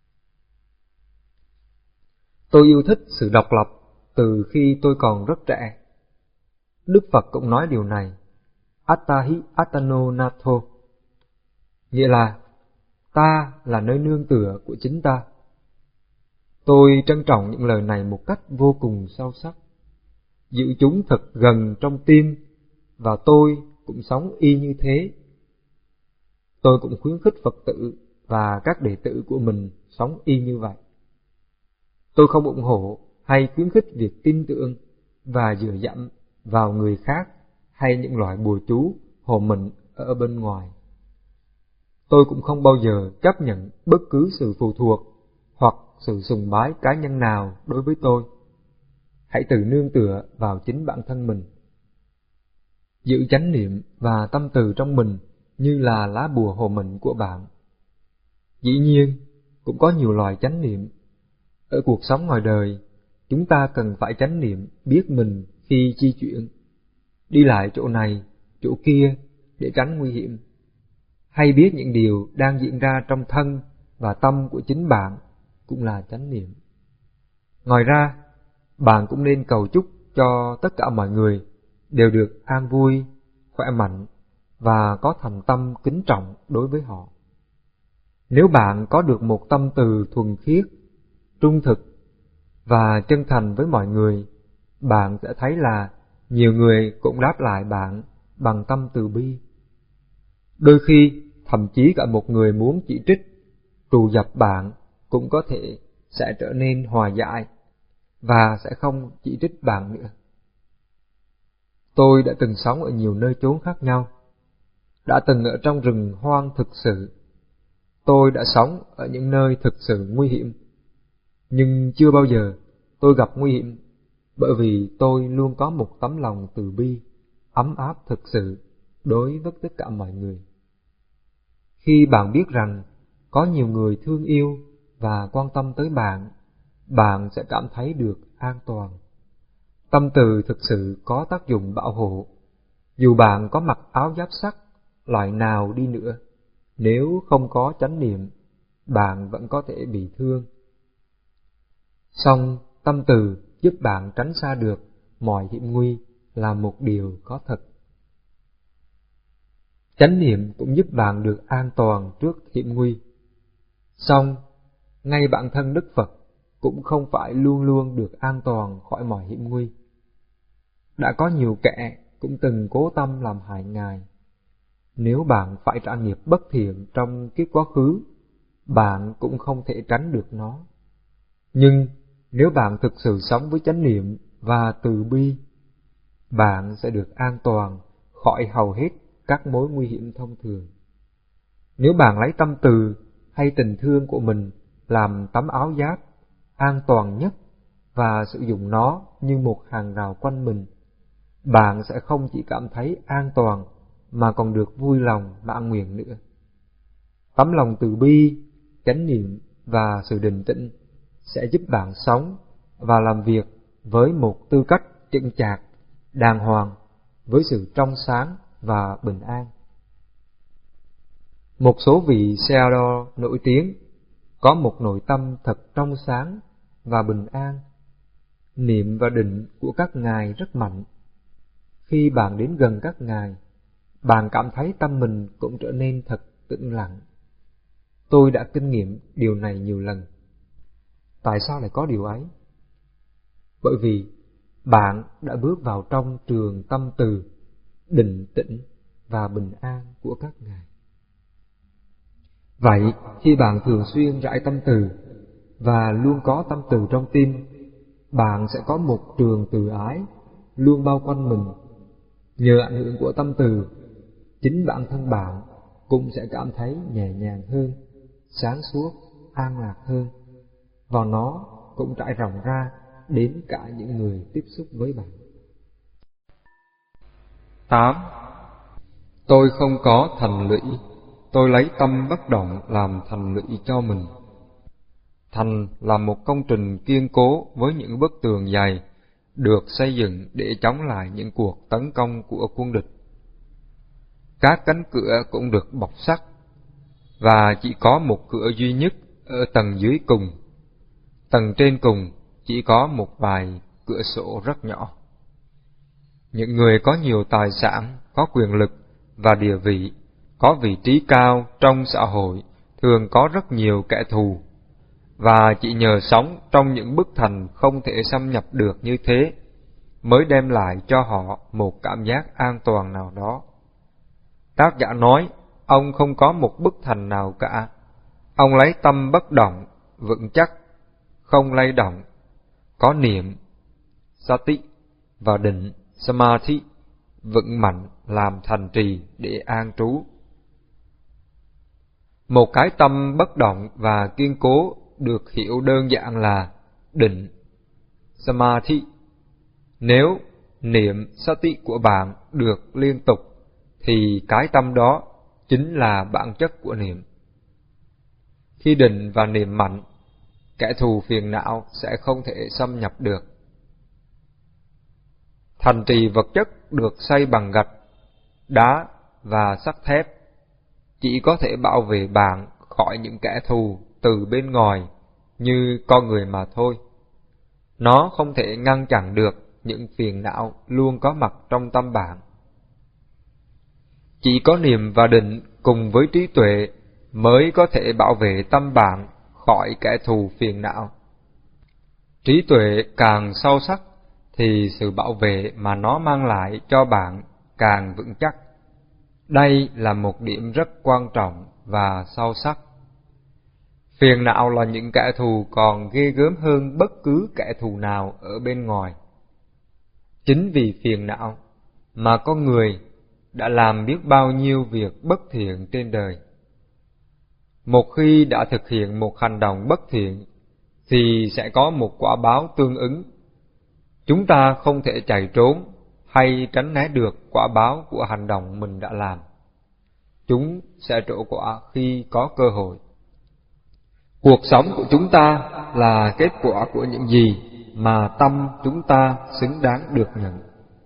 Tôi yêu thích sự độc lập từ khi tôi còn rất trẻ. Đức Phật cũng nói điều này: Attahi Attano Natho, nghĩa là ta là nơi nương tựa của chính ta. Tôi trân trọng những lời này một cách vô cùng sâu sắc, giữ chúng thật gần trong tim, và tôi cũng sống y như thế. Tôi cũng khuyến khích Phật tử và các đệ tử của mình sống y như vậy. Tôi không ủng hộ hay khuyến khích việc tin tưởng và dựa dẫm vào người khác hay những loại bùa chú hộ mệnh ở bên ngoài. Tôi cũng không bao giờ chấp nhận bất cứ sự phụ thuộc hoặc sự sùng bái cá nhân nào đối với tôi. Hãy tự nương tựa vào chính bản thân mình. Giữ chánh niệm và tâm từ trong mình như là lá bùa hộ mệnh của bạn. Dĩ nhiên, cũng có nhiều loại chánh niệm. Ở cuộc sống ngoài đời, chúng ta cần phải chánh niệm biết mình khi di chuyển, đi lại chỗ này, chỗ kia để tránh nguy hiểm, hay biết những điều đang diễn ra trong thân và tâm của chính bạn cũng là chánh niệm. Ngoài ra, bạn cũng nên cầu chúc cho tất cả mọi người đều được an vui, khỏe mạnh và có thành tâm kính trọng đối với họ. Nếu bạn có được một tâm từ thuần khiết, trung thực và chân thành với mọi người, bạn sẽ thấy là nhiều người cũng đáp lại bạn bằng tâm từ bi. Đôi khi, thậm chí cả một người muốn chỉ trích, trù dập bạn cũng có thể sẽ trở nên hòa giải và sẽ không chỉ trích bạn nữa. Tôi đã từng sống ở nhiều nơi chốn khác nhau, đã từng ở trong rừng hoang thực sự. Tôi đã sống ở những nơi thực sự nguy hiểm, nhưng chưa bao giờ tôi gặp nguy hiểm, bởi vì tôi luôn có một tấm lòng từ bi, ấm áp thực sự đối với tất cả mọi người. Khi bạn biết rằng có nhiều người thương yêu và quan tâm tới bạn, bạn sẽ cảm thấy được an toàn. Tâm từ thực sự có tác dụng bảo hộ. Dù bạn có mặc áo giáp sắt loại nào đi nữa, nếu không có chánh niệm, bạn vẫn có thể bị thương. Song tâm từ giúp bạn tránh xa được mọi hiểm nguy là một điều có thật. Chánh niệm cũng giúp bạn được an toàn trước hiểm nguy. Song, ngay bản thân Đức Phật cũng không phải luôn luôn được an toàn khỏi mọi hiểm nguy. Đã có nhiều kẻ cũng từng cố tâm làm hại Ngài. Nếu bạn phải trả nghiệp bất thiện trong kiếp quá khứ, bạn cũng không thể tránh được nó. Nhưng nếu bạn thực sự sống với chánh niệm và từ bi, bạn sẽ được an toàn khỏi hầu hết các mối nguy hiểm thông thường. Nếu bạn lấy tâm từ hay tình thương của mình làm tấm áo giáp an toàn nhất và sử dụng nó như một hàng rào quanh mình, bạn sẽ không chỉ cảm thấy an toàn mà còn được vui lòng mãn nguyện nữa. Tấm lòng từ bi, chánh niệm và sự định tĩnh sẽ giúp bạn sống và làm việc với một tư cách chững chạc, đàng hoàng, với sự trong sáng và bình an. Một số vị Sayadaw nổi tiếng có một nội tâm thật trong sáng và bình an. Niệm và định của các ngài rất mạnh. Khi bạn đến gần các ngài, bạn cảm thấy tâm mình cũng trở nên thật tĩnh lặng. Tôi đã kinh nghiệm điều này nhiều lần. Tại sao lại có điều ấy? Bởi vì bạn đã bước vào trong trường tâm từ, định tĩnh và bình an của các ngài. Vậy, khi bạn thường xuyên rải tâm từ và luôn có tâm từ trong tim, bạn sẽ có một trường từ ái luôn bao quanh mình. Nhờ ảnh hưởng của tâm từ, chính bản thân bạn cũng sẽ cảm thấy nhẹ nhàng hơn, sáng suốt, an lạc hơn, và nó cũng trải rộng ra đến cả những người tiếp xúc với bạn. tám. Tôi không có thành lũy, tôi lấy tâm bất động làm thành lũy cho mình. Thành là một công trình kiên cố với những bức tường dày, được xây dựng để chống lại những cuộc tấn công của quân địch. Các cánh cửa cũng được bọc sắt, và chỉ có một cửa duy nhất ở tầng dưới cùng. Tầng trên cùng chỉ có một vài cửa sổ rất nhỏ. Những người có nhiều tài sản, có quyền lực và địa vị, có vị trí cao trong xã hội thường có rất nhiều kẻ thù, và chỉ nhờ sống trong những bức thành không thể xâm nhập được như thế mới đem lại cho họ một cảm giác an toàn nào đó. Tác giả nói, ông không có một bức thành nào cả. Ông lấy tâm bất động, vững chắc, không lay động, có niệm, sati và định, samadhi, vững mạnh làm thành trì để an trú. Một cái tâm bất động và kiên cố được hiểu đơn giản là định, samadhi. Nếu niệm sati của bạn được liên tục, thì cái tâm đó chính là bản chất của niệm. Khi định và niệm mạnh, kẻ thù phiền não sẽ không thể xâm nhập được. Thành trì vật chất được xây bằng gạch, đá và sắt thép chỉ có thể bảo vệ bạn khỏi những kẻ thù từ bên ngoài như con người mà thôi. Nó không thể ngăn chặn được những phiền não luôn có mặt trong tâm bạn. Chỉ có niệm và định cùng với trí tuệ mới có thể bảo vệ tâm bạn khỏi kẻ thù phiền não. Trí tuệ càng sâu sắc thì sự bảo vệ mà nó mang lại cho bạn càng vững chắc. Đây là một điểm rất quan trọng và sâu sắc. Phiền não là những kẻ thù còn ghê gớm hơn bất cứ kẻ thù nào ở bên ngoài. Chính vì phiền não mà con người đã làm biết bao nhiêu việc bất thiện trên đời. Một khi đã thực hiện một hành động bất thiện thì sẽ có một quả báo tương ứng. Chúng ta không thể chạy trốn hay tránh né được quả báo của hành động mình đã làm. Chúng sẽ trổ quả khi có cơ hội. Cuộc sống của chúng ta là kết quả của những gì mà tâm chúng ta xứng đáng được nhận.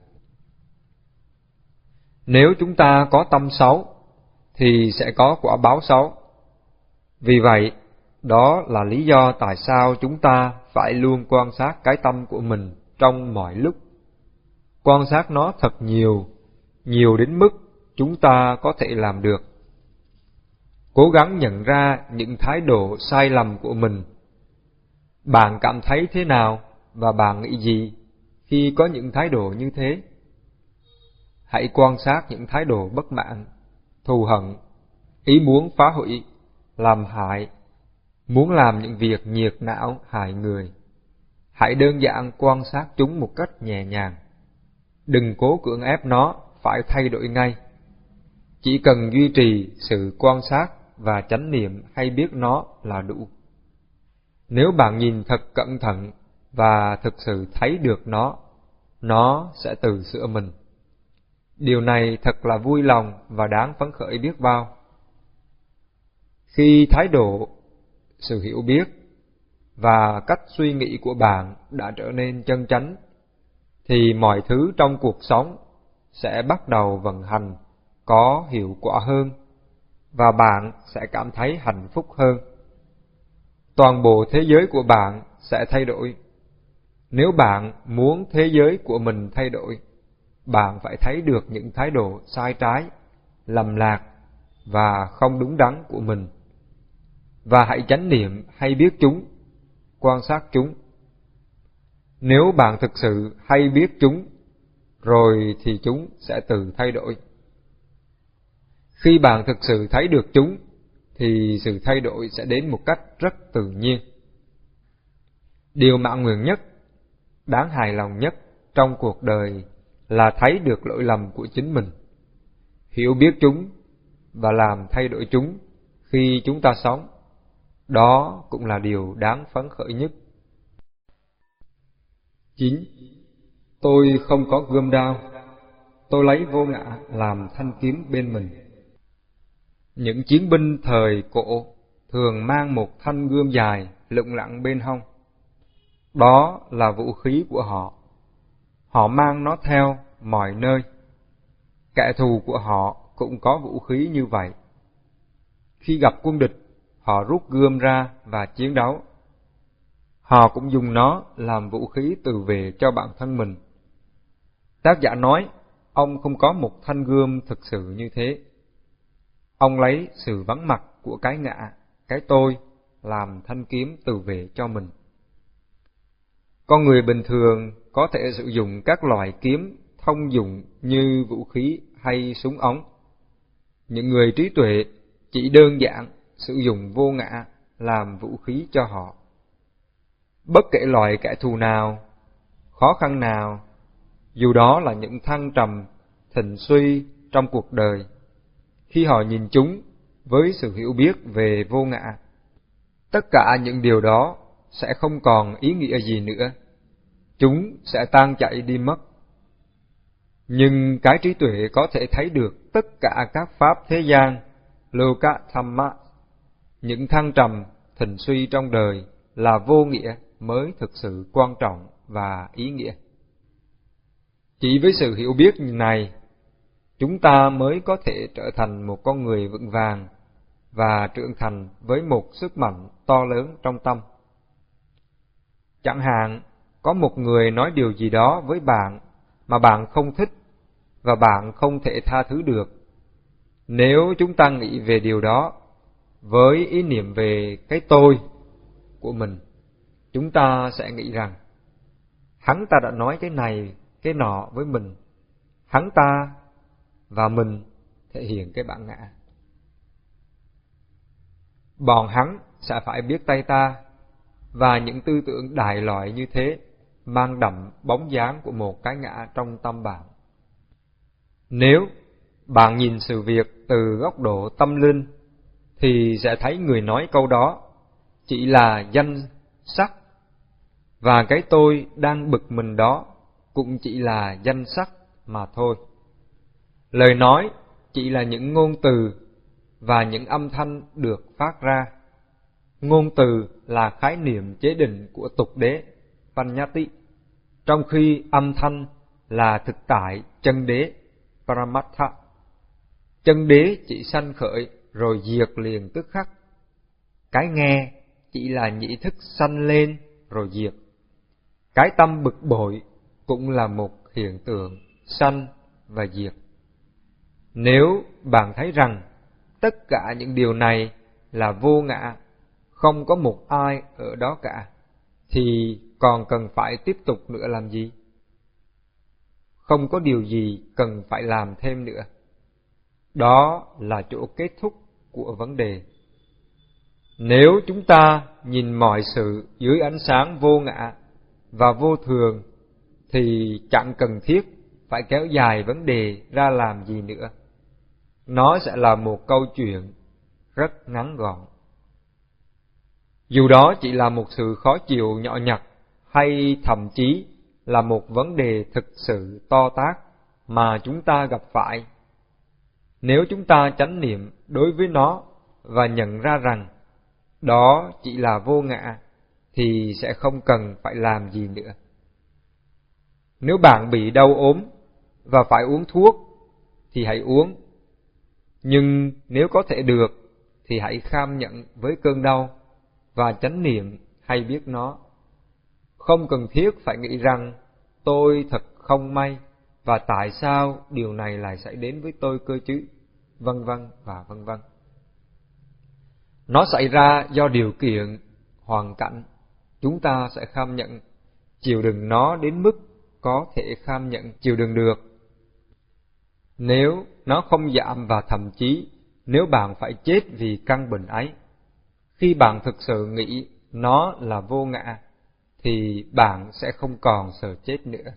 Nếu chúng ta có tâm xấu thì sẽ có quả báo xấu. Vì vậy, đó là lý do tại sao chúng ta phải luôn quan sát cái tâm của mình trong mọi lúc. Quan sát nó thật nhiều, nhiều đến mức chúng ta có thể làm được. Cố gắng nhận ra những thái độ sai lầm của mình. Bạn cảm thấy thế nào và bạn nghĩ gì khi có những thái độ như thế? Hãy quan sát những thái độ bất mãn, thù hận, ý muốn phá hủy, làm hại, muốn làm những việc nhiệt não hại người. Hãy đơn giản quan sát chúng một cách nhẹ nhàng. Đừng cố cưỡng ép nó phải thay đổi ngay. Chỉ cần duy trì sự quan sát và chánh niệm hay biết nó là đủ. Nếu bạn nhìn thật cẩn thận và thực sự thấy được nó, nó sẽ tự sửa mình. Điều này thật là vui lòng và đáng phấn khởi biết bao. Khi thái độ, sự hiểu biết và cách suy nghĩ của bạn đã trở nên chân chánh, thì mọi thứ trong cuộc sống sẽ bắt đầu vận hành có hiệu quả hơn, và bạn sẽ cảm thấy hạnh phúc hơn. Toàn bộ thế giới của bạn sẽ thay đổi. Nếu bạn muốn thế giới của mình thay đổi, bạn phải thấy được những thái độ sai trái, lầm lạc và không đúng đắn của mình. Và hãy chánh niệm hay biết chúng, quan sát chúng. Nếu bạn thực sự hay biết chúng, rồi thì chúng sẽ tự thay đổi. Khi bạn thực sự thấy được chúng, thì sự thay đổi sẽ đến một cách rất tự nhiên. Điều mãn nguyện nhất, đáng hài lòng nhất trong cuộc đời là thấy được lỗi lầm của chính mình, hiểu biết chúng và làm thay đổi chúng khi chúng ta sống. Đó cũng là điều đáng phấn khởi nhất. chín. Tôi không có gươm đao, tôi lấy vô ngã làm thanh kiếm bên mình. Những chiến binh thời cổ thường mang một thanh gươm dài lủng lẳng bên hông. Đó là vũ khí của họ. Họ mang nó theo mọi nơi. Kẻ thù của họ cũng có vũ khí như vậy. Khi gặp quân địch, họ rút gươm ra và chiến đấu. Họ cũng dùng nó làm vũ khí tự vệ cho bản thân mình. Tác giả nói, ông không có một thanh gươm thực sự như thế. Ông lấy sự vắng mặt của cái ngã, cái tôi làm thanh kiếm tự vệ cho mình. Con người bình thường có thể sử dụng các loại kiếm thông dụng như vũ khí hay súng ống. Những người trí tuệ chỉ đơn giản sử dụng vô ngã làm vũ khí cho họ. Bất kể loại kẻ thù nào, khó khăn nào, dù đó là những thăng trầm, thịnh suy trong cuộc đời, khi họ nhìn chúng với sự hiểu biết về vô ngã, tất cả những điều đó sẽ không còn ý nghĩa gì nữa. Chúng sẽ tan chảy đi mất. Nhưng cái trí tuệ có thể thấy được tất cả các pháp thế gian, Loka Thamma, những thăng trầm, thịnh suy trong đời là vô nghĩa mới thực sự quan trọng và ý nghĩa. Chỉ với sự hiểu biết này, chúng ta mới có thể trở thành một con người vững vàng và trưởng thành với một sức mạnh to lớn trong tâm. Chẳng hạn, có một người nói điều gì đó với bạn mà bạn không thích và bạn không thể tha thứ được. Nếu chúng ta nghĩ về điều đó, với ý niệm về cái tôi của mình, chúng ta sẽ nghĩ rằng hắn ta đã nói cái này, cái nọ với mình. Hắn ta và mình thể hiện cái bản ngã. Bọn hắn sẽ phải biết tay ta, và những tư tưởng đại loại như thế mang đậm bóng dáng của một cái ngã trong tâm bạn. Nếu bạn nhìn sự việc từ góc độ tâm linh, thì sẽ thấy người nói câu đó chỉ là danh sắc, và cái tôi đang bực mình đó cũng chỉ là danh sắc mà thôi. Lời nói chỉ là những ngôn từ và những âm thanh được phát ra. Ngôn từ là khái niệm chế định của tục đế Panyati, trong khi âm thanh là thực tại chân đế Paramatha. Chân đế chỉ sanh khởi rồi diệt liền tức khắc. Cái nghe chỉ là nhĩ thức sanh lên rồi diệt. Cái tâm bực bội cũng là một hiện tượng sanh và diệt. Nếu bạn thấy rằng tất cả những điều này là vô ngã, không có một ai ở đó cả, thì còn cần phải tiếp tục nữa làm gì? Không có điều gì cần phải làm thêm nữa. Đó là chỗ kết thúc của vấn đề. Nếu chúng ta nhìn mọi sự dưới ánh sáng vô ngã và vô thường, thì chẳng cần thiết phải kéo dài vấn đề ra làm gì nữa. Nó sẽ là một câu chuyện rất ngắn gọn. Dù đó chỉ là một sự khó chịu nhỏ nhặt, hay thậm chí là một vấn đề thực sự to tát mà chúng ta gặp phải, nếu chúng ta chánh niệm đối với nó và nhận ra rằng đó chỉ là vô ngã, thì sẽ không cần phải làm gì nữa. Nếu bạn bị đau ốm và phải uống thuốc, thì hãy uống. Nhưng nếu có thể được, thì hãy kham nhận với cơn đau và chánh niệm hay biết nó. Không cần thiết phải nghĩ rằng tôi thật không may, và tại sao điều này lại xảy đến với tôi cơ chứ, vân vân và vân vân. Nó xảy ra do điều kiện, hoàn cảnh, chúng ta sẽ kham nhận, chịu đựng nó đến mức có thể kham nhận, chịu đựng được. Nếu nó không giảm, và thậm chí nếu bạn phải chết vì căn bệnh ấy, khi bạn thực sự nghĩ nó là vô ngã, thì bạn sẽ không còn sợ chết nữa.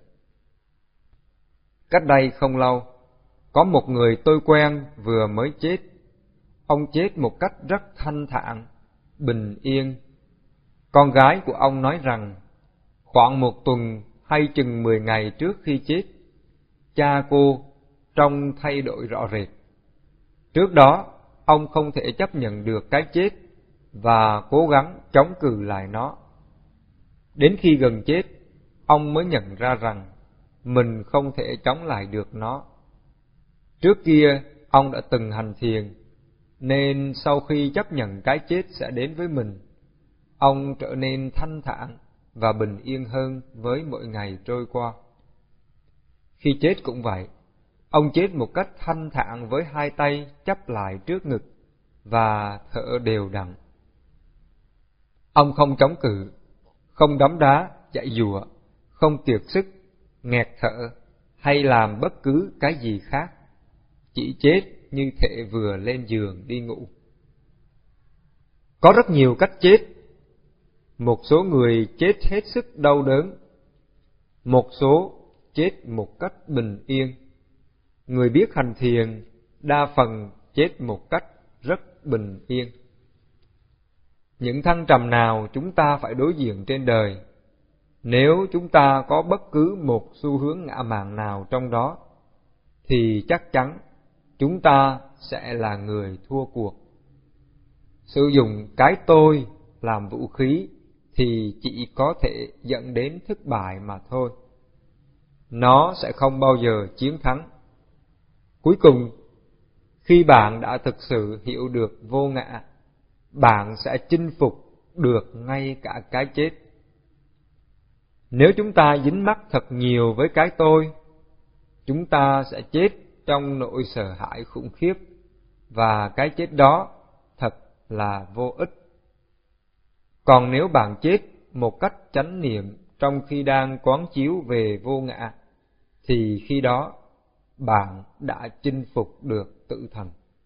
Cách đây không lâu, có một người tôi quen vừa mới chết. Ông chết một cách rất thanh thản, bình yên. Con gái của ông nói rằng, khoảng một tuần hay chừng mười ngày trước khi chết, cha cô trông thay đổi rõ rệt. Trước đó, ông không thể chấp nhận được cái chết và cố gắng chống cự lại nó. Đến khi gần chết, ông mới nhận ra rằng mình không thể chống lại được nó. Trước kia, ông đã từng hành thiền, nên sau khi chấp nhận cái chết sẽ đến với mình, ông trở nên thanh thản và bình yên hơn với mỗi ngày trôi qua. Khi chết cũng vậy, ông chết một cách thanh thản với hai tay chắp lại trước ngực và thở đều đặn. Ông không chống cự, không đấm đá, giãy giụa, không kiệt sức, nghẹt thở hay làm bất cứ cái gì khác, chỉ chết như thể vừa lên giường đi ngủ. Có rất nhiều cách chết. Một số người chết hết sức đau đớn, một số chết một cách bình yên. Người biết hành thiền đa phần chết một cách rất bình yên. Những thăng trầm nào chúng ta phải đối diện trên đời, nếu chúng ta có bất cứ một xu hướng ngã mạn nào trong đó, thì chắc chắn chúng ta sẽ là người thua cuộc. Sử dụng cái tôi làm vũ khí thì chỉ có thể dẫn đến thất bại mà thôi. Nó sẽ không bao giờ chiến thắng. Cuối cùng, khi bạn đã thực sự hiểu được vô ngã, bạn sẽ chinh phục được ngay cả cái chết. Nếu chúng ta dính mắc thật nhiều với cái tôi, chúng ta sẽ chết trong nỗi sợ hãi khủng khiếp, và cái chết đó thật là vô ích. Còn nếu bạn chết một cách chánh niệm trong khi đang quán chiếu về vô ngã, thì khi đó bạn đã chinh phục được tự thần.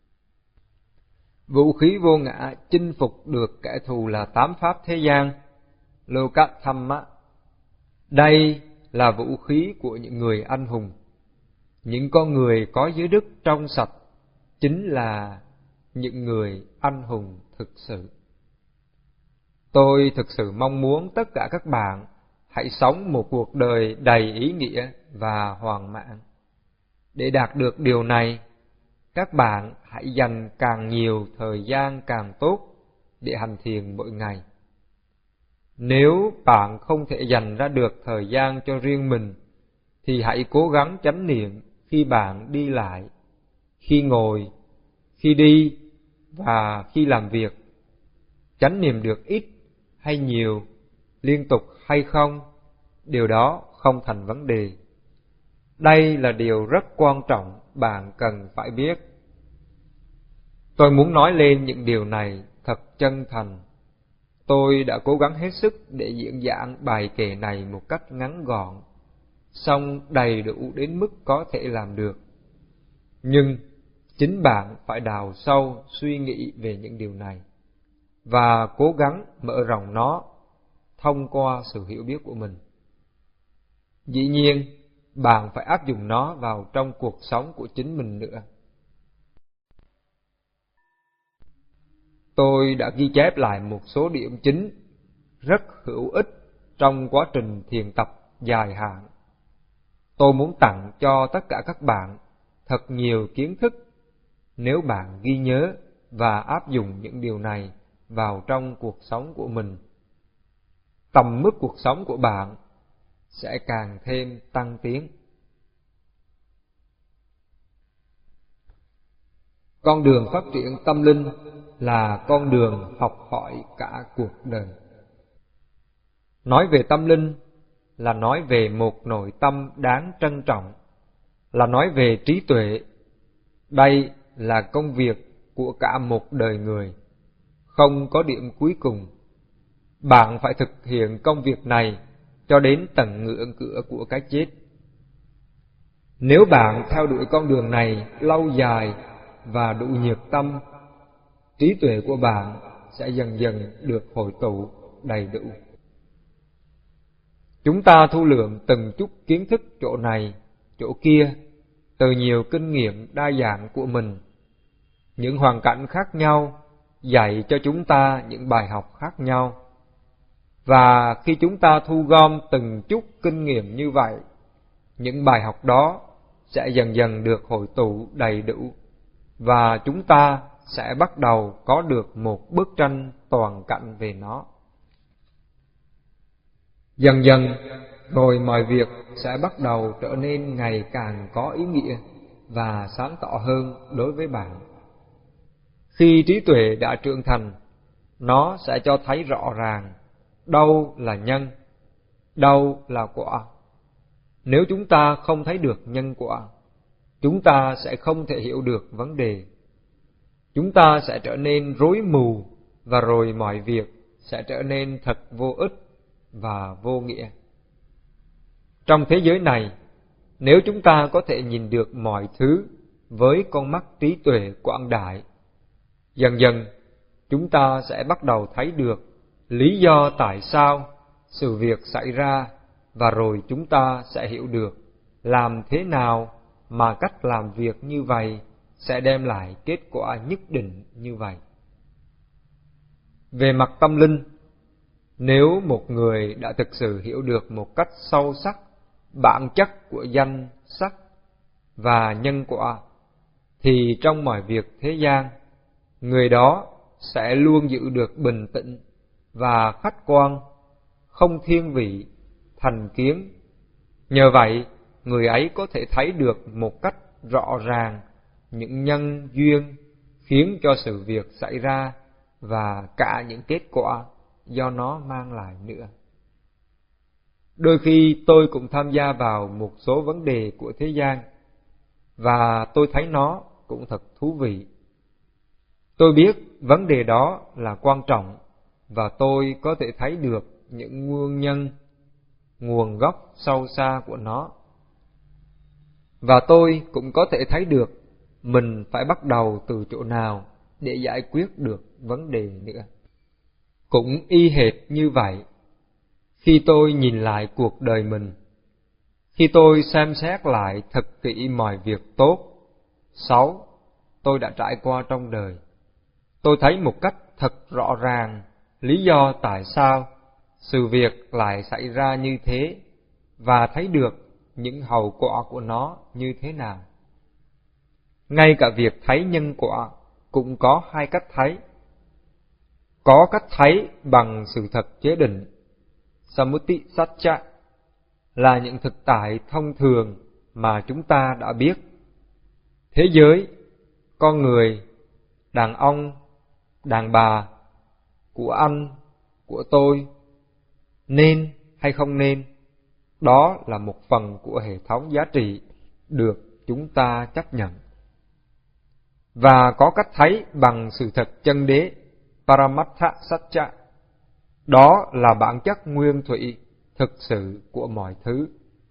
Vũ khí vô ngã chinh phục được kẻ thù là tám pháp thế gian, Lokathamma. Đây là vũ khí của những người anh hùng. Những con người có giới đức trong sạch chính là những người anh hùng thực sự. Tôi thực sự mong muốn tất cả các bạn hãy sống một cuộc đời đầy ý nghĩa và hoàn mãn. Để đạt được điều này, các bạn hãy dành càng nhiều thời gian càng tốt để hành thiền mỗi ngày. Nếu bạn không thể dành ra được thời gian cho riêng mình, thì hãy cố gắng chánh niệm khi bạn đi lại, khi ngồi, khi đi và khi làm việc. Chánh niệm được ít hay nhiều, liên tục hay không, điều đó không thành vấn đề. Đây là điều rất quan trọng bạn cần phải biết. Tôi muốn nói lên những điều này thật chân thành. Tôi đã cố gắng hết sức để diễn giảng bài kệ này một cách ngắn gọn, song đầy đủ đến mức có thể làm được. Nhưng chính bạn phải đào sâu suy nghĩ về những điều này và cố gắng mở rộng nó thông qua sự hiểu biết của mình. Dĩ nhiên, bạn phải áp dụng nó vào trong cuộc sống của chính mình nữa. Tôi đã ghi chép lại một số điểm chính rất hữu ích trong quá trình thiền tập dài hạn. Tôi muốn tặng cho tất cả các bạn thật nhiều kiến thức nếu bạn ghi nhớ và áp dụng những điều này vào trong cuộc sống của mình. Tầm mức cuộc sống của bạn sẽ càng thêm tăng tiến. Con đường phát triển tâm linh là con đường học hỏi cả cuộc đời. Nói về tâm linh là nói về một nội tâm đáng trân trọng, là nói về trí tuệ. Đây là công việc của cả một đời người, không có điểm cuối cùng. Bạn phải thực hiện công việc này cho đến tận ngưỡng cửa của cái chết. Nếu bạn theo đuổi con đường này lâu dài và đủ nhiệt tâm, trí tuệ của bạn sẽ dần dần được hội tụ đầy đủ. Chúng ta thu lượm từng chút kiến thức chỗ này, chỗ kia, từ nhiều kinh nghiệm đa dạng của mình. Những hoàn cảnh khác nhau dạy cho chúng ta những bài học khác nhau. Và khi chúng ta thu gom từng chút kinh nghiệm như vậy, những bài học đó sẽ dần dần được hội tụ đầy đủ, và chúng ta sẽ bắt đầu có được một bức tranh toàn cảnh về nó. Dần dần rồi mọi việc sẽ bắt đầu trở nên ngày càng có ý nghĩa và sáng tỏ hơn đối với bạn. Khi trí tuệ đã trưởng thành, nó sẽ cho thấy rõ ràng đâu là nhân, đâu là quả. Nếu chúng ta không thấy được nhân quả, chúng ta sẽ không thể hiểu được vấn đề. Chúng ta sẽ trở nên rối mù, và rồi mọi việc sẽ trở nên thật vô ích và vô nghĩa. Trong thế giới này, nếu chúng ta có thể nhìn được mọi thứ với con mắt trí tuệ quảng đại, dần dần chúng ta sẽ bắt đầu thấy được lý do tại sao sự việc xảy ra, và rồi chúng ta sẽ hiểu được làm thế nào mà cách làm việc như vậy sẽ đem lại kết quả nhất định như vậy. Về mặt tâm linh, nếu một người đã thực sự hiểu được một cách sâu sắc bản chất của danh, sắc và nhân quả, thì trong mọi việc thế gian, người đó sẽ luôn giữ được bình tĩnh và khách quan, không thiên vị, thành kiến. Nhờ vậy, người ấy có thể thấy được một cách rõ ràng những nhân duyên khiến cho sự việc xảy ra và cả những kết quả do nó mang lại nữa. Đôi khi tôi cũng tham gia vào một số vấn đề của thế gian, và tôi thấy nó cũng thật thú vị. Tôi biết vấn đề đó là quan trọng và tôi có thể thấy được những nguyên nhân, nguồn gốc sâu xa của nó. Và tôi cũng có thể thấy được mình phải bắt đầu từ chỗ nào để giải quyết được vấn đề nữa. Cũng y hệt như vậy, khi tôi nhìn lại cuộc đời mình, khi tôi xem xét lại thật kỹ mọi việc tốt, xấu tôi đã trải qua trong đời, tôi thấy một cách thật rõ ràng lý do tại sao sự việc lại xảy ra như thế và thấy được những hậu quả của nó như thế nào. Ngay cả việc thấy nhân quả cũng có hai cách thấy. Có cách thấy bằng sự thật chế định, Samuti Satcha, là những thực tại thông thường mà chúng ta đã biết. Thế giới, con người, đàn ông, đàn bà, của anh, của tôi, nên hay không nên, đó là một phần của hệ thống giá trị được chúng ta chấp nhận. Và có cách thấy bằng sự thật chân đế, Paramattha Satcha, đó là bản chất nguyên thủy thực sự của mọi thứ.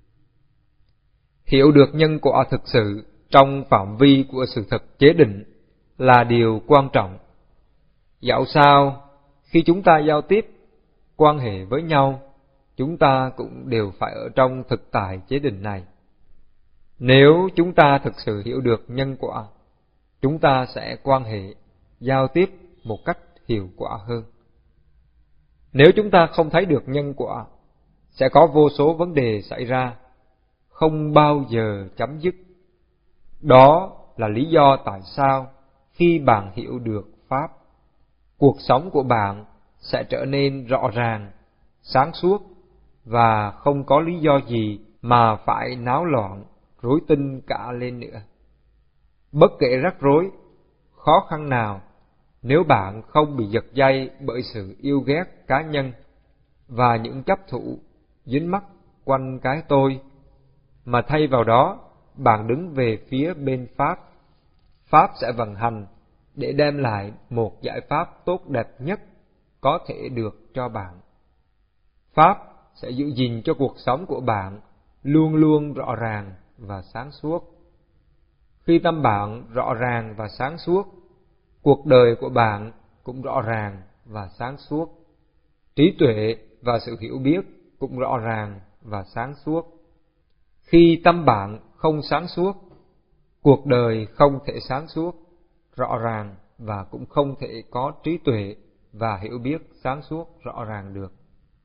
Hiểu được nhân quả thực sự trong phạm vi của sự thật chế định là điều quan trọng. Dẫu sao, khi chúng ta giao tiếp, quan hệ với nhau, chúng ta cũng đều phải ở trong thực tại chế định này. Nếu chúng ta thực sự hiểu được nhân quả, chúng ta sẽ quan hệ, giao tiếp một cách hiệu quả hơn. Nếu chúng ta không thấy được nhân quả, sẽ có vô số vấn đề xảy ra, không bao giờ chấm dứt. Đó là lý do tại sao khi bạn hiểu được Pháp, cuộc sống của bạn sẽ trở nên rõ ràng, sáng suốt và không có lý do gì mà phải náo loạn, rối tinh cả lên nữa. Bất kể rắc rối, khó khăn nào, nếu bạn không bị giật dây bởi sự yêu ghét cá nhân và những chấp thủ dính mắc quanh cái tôi, mà thay vào đó bạn đứng về phía bên Pháp, Pháp sẽ vận hành để đem lại một giải pháp tốt đẹp nhất có thể được cho bạn. Pháp sẽ giữ gìn cho cuộc sống của bạn luôn luôn rõ ràng và sáng suốt. Khi tâm bạn rõ ràng và sáng suốt, cuộc đời của bạn cũng rõ ràng và sáng suốt. Trí tuệ và sự hiểu biết cũng rõ ràng và sáng suốt. Khi tâm bạn không sáng suốt, cuộc đời không thể sáng suốt, rõ ràng và cũng không thể có trí tuệ và hiểu biết sáng suốt rõ ràng được.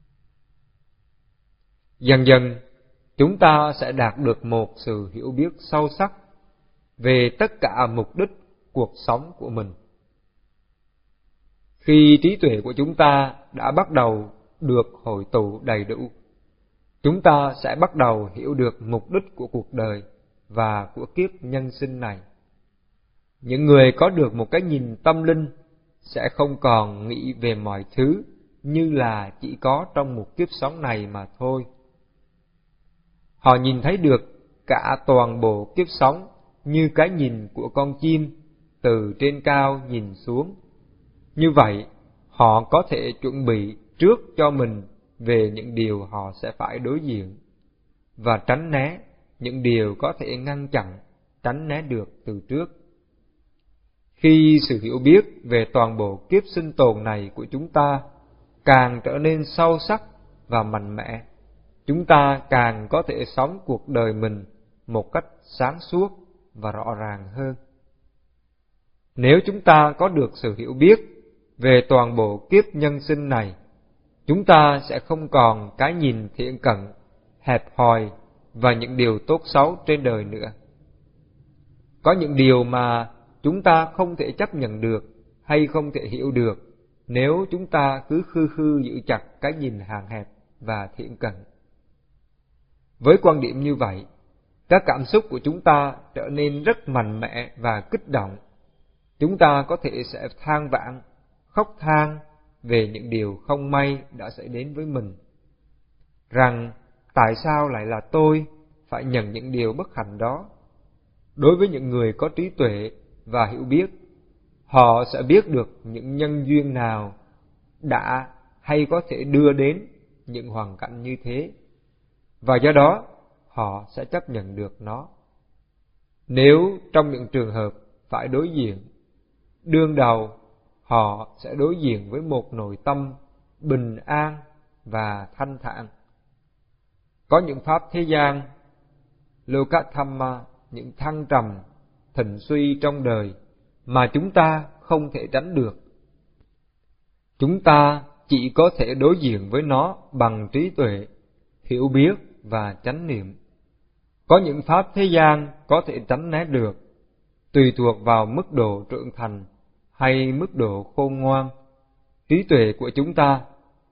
Dần dần, chúng ta sẽ đạt được một sự hiểu biết sâu sắc về tất cả mục đích cuộc sống của mình. Khi trí tuệ của chúng ta đã bắt đầu được hội tụ đầy đủ, chúng ta sẽ bắt đầu hiểu được mục đích của cuộc đời và của kiếp nhân sinh này. Những người có được một cái nhìn tâm linh sẽ không còn nghĩ về mọi thứ như là chỉ có trong một kiếp sống này mà thôi. Họ nhìn thấy được cả toàn bộ kiếp sống như cái nhìn của con chim từ trên cao nhìn xuống. Như vậy, họ có thể chuẩn bị trước cho mình về những điều họ sẽ phải đối diện và tránh né những điều có thể ngăn chặn, tránh né được từ trước. Khi sự hiểu biết về toàn bộ kiếp sinh tồn này của chúng ta càng trở nên sâu sắc và mạnh mẽ, chúng ta càng có thể sống cuộc đời mình một cách sáng suốt và rõ ràng hơn. Nếu chúng ta có được sự hiểu biết về toàn bộ kiếp nhân sinh này, chúng ta sẽ không còn cái nhìn thiển cận, hẹp hòi và những điều tốt xấu trên đời nữa. Có những điều mà chúng ta không thể chấp nhận được hay không thể hiểu được nếu chúng ta cứ khư khư giữ chặt cái nhìn hạn hẹp và thiển cận. Với quan điểm như vậy, các cảm xúc của chúng ta trở nên rất mạnh mẽ và kích động. Chúng ta có thể sẽ than vãn, khóc than về những điều không may đã xảy đến với mình. Rằng tại sao lại là tôi phải nhận những điều bất hạnh đó? Đối với những người có trí tuệ và hiểu biết, Họ sẽ biết được những nhân duyên nào đã hay có thể đưa đến những hoàn cảnh như thế, và do đó họ sẽ chấp nhận được nó. Nếu trong những trường hợp phải đối diện, đương đầu họ sẽ đối diện với một nội tâm bình an và thanh thản. Có những pháp thế gian, Lokathamma, những thăng trầm, thịnh suy trong đời mà chúng ta không thể tránh được. Chúng ta chỉ có thể đối diện với nó bằng trí tuệ, hiểu biết và chánh niệm. Có những pháp thế gian có thể tránh né được, tùy thuộc vào mức độ trưởng thành hay mức độ khôn ngoan, trí tuệ của chúng ta.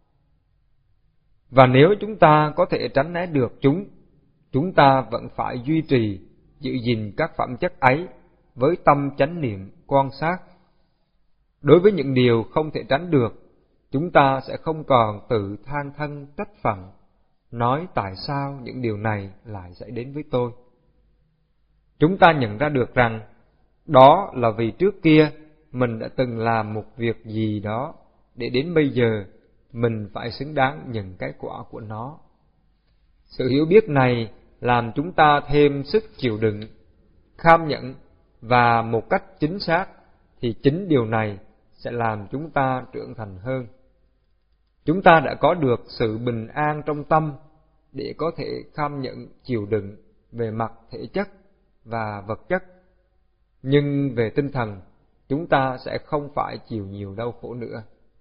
Và nếu chúng ta có thể tránh né được chúng, chúng ta vẫn phải duy trì, giữ gìn các phẩm chất ấy với tâm chánh niệm quan sát. Đối với những điều không thể tránh được, chúng ta sẽ không còn tự than thân trách phận, nói tại sao những điều này lại xảy đến với tôi. Chúng ta nhận ra được rằng đó là vì trước kia mình đã từng làm một việc gì đó để đến bây giờ mình phải xứng đáng nhận cái quả của nó. Sự hiểu biết này làm chúng ta thêm sức chịu đựng, kham nhẫn, và một cách chính xác thì chính điều này sẽ làm chúng ta trưởng thành hơn. Chúng ta đã có được sự bình an trong tâm để có thể kham nhẫn chịu đựng về mặt thể chất và vật chất, nhưng về tinh thần chúng ta sẽ không phải chịu nhiều đau khổ nữa.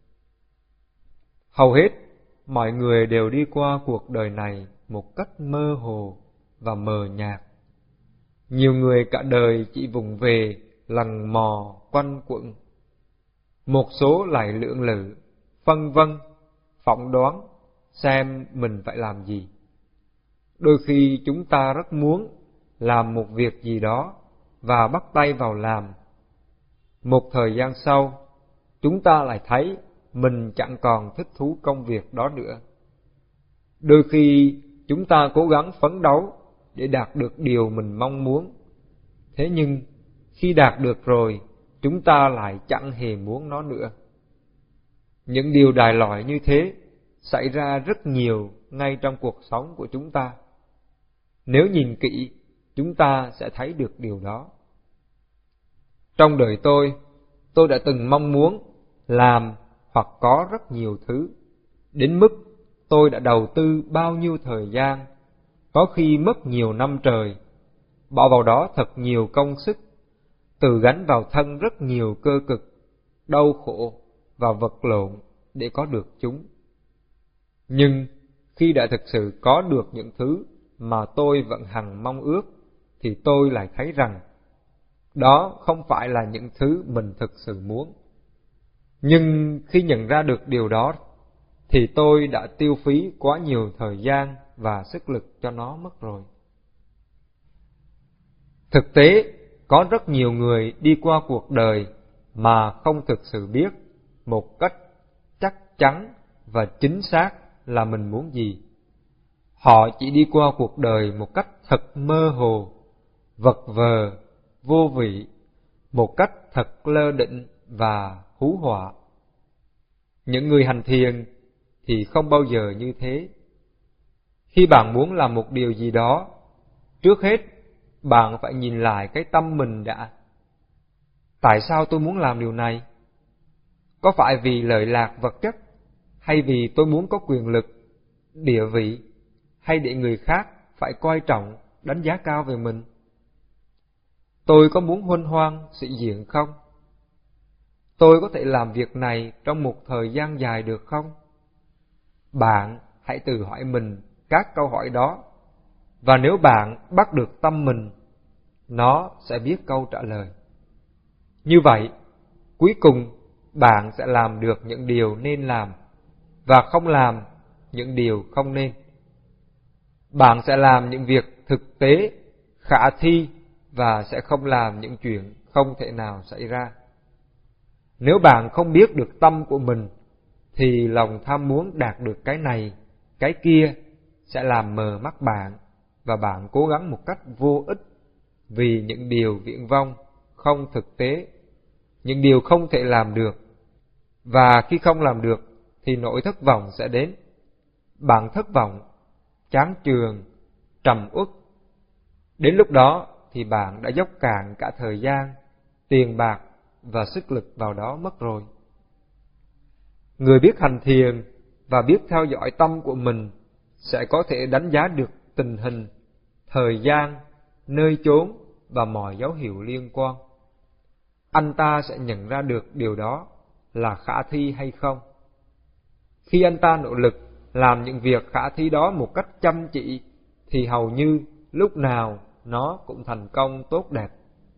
Hầu hết mọi người đều đi qua cuộc đời này một cách mơ hồ và mờ nhạt. Nhiều người cả đời chỉ vùng về lằn mò quanh quẩn. Một số lại lưỡng lự, phân vân, phỏng đoán xem mình phải làm gì. Đôi khi chúng ta rất muốn làm một việc gì đó và bắt tay vào làm. Một thời gian sau, chúng ta lại thấy mình chẳng còn thích thú công việc đó nữa. Đôi khi chúng ta cố gắng phấn đấu để đạt được điều mình mong muốn. Thế nhưng khi đạt được rồi, chúng ta lại chẳng hề muốn nó nữa. Những điều đài loại như thế xảy ra rất nhiều ngay trong cuộc sống của chúng ta. Nếu nhìn kỹ, chúng ta sẽ thấy được điều đó. Trong đời tôi, tôi đã từng mong muốn làm hoặc có rất nhiều thứ, đến mức tôi đã đầu tư bao nhiêu thời gian, có khi mất nhiều năm trời, bỏ vào đó thật nhiều công sức, tự gánh vào thân rất nhiều cơ cực, đau khổ và vật lộn để có được chúng. Nhưng khi đã thực sự có được những thứ mà tôi vẫn hằng mong ước, thì tôi lại thấy rằng đó không phải là những thứ mình thực sự muốn. Nhưng khi nhận ra được điều đó, thì tôi đã tiêu phí quá nhiều thời gian và sức lực cho nó mất rồi. Thực tế, có rất nhiều người đi qua cuộc đời mà không thực sự biết một cách chắc chắn và chính xác là mình muốn gì. Họ chỉ đi qua cuộc đời một cách thật mơ hồ, vật vờ, vô vị, một cách thật lơ đễnh và hú họa. Những người hành thiền thì không bao giờ như thế. Khi bạn muốn làm một điều gì đó, trước hết bạn phải nhìn lại cái tâm mình đã. Tại sao tôi muốn làm điều này? Có phải vì lợi lạc vật chất, hay vì tôi muốn có quyền lực, địa vị, hay để người khác phải coi trọng, đánh giá cao về mình? Tôi có muốn huênh hoang, sĩ diện không? Tôi có thể làm việc này trong một thời gian dài được không? Bạn hãy tự hỏi mình các câu hỏi đó, và nếu bạn bắt được tâm mình, nó sẽ biết câu trả lời. Như vậy, cuối cùng bạn sẽ làm được những điều nên làm, và không làm những điều không nên. Bạn sẽ làm những việc thực tế, khả thi, và sẽ không làm những chuyện không thể nào xảy ra. Nếu bạn không biết được tâm của mình, thì lòng tham muốn đạt được cái này, cái kia sẽ làm mờ mắt bạn, và bạn cố gắng một cách vô ích vì những điều viển vông, không thực tế, những điều không thể làm được. Và khi không làm được thì nỗi thất vọng sẽ đến. Bạn thất vọng, chán chường, trầm uất. Đến lúc đó thì bạn đã dốc cạn cả thời gian, tiền bạc và sức lực vào đó mất rồi. Người biết hành thiền và biết theo dõi tâm của mình sẽ có thể đánh giá được tình hình, thời gian, nơi chốn và mọi dấu hiệu liên quan. Anh ta sẽ nhận ra được điều đó là khả thi hay không. Khi anh ta nỗ lực làm những việc khả thi đó một cách chăm chỉ thì hầu như lúc nào nó cũng thành công tốt đẹp.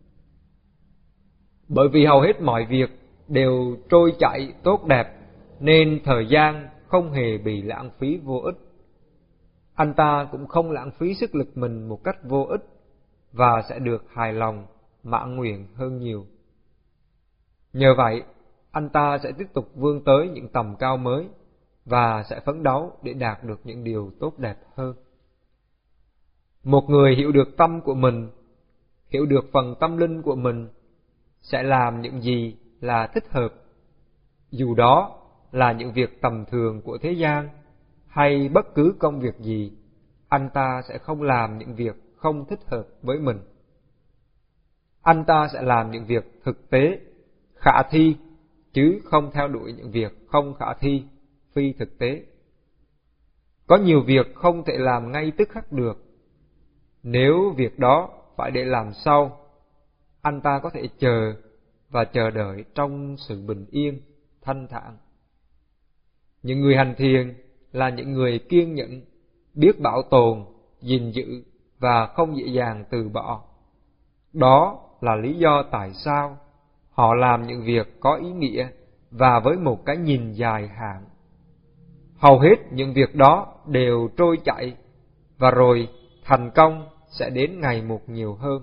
Bởi vì hầu hết mọi việc đều trôi chảy tốt đẹp nên thời gian không hề bị lãng phí vô ích. Anh ta cũng không lãng phí sức lực mình một cách vô ích và sẽ được hài lòng, mãn nguyện hơn nhiều. Nhờ vậy, anh ta sẽ tiếp tục vươn tới những tầm cao mới và sẽ phấn đấu để đạt được những điều tốt đẹp hơn. Một người hiểu được tâm của mình, hiểu được phần tâm linh của mình, sẽ làm những gì là thích hợp, dù đó là những việc tầm thường của thế gian hay bất cứ công việc gì. Anh ta sẽ không làm những việc không thích hợp với mình. Anh ta sẽ làm những việc thực tế, khả thi, chứ không theo đuổi những việc không khả thi, phi thực tế. Có nhiều việc không thể làm ngay tức khắc được. Nếu việc đó phải để làm sau, anh ta có thể chờ và chờ đợi trong sự bình yên, thanh thản. Những người hành thiền là những người kiên nhẫn, biết bảo tồn, gìn giữ và không dễ dàng từ bỏ. Đó là lý do tại sao họ làm những việc có ý nghĩa và với một cái nhìn dài hạn. Hầu hết những việc đó đều trôi chảy và rồi thành công sẽ đến ngày một nhiều hơn.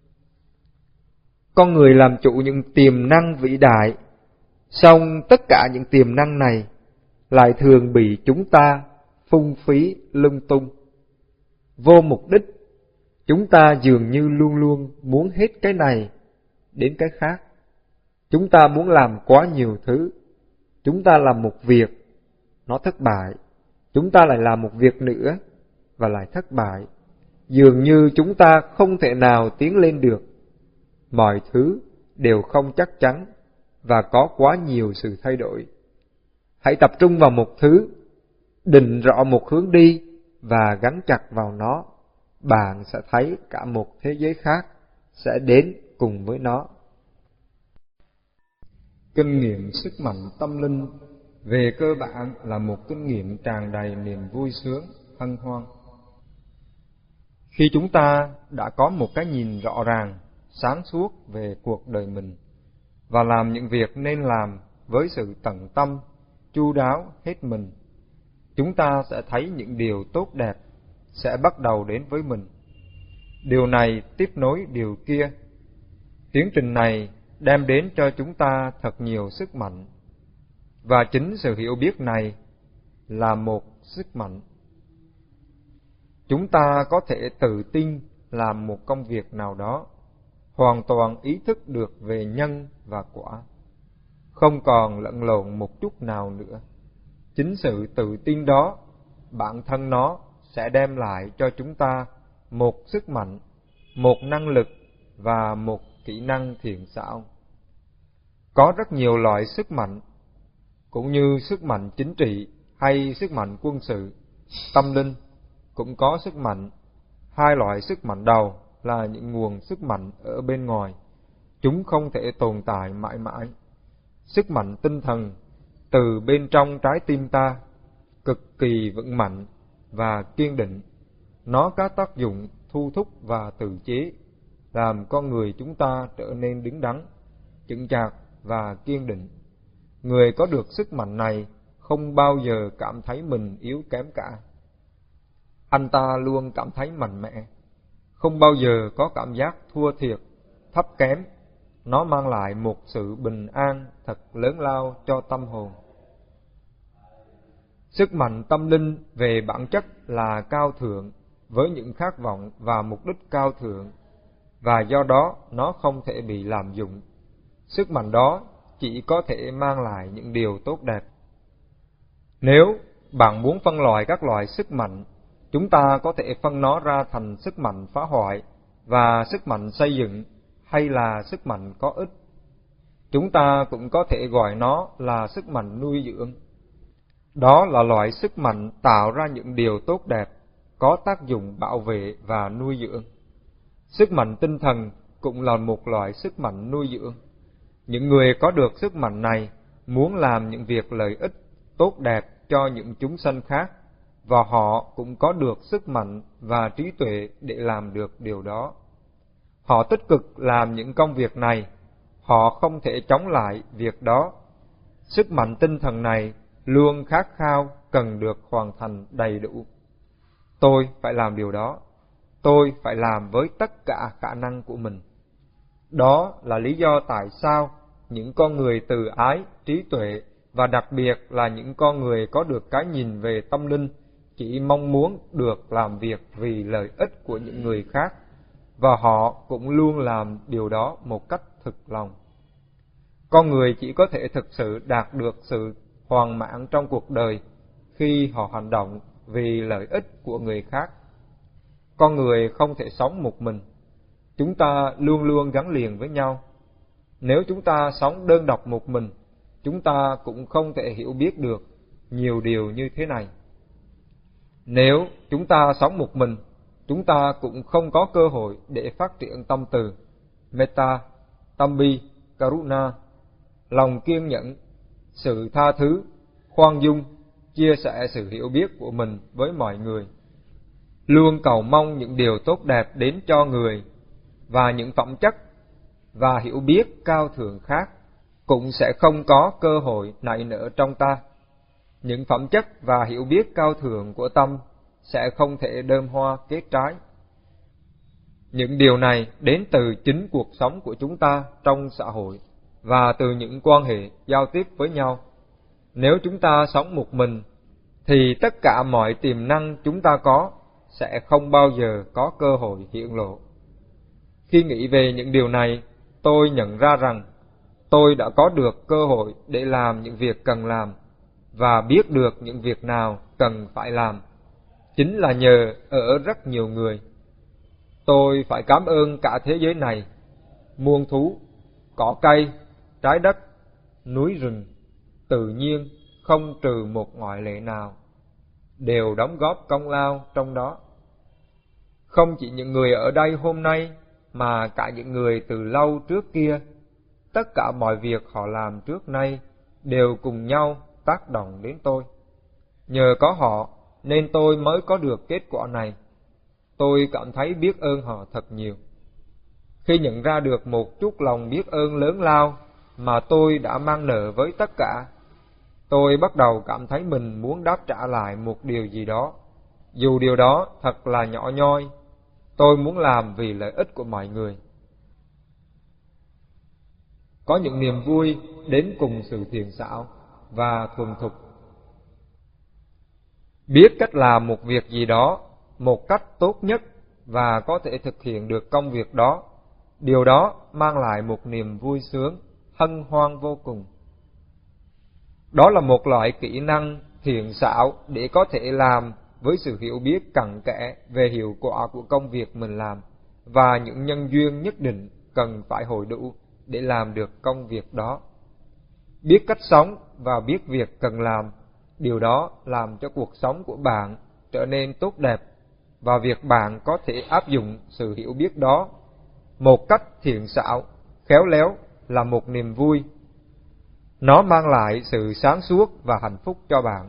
Con người làm chủ những tiềm năng vĩ đại, song tất cả những tiềm năng này lại thường bị chúng ta phung phí lung tung. Vô mục đích, chúng ta dường như luôn luôn muốn hết cái này đến cái khác. Chúng ta muốn làm quá nhiều thứ. Chúng ta làm một việc, nó thất bại. Chúng ta lại làm một việc nữa và lại thất bại. Dường như chúng ta không thể nào tiến lên được. Mọi thứ đều không chắc chắn và có quá nhiều sự thay đổi. Hãy tập trung vào một thứ, định rõ một hướng đi và gắn chặt vào nó. Bạn sẽ thấy cả một thế giới khác sẽ đến cùng với nó. Kinh nghiệm sức mạnh tâm linh về cơ bản là một kinh nghiệm tràn đầy niềm vui sướng, hân hoan. Khi chúng ta đã có một cái nhìn rõ ràng, sáng suốt về cuộc đời mình và làm những việc nên làm với sự tận tâm, chu đáo hết mình, chúng ta sẽ thấy những điều tốt đẹp sẽ bắt đầu đến với mình. Điều này tiếp nối điều kia. Tiến trình này đem đến cho chúng ta thật nhiều sức mạnh, và chính sự hiểu biết này là một sức mạnh. Chúng ta có thể tự tin làm một công việc nào đó, hoàn toàn ý thức được về nhân và quả, không còn lẫn lộn một chút nào nữa. Chính sự tự tin đó, bản thân nó sẽ đem lại cho chúng ta một sức mạnh, một năng lực và một kỹ năng thiện xảo. Có rất nhiều loại sức mạnh, cũng như sức mạnh chính trị hay sức mạnh quân sự, tâm linh cũng có sức mạnh. Hai loại sức mạnh đầu là những nguồn sức mạnh ở bên ngoài, chúng không thể tồn tại mãi mãi. Sức mạnh tinh thần từ bên trong trái tim ta cực kỳ vững mạnh và kiên định. Nó có tác dụng thu thúc và tự chế, làm con người chúng ta trở nên đứng đắn, chững chạc và kiên định. Người có được sức mạnh này không bao giờ cảm thấy mình yếu kém cả. Anh ta luôn cảm thấy mạnh mẽ, không bao giờ có cảm giác thua thiệt, thấp kém. Nó mang lại một sự bình an thật lớn lao cho tâm hồn. Sức mạnh tâm linh về bản chất là cao thượng, với những khát vọng và mục đích cao thượng, và do đó nó không thể bị lạm dụng. sức mạnh đó chỉ có thể mang lại những điều tốt đẹp. Nếu bạn muốn phân loại các loại sức mạnh, chúng ta có thể phân nó ra thành sức mạnh phá hoại và sức mạnh xây dựng, hay là sức mạnh có ích. Chúng ta cũng có thể gọi nó là sức mạnh nuôi dưỡng. Đó là loại sức mạnh tạo ra những điều tốt đẹp, có tác dụng bảo vệ và nuôi dưỡng. Sức mạnh tinh thần cũng là một loại sức mạnh nuôi dưỡng. Những người có được sức mạnh này muốn làm những việc lợi ích, tốt đẹp cho những chúng sanh khác, và họ cũng có được sức mạnh và trí tuệ để làm được điều đó. Họ tích cực làm những công việc này, họ không thể chống lại việc đó. Sức mạnh tinh thần này luôn khát khao cần được hoàn thành đầy đủ. Tôi phải làm điều đó, tôi phải làm với tất cả khả năng của mình. Đó là lý do tại sao những con người từ ái, trí tuệ và đặc biệt là những con người có được cái nhìn về tâm linh chỉ mong muốn được làm việc vì lợi ích của những người khác, và họ cũng luôn làm điều đó một cách thực lòng. Con người chỉ có thể thực sự đạt được sự hoàn mãn trong cuộc đời khi họ hành động vì lợi ích của người khác. Con người không thể sống một mình, chúng ta luôn luôn gắn liền với nhau. Nếu chúng ta sống đơn độc một mình, chúng ta cũng không thể hiểu biết được nhiều điều như thế này. Nếu chúng ta sống một mình, chúng ta cũng không có cơ hội để phát triển tâm từ, metta, tâm bi, karuna, lòng kiên nhẫn, sự tha thứ, khoan dung, chia sẻ sự hiểu biết của mình với mọi người, luôn cầu mong những điều tốt đẹp đến cho người, và những phẩm chất và hiểu biết cao thượng khác cũng sẽ không có cơ hội nảy nở trong ta. Những phẩm chất và hiểu biết cao thượng của tâm sẽ không thể đơm hoa kết trái. Những điều này đến từ chính cuộc sống của chúng ta trong xã hội và từ những quan hệ giao tiếp với nhau. Nếu chúng ta sống một mình, thì tất cả mọi tiềm năng chúng ta có sẽ không bao giờ có cơ hội hiện lộ. Khi nghĩ về những điều này, tôi nhận ra rằng tôi đã có được cơ hội để làm những việc cần làm và biết được những việc nào cần phải làm, chính là nhờ ở rất nhiều người. Tôi phải cảm ơn cả thế giới này, muôn thú, cỏ cây, trái đất, núi rừng, tự nhiên, không trừ một ngoại lệ nào, đều đóng góp công lao trong đó. Không chỉ những người ở đây hôm nay, mà cả những người từ lâu trước kia, tất cả mọi việc họ làm trước nay đều cùng nhau tác động đến tôi. Nhờ có họ nên tôi mới có được kết quả này. Tôi cảm thấy biết ơn họ thật nhiều. Khi nhận ra được một chút lòng biết ơn lớn lao mà tôi đã mang nợ với tất cả, tôi bắt đầu cảm thấy mình muốn đáp trả lại một điều gì đó, dù điều đó thật là nhỏ nhoi. Tôi muốn làm vì lợi ích của mọi người. Có những niềm vui đến cùng sự thiện xảo và thuần thục. Biết cách làm một việc gì đó một cách tốt nhất và có thể thực hiện được công việc đó, điều đó mang lại một niềm vui sướng, hân hoan vô cùng. Đó là một loại kỹ năng thiện xảo để có thể làm với sự hiểu biết cặn kẽ về hiệu quả của công việc mình làm và những nhân duyên nhất định cần phải hội đủ để làm được công việc đó. Biết cách sống và biết việc cần làm, điều đó làm cho cuộc sống của bạn trở nên tốt đẹp, và việc bạn có thể áp dụng sự hiểu biết đó một cách thiện xảo, khéo léo là một niềm vui. Nó mang lại sự sáng suốt và hạnh phúc cho bạn.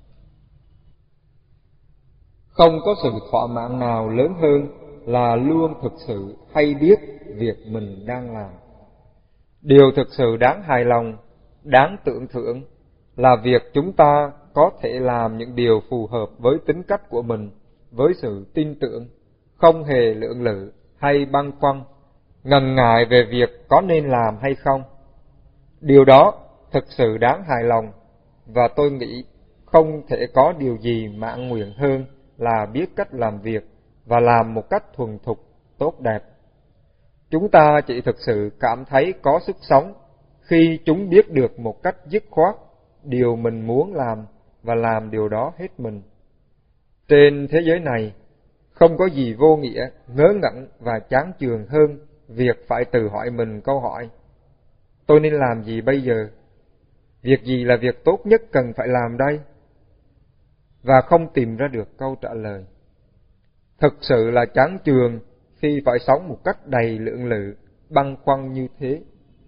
Không có sự thỏa mãn nào lớn hơn là luôn thực sự hay biết việc mình đang làm. Điều thực sự đáng hài lòng, đáng tưởng thưởng là việc chúng ta có thể làm những điều phù hợp với tính cách của mình, với sự tin tưởng, không hề lưỡng lự hay băn khoăn, ngần ngại về việc có nên làm hay không. Điều đó thực sự đáng hài lòng, và tôi nghĩ không thể có điều gì mãn nguyện hơn là biết cách làm việc và làm một cách thuần thục, tốt đẹp. Chúng ta chỉ thực sự cảm thấy có sức sống khi chúng biết được một cách dứt khoát điều mình muốn làm và làm điều đó hết mình. Trên thế giới này, không có gì vô nghĩa, ngớ ngẩn và chán chường hơn việc phải tự hỏi mình câu hỏi: tôi nên làm gì bây giờ? Việc gì là việc tốt nhất cần phải làm đây? Và không tìm ra được câu trả lời. Thực sự là chán chường khi phải sống một cách đầy lưỡng lự, băn khoăn như thế.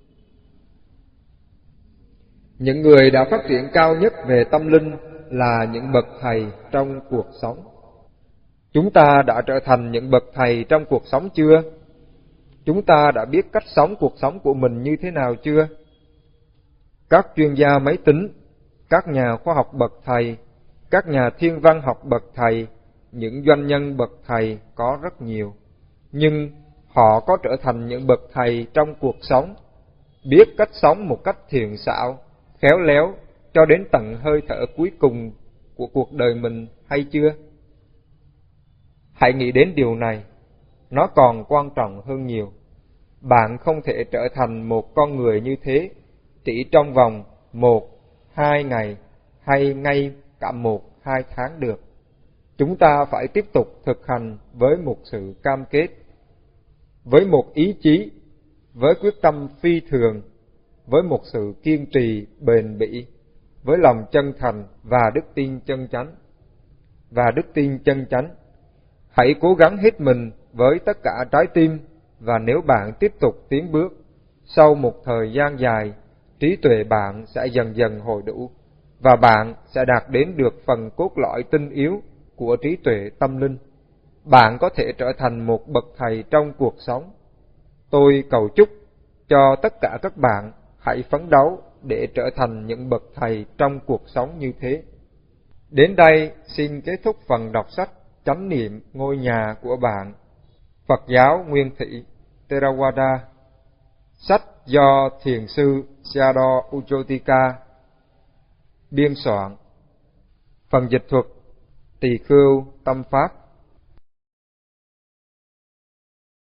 Những người đã phát triển cao nhất về tâm linh là những bậc thầy trong cuộc sống. Chúng ta đã trở thành những bậc thầy trong cuộc sống chưa? Chúng ta đã biết cách sống cuộc sống của mình như thế nào chưa? Các chuyên gia máy tính, các nhà khoa học bậc thầy, các nhà thiên văn học bậc thầy, những doanh nhân bậc thầy có rất nhiều. Nhưng họ có trở thành những bậc thầy trong cuộc sống, biết cách sống một cách thiện xảo, khéo léo cho đến tận hơi thở cuối cùng của cuộc đời mình hay chưa? Hãy nghĩ đến điều này, nó còn quan trọng hơn nhiều. Bạn không thể trở thành một con người như thế chỉ trong vòng một, hai ngày hay ngay cả một, hai tháng được. Chúng ta phải tiếp tục thực hành với một sự cam kết, với một ý chí, với quyết tâm phi thường, với một sự kiên trì bền bỉ, với lòng chân thành và đức tin chân chánh. Và đức tin chân chánh. Hãy cố gắng hết mình với tất cả trái tim, và nếu bạn tiếp tục tiến bước, sau một thời gian dài, trí tuệ bạn sẽ dần dần hồi đủ, và bạn sẽ đạt đến được phần cốt lõi tinh yếu của trí tuệ tâm linh. Bạn có thể trở thành một bậc thầy trong cuộc sống. Tôi cầu chúc cho tất cả các bạn hãy phấn đấu để trở thành những bậc thầy trong cuộc sống như thế. Đến đây xin kết thúc phần đọc sách Chánh niệm ngôi nhà của bạn, Phật giáo Nguyên Thủy Theravada, sách do Thiền sư Sayadaw Ujotika biên soạn. Phần dịch thuật Tỳ Khưu Tâm Pháp.